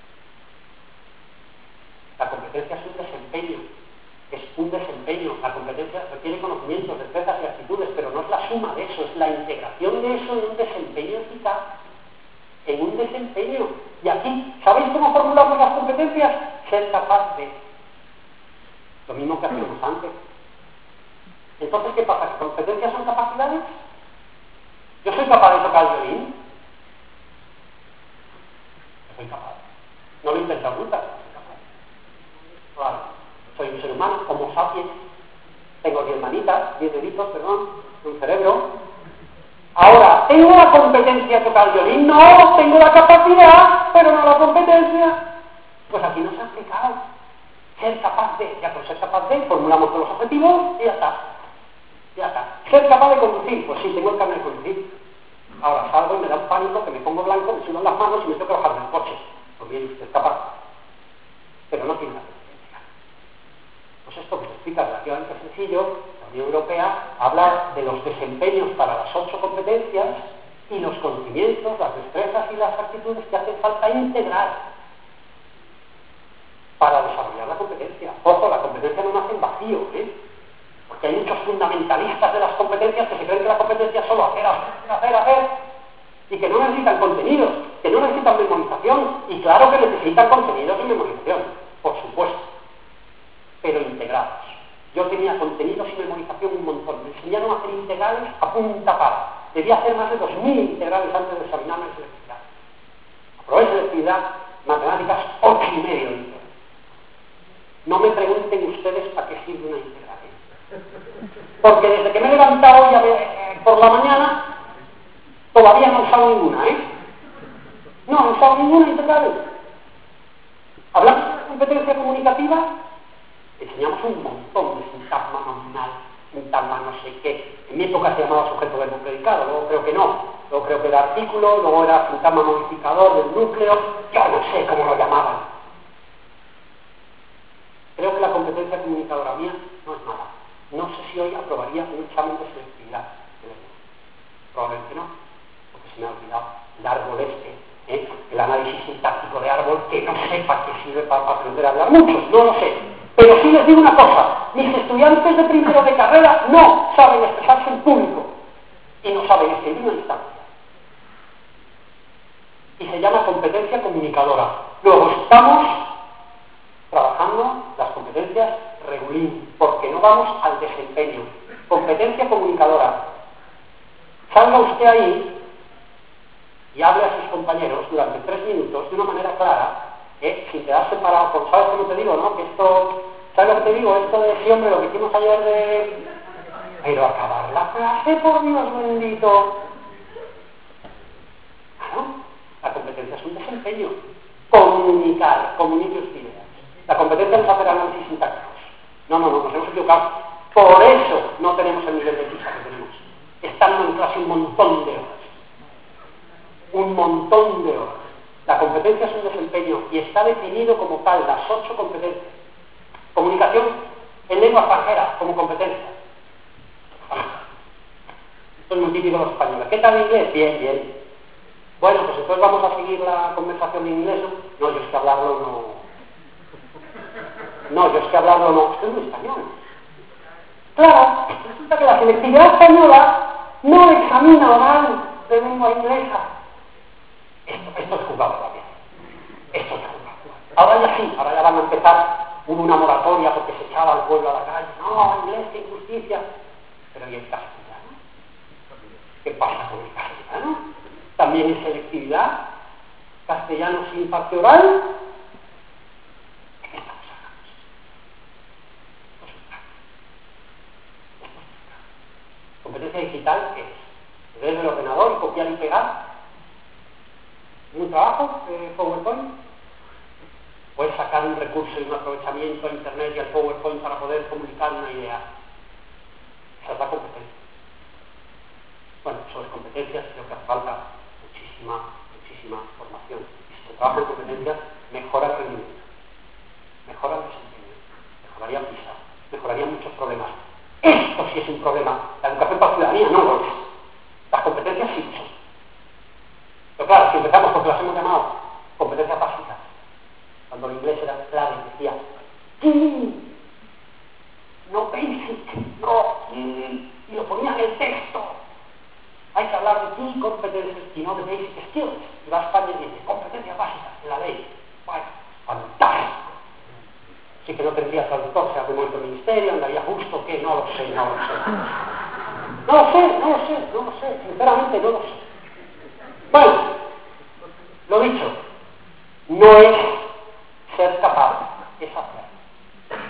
La competencia es un desempeño. Es un desempeño. La competencia requiere conocimientos, destrezas y actitudes, pero no es la suma de eso, es la integración de eso en un desempeño eficaz. En un desempeño. Y aquí, ¿sabéis cómo formulamos las competencias? Ser capaz de. Lo mismo que hacíamos antes. Entonces, ¿qué pasa? ¿Que competencias son capacidades? ¿Yo soy capaz de tocar el violín? Yo soy capaz. No lo he intentado nunca, pero soy capaz. Claro. Soy un ser humano, Homo sapiens. Tengo 10 manitas, 10 deditos, perdón, un cerebro. Ahora, ¿tengo la competencia de tocar el violín? No, tengo la capacidad, pero no la competencia. Pues aquí no se ha aplicado. Ser capaz de, ya por ser capaz de, formulamos todos los objetivos y ya está. Ya está. Ser capaz de conducir, pues sí, tengo el carnet de conducir. Ahora salgo y me da un pánico que me pongo blanco, me sudan las manos y me tengo que bajar del coche. Pues bien, usted es capaz. Pero no tiene la competencia. Pues esto que se explica relativamente sencillo, la Unión Europea habla de los desempeños para las 8 competencias y los conocimientos, las destrezas y las actitudes que hacen falta integrar para desarrollar la competencia. Ojo, la competencia no nace en vacío, ¿eh? Porque hay muchos fundamentalistas de las competencias que se creen que la competencia es solo hacer, y que no necesitan contenidos, que no necesitan memorización, y claro que necesitan contenidos y memorización, por supuesto, pero integrados. Yo tenía contenidos y memorización un montón, me enseñaron a hacer integrales a punta pala. Debía hacer más de 2000 integrales antes de examinarme en selectividad. Aprobé selectividad, matemáticas 8,5. No me pregunten ustedes para qué sirve una integral. Porque desde que me he levantado ya por la mañana, todavía no he usado ninguna, ¿eh? No he usado ninguna integral. Hablamos de competencia comunicativa, enseñamos un montón de sintagma nominal, sintagma no sé qué. En mi época se llamaba sujeto verbo predicado, luego creo que no. Luego creo que era artículo, luego era sintagma modificador del núcleo, yo no sé cómo lo llamaban. Creo que la competencia comunicadora mía no es mala. No sé si hoy aprobaría un examen de selectividad. Probablemente no, porque se me ha olvidado el árbol el análisis sintáctico de árbol, que no sé para qué sirve para aprender a hablar mucho, no lo sé. Pero sí les digo una cosa, mis estudiantes de primero de carrera no saben expresarse en público y no saben escribir una instancia. Y se llama competencia comunicadora. Luego estamos trabajando las competencias regulín, porque no vamos al desempeño. Competencia comunicadora. salga usted ahí y hable a sus compañeros durante 3 minutos de una manera clara, sin quedar separado, porque sabes cómo te digo, ¿no? Que esto, ¿sabes lo que te digo? Esto de siempre, lo que hicimos ayer de... Pero acabar la clase, por Dios bendito. Claro, la competencia es un desempeño. Comunique usted ideas. La competencia no es hacer análisis sintácticos. No, nos hemos equivocado. Por eso no tenemos el nivel de PISA que tenemos. Estando en clase un montón de horas. Un montón de horas. La competencia es un desempeño y está definido como tal, las 8 competencias. Comunicación en lengua extranjera, como competencia. Esto es muy típico de los españoles. ¿Qué tal inglés? Bien, bien. Bueno, pues entonces vamos a seguir la conversación en inglés. No, yo es que hablarlo no. Estoy muy español. Claro, resulta que la selectividad española no examina oral de lengua inglesa. Esto es jugado también. Esto es jugado. Ahora ya van a empezar una moratoria porque se echaba al pueblo a la calle. No, inglés, qué injusticia. Pero ¿y el castellano? ¿Qué pasa con el castellano? ¿También es selectividad? ¿Castellano sin parte oral? ¿De qué estamos hablando? Esto es un fracaso. Competencia digital, ¿qué es? Desde el ordenador y copiar y pegar. ¿Un trabajo de PowerPoint? Puedes sacar un recurso y un aprovechamiento a Internet y al PowerPoint para poder comunicar una idea. Esa es la competencia. Bueno, sobre competencias creo que hace falta muchísima formación. Y si se trabaja en competencias, mejora el rendimiento, mejora el desempeño, mejoraría PISA, mejoraría muchos problemas. Esto sí es un problema. La educación para la ciudadanía no lo es. Las competencias sí son. Pero claro, si empezamos porque las hemos llamado competencias básicas, cuando el inglés era clave, decía key, no basic, no key, y lo ponía en el texto. Hay que hablar de key competencias y no de basic skills. Y va a España y dice competencias básicas en la ley. Vaya, fantástico. Sí que no tendría traductor, se ha muerto el ministerio, andaría justo que no lo sé. Sinceramente no lo sé. Bueno, lo dicho, no es ser capaz, es hacer.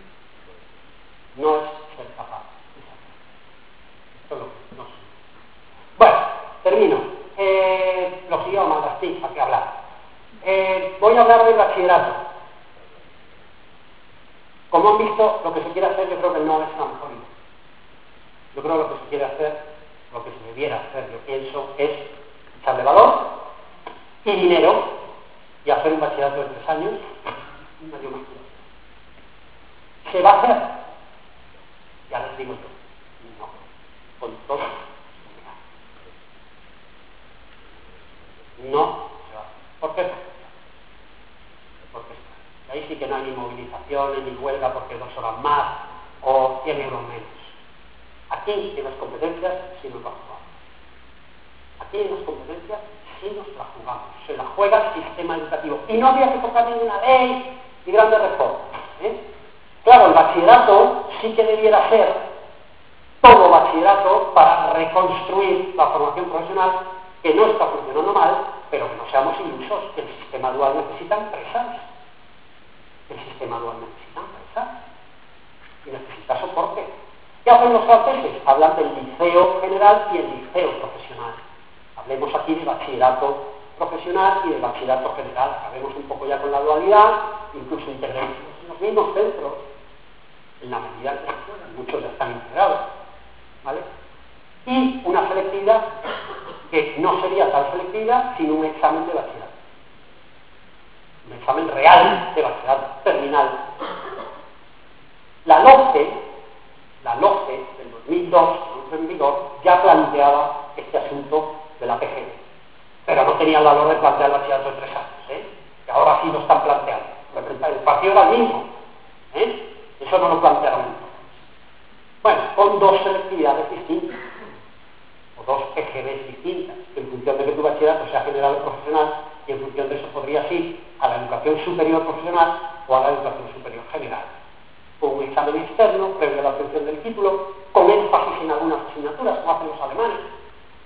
No es ser capaz, es hacer. Esto no sé. Bueno, termino. Los idiomas, las TIC, ¿para qué hablar? Voy a hablar del bachillerato. Como han visto, lo que se quiere hacer yo creo que no es la mejor idea. Yo creo que lo que se quiere hacer, lo que se debiera hacer, yo pienso, es echarle valor y dinero y hacer un bachillerato de 3 años y medio más. ¿Se va a hacer? Ya les digo yo, no, con todo. No se va a hacer. ¿Por qué? Porque ahí sí que no hay ni movilizaciones, ni huelga porque 2 horas más o 100 euros menos. Aquí, en las competencias, sí nos la jugamos. Aquí, en las competencias, sí nos la jugamos. Se la juega el sistema educativo. Y no había que tocar ninguna ley y grandes reformas. Claro, el bachillerato sí que debiera ser todo bachillerato para reconstruir la formación profesional que no está funcionando mal, pero que no seamos ilusos, que el sistema dual necesita empresas. El sistema dual necesita empresas. Y necesita soporte. ¿Qué hacen los franceses? Hablan del liceo general y el liceo profesional. Hablemos aquí de bachillerato profesional y de bachillerato general. Acabemos un poco ya con la dualidad, incluso integremos en los mismos centros, en la medida que muchos ya están integrados. ¿Vale? Y una selectividad que no sería tal selectividad sino un examen de bachillerato. Un examen real de bachillerato terminal. La LOCE del 2002, en vigor, ya planteaba este asunto de la PGB. Pero no tenía el valor de plantear el bachillerato de 3 años, que ahora sí lo están planteando. El partido era el mismo, eso no lo plantearon entonces. Bueno, con 2 selectividades distintas, o 2 PGBs distintas, en función de que tu bachillerato sea general o profesional, y en función de eso podrías ir a la educación superior profesional o a la educación superior general. Con un examen externo, previo a la obtención del título, con énfasis en algunas asignaturas, como hacen los alemanes.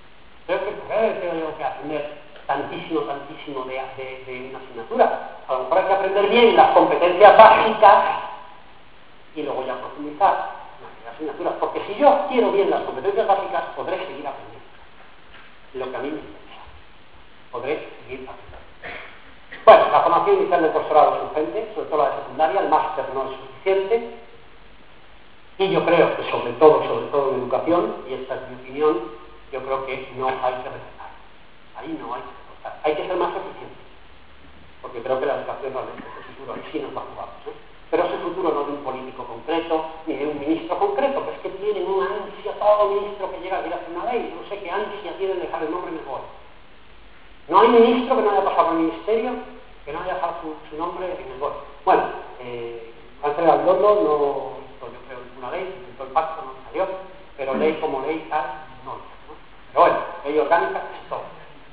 Creo yo que aprender tantísimo de una asignatura. A lo mejor hay que aprender bien las competencias básicas y luego ya profundizar en las asignaturas. Porque si yo adquiero bien las competencias básicas, podré seguir aprendiendo lo que a mí me interesa. Podré seguir aprendiendo. Bueno, la formación inicial del profesorado es urgente, sobre todo la de secundaria, el máster no es suficiente. Y yo creo que sobre todo en educación, y esta es mi opinión, yo creo que no hay que recortar. Ahí no hay que recortar. Hay que ser más eficientes. Porque creo que la educación realmente ese futuro ahí sí nos va a jugar. Pero ese futuro no de un político concreto, ni de un ministro concreto, que es que tienen una ansia, todo ministro que llega a hacer una ley, no sé qué ansia tienen de dejar el nombre mejor. No hay ministro que no haya pasado por el ministerio, que no haya dejado su nombre en el BOE. Bueno, Ángel Aldondo no hizo, yo creo, ninguna ley, intentó el pacto, no salió, pero ley como ley tal, no. Pero bueno, ley orgánica es todo.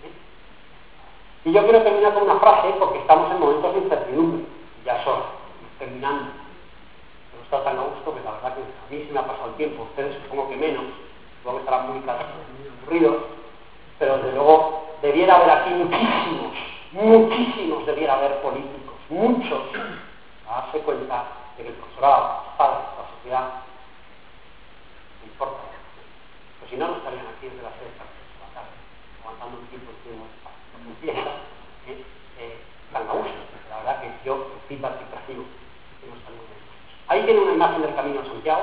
Y yo quiero terminar con una frase, porque estamos en momentos de incertidumbre, ya son, terminando. No está tan a gusto que la verdad que a mí se me ha pasado el tiempo, ustedes supongo que menos, supongo que estarán muy cansados, muy aburridos, pero desde luego debiera haber aquí muchísimos debiera haber políticos, muchos, a darse cuenta de que el profesorado, los padres, la sociedad, no importa. Pues si no, no estarían aquí desde las 6 de la tarde, aguantando un tiempo que no empieza, tan a gusto. La verdad que yo, el feedback que recibo, que no están muy bien. Ahí tiene una imagen del Camino de Santiago.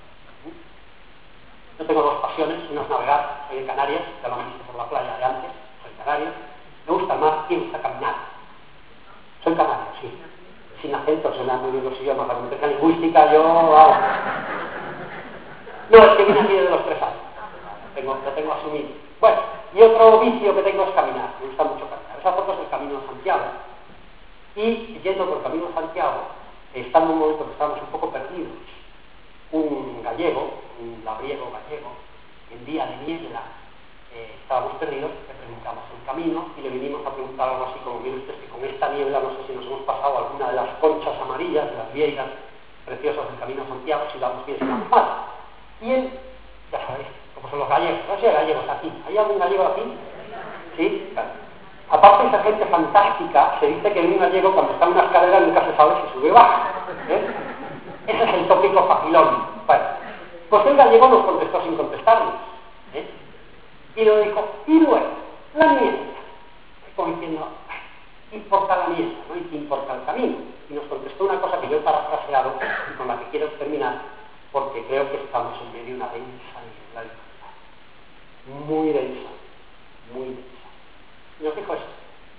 Yo tengo dos pasiones, una es navegar, soy de Canarias, ya lo han visto por la playa de antes, soy de Canarias, me gusta el mar y me gusta caminar. Soy canario, sí, sin acento, se me han muy bien los idiomas, la competencia lingüística, yo, vamos. No, es que vine aquí desde los 3 años, lo tengo asumido. Bueno, y otro vicio que tengo es caminar, me gusta mucho caminar. Esa foto es el Camino de Santiago, y yendo por el Camino de Santiago, estando en un momento que estábamos un poco perdidos, un gallego, un labriego gallego, en día de niebla, estábamos perdidos, le preguntamos el camino y le vinimos a preguntar algo así como, mire usted, que con esta niebla no sé si nos hemos pasado alguna de las conchas amarillas, de las vieiras preciosas del Camino de Santiago, si vamos bien, si vamos mal. Y él, ya sabéis, como son los gallegos, no sé si hay gallegos aquí, ¿hay algún gallego aquí? Sí, claro. Aparte de esa gente fantástica, se dice que un gallego cuando está en una escalera nunca se sabe si sube o baja. Ese es el tópico facilón. Bueno, pues el gallego nos contestó sin contestarnos. Y lo dijo, y luego, la mierda. Como diciendo, ¿qué importa la mierda? ¿No? ¿Y qué importa el camino? Y nos contestó una cosa que yo he parafraseado y con la que quiero terminar, porque creo que estamos en medio de una densa irregularidad. Muy densa, muy densa. Y nos dijo esto.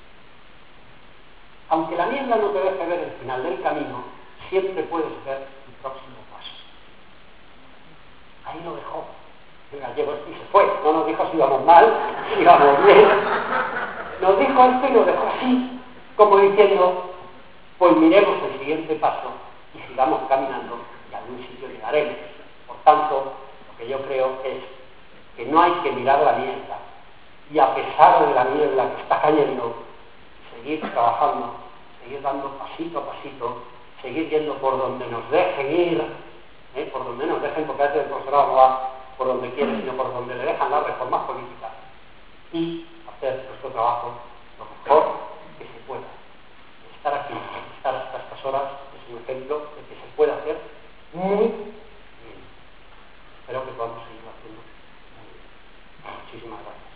Aunque la niebla no te deje ver el final del camino, siempre puedes ver tu próximo paso. Ahí lo dejó. El gallego y se fue. No nos dijo si íbamos mal, si íbamos bien. Nos dijo esto y lo dejó así, como diciendo, pues miremos el siguiente paso y sigamos caminando y a algún sitio llegaremos. Por tanto, lo que yo creo es que no hay que mirar la niebla y a pesar de la niebla que está cayendo, seguir trabajando, seguir dando pasito a pasito, seguir yendo por donde nos dejen ir, por donde nos dejen, porque a veces el profesorado no va por donde quiere, sino por donde le dejan las reformas políticas, y hacer nuestro trabajo lo mejor que se pueda. Estar aquí, estar hasta estas horas, es un ejemplo de que se puede hacer muy bien. Espero que podamos seguir haciendo muy bien. Muchísimas gracias.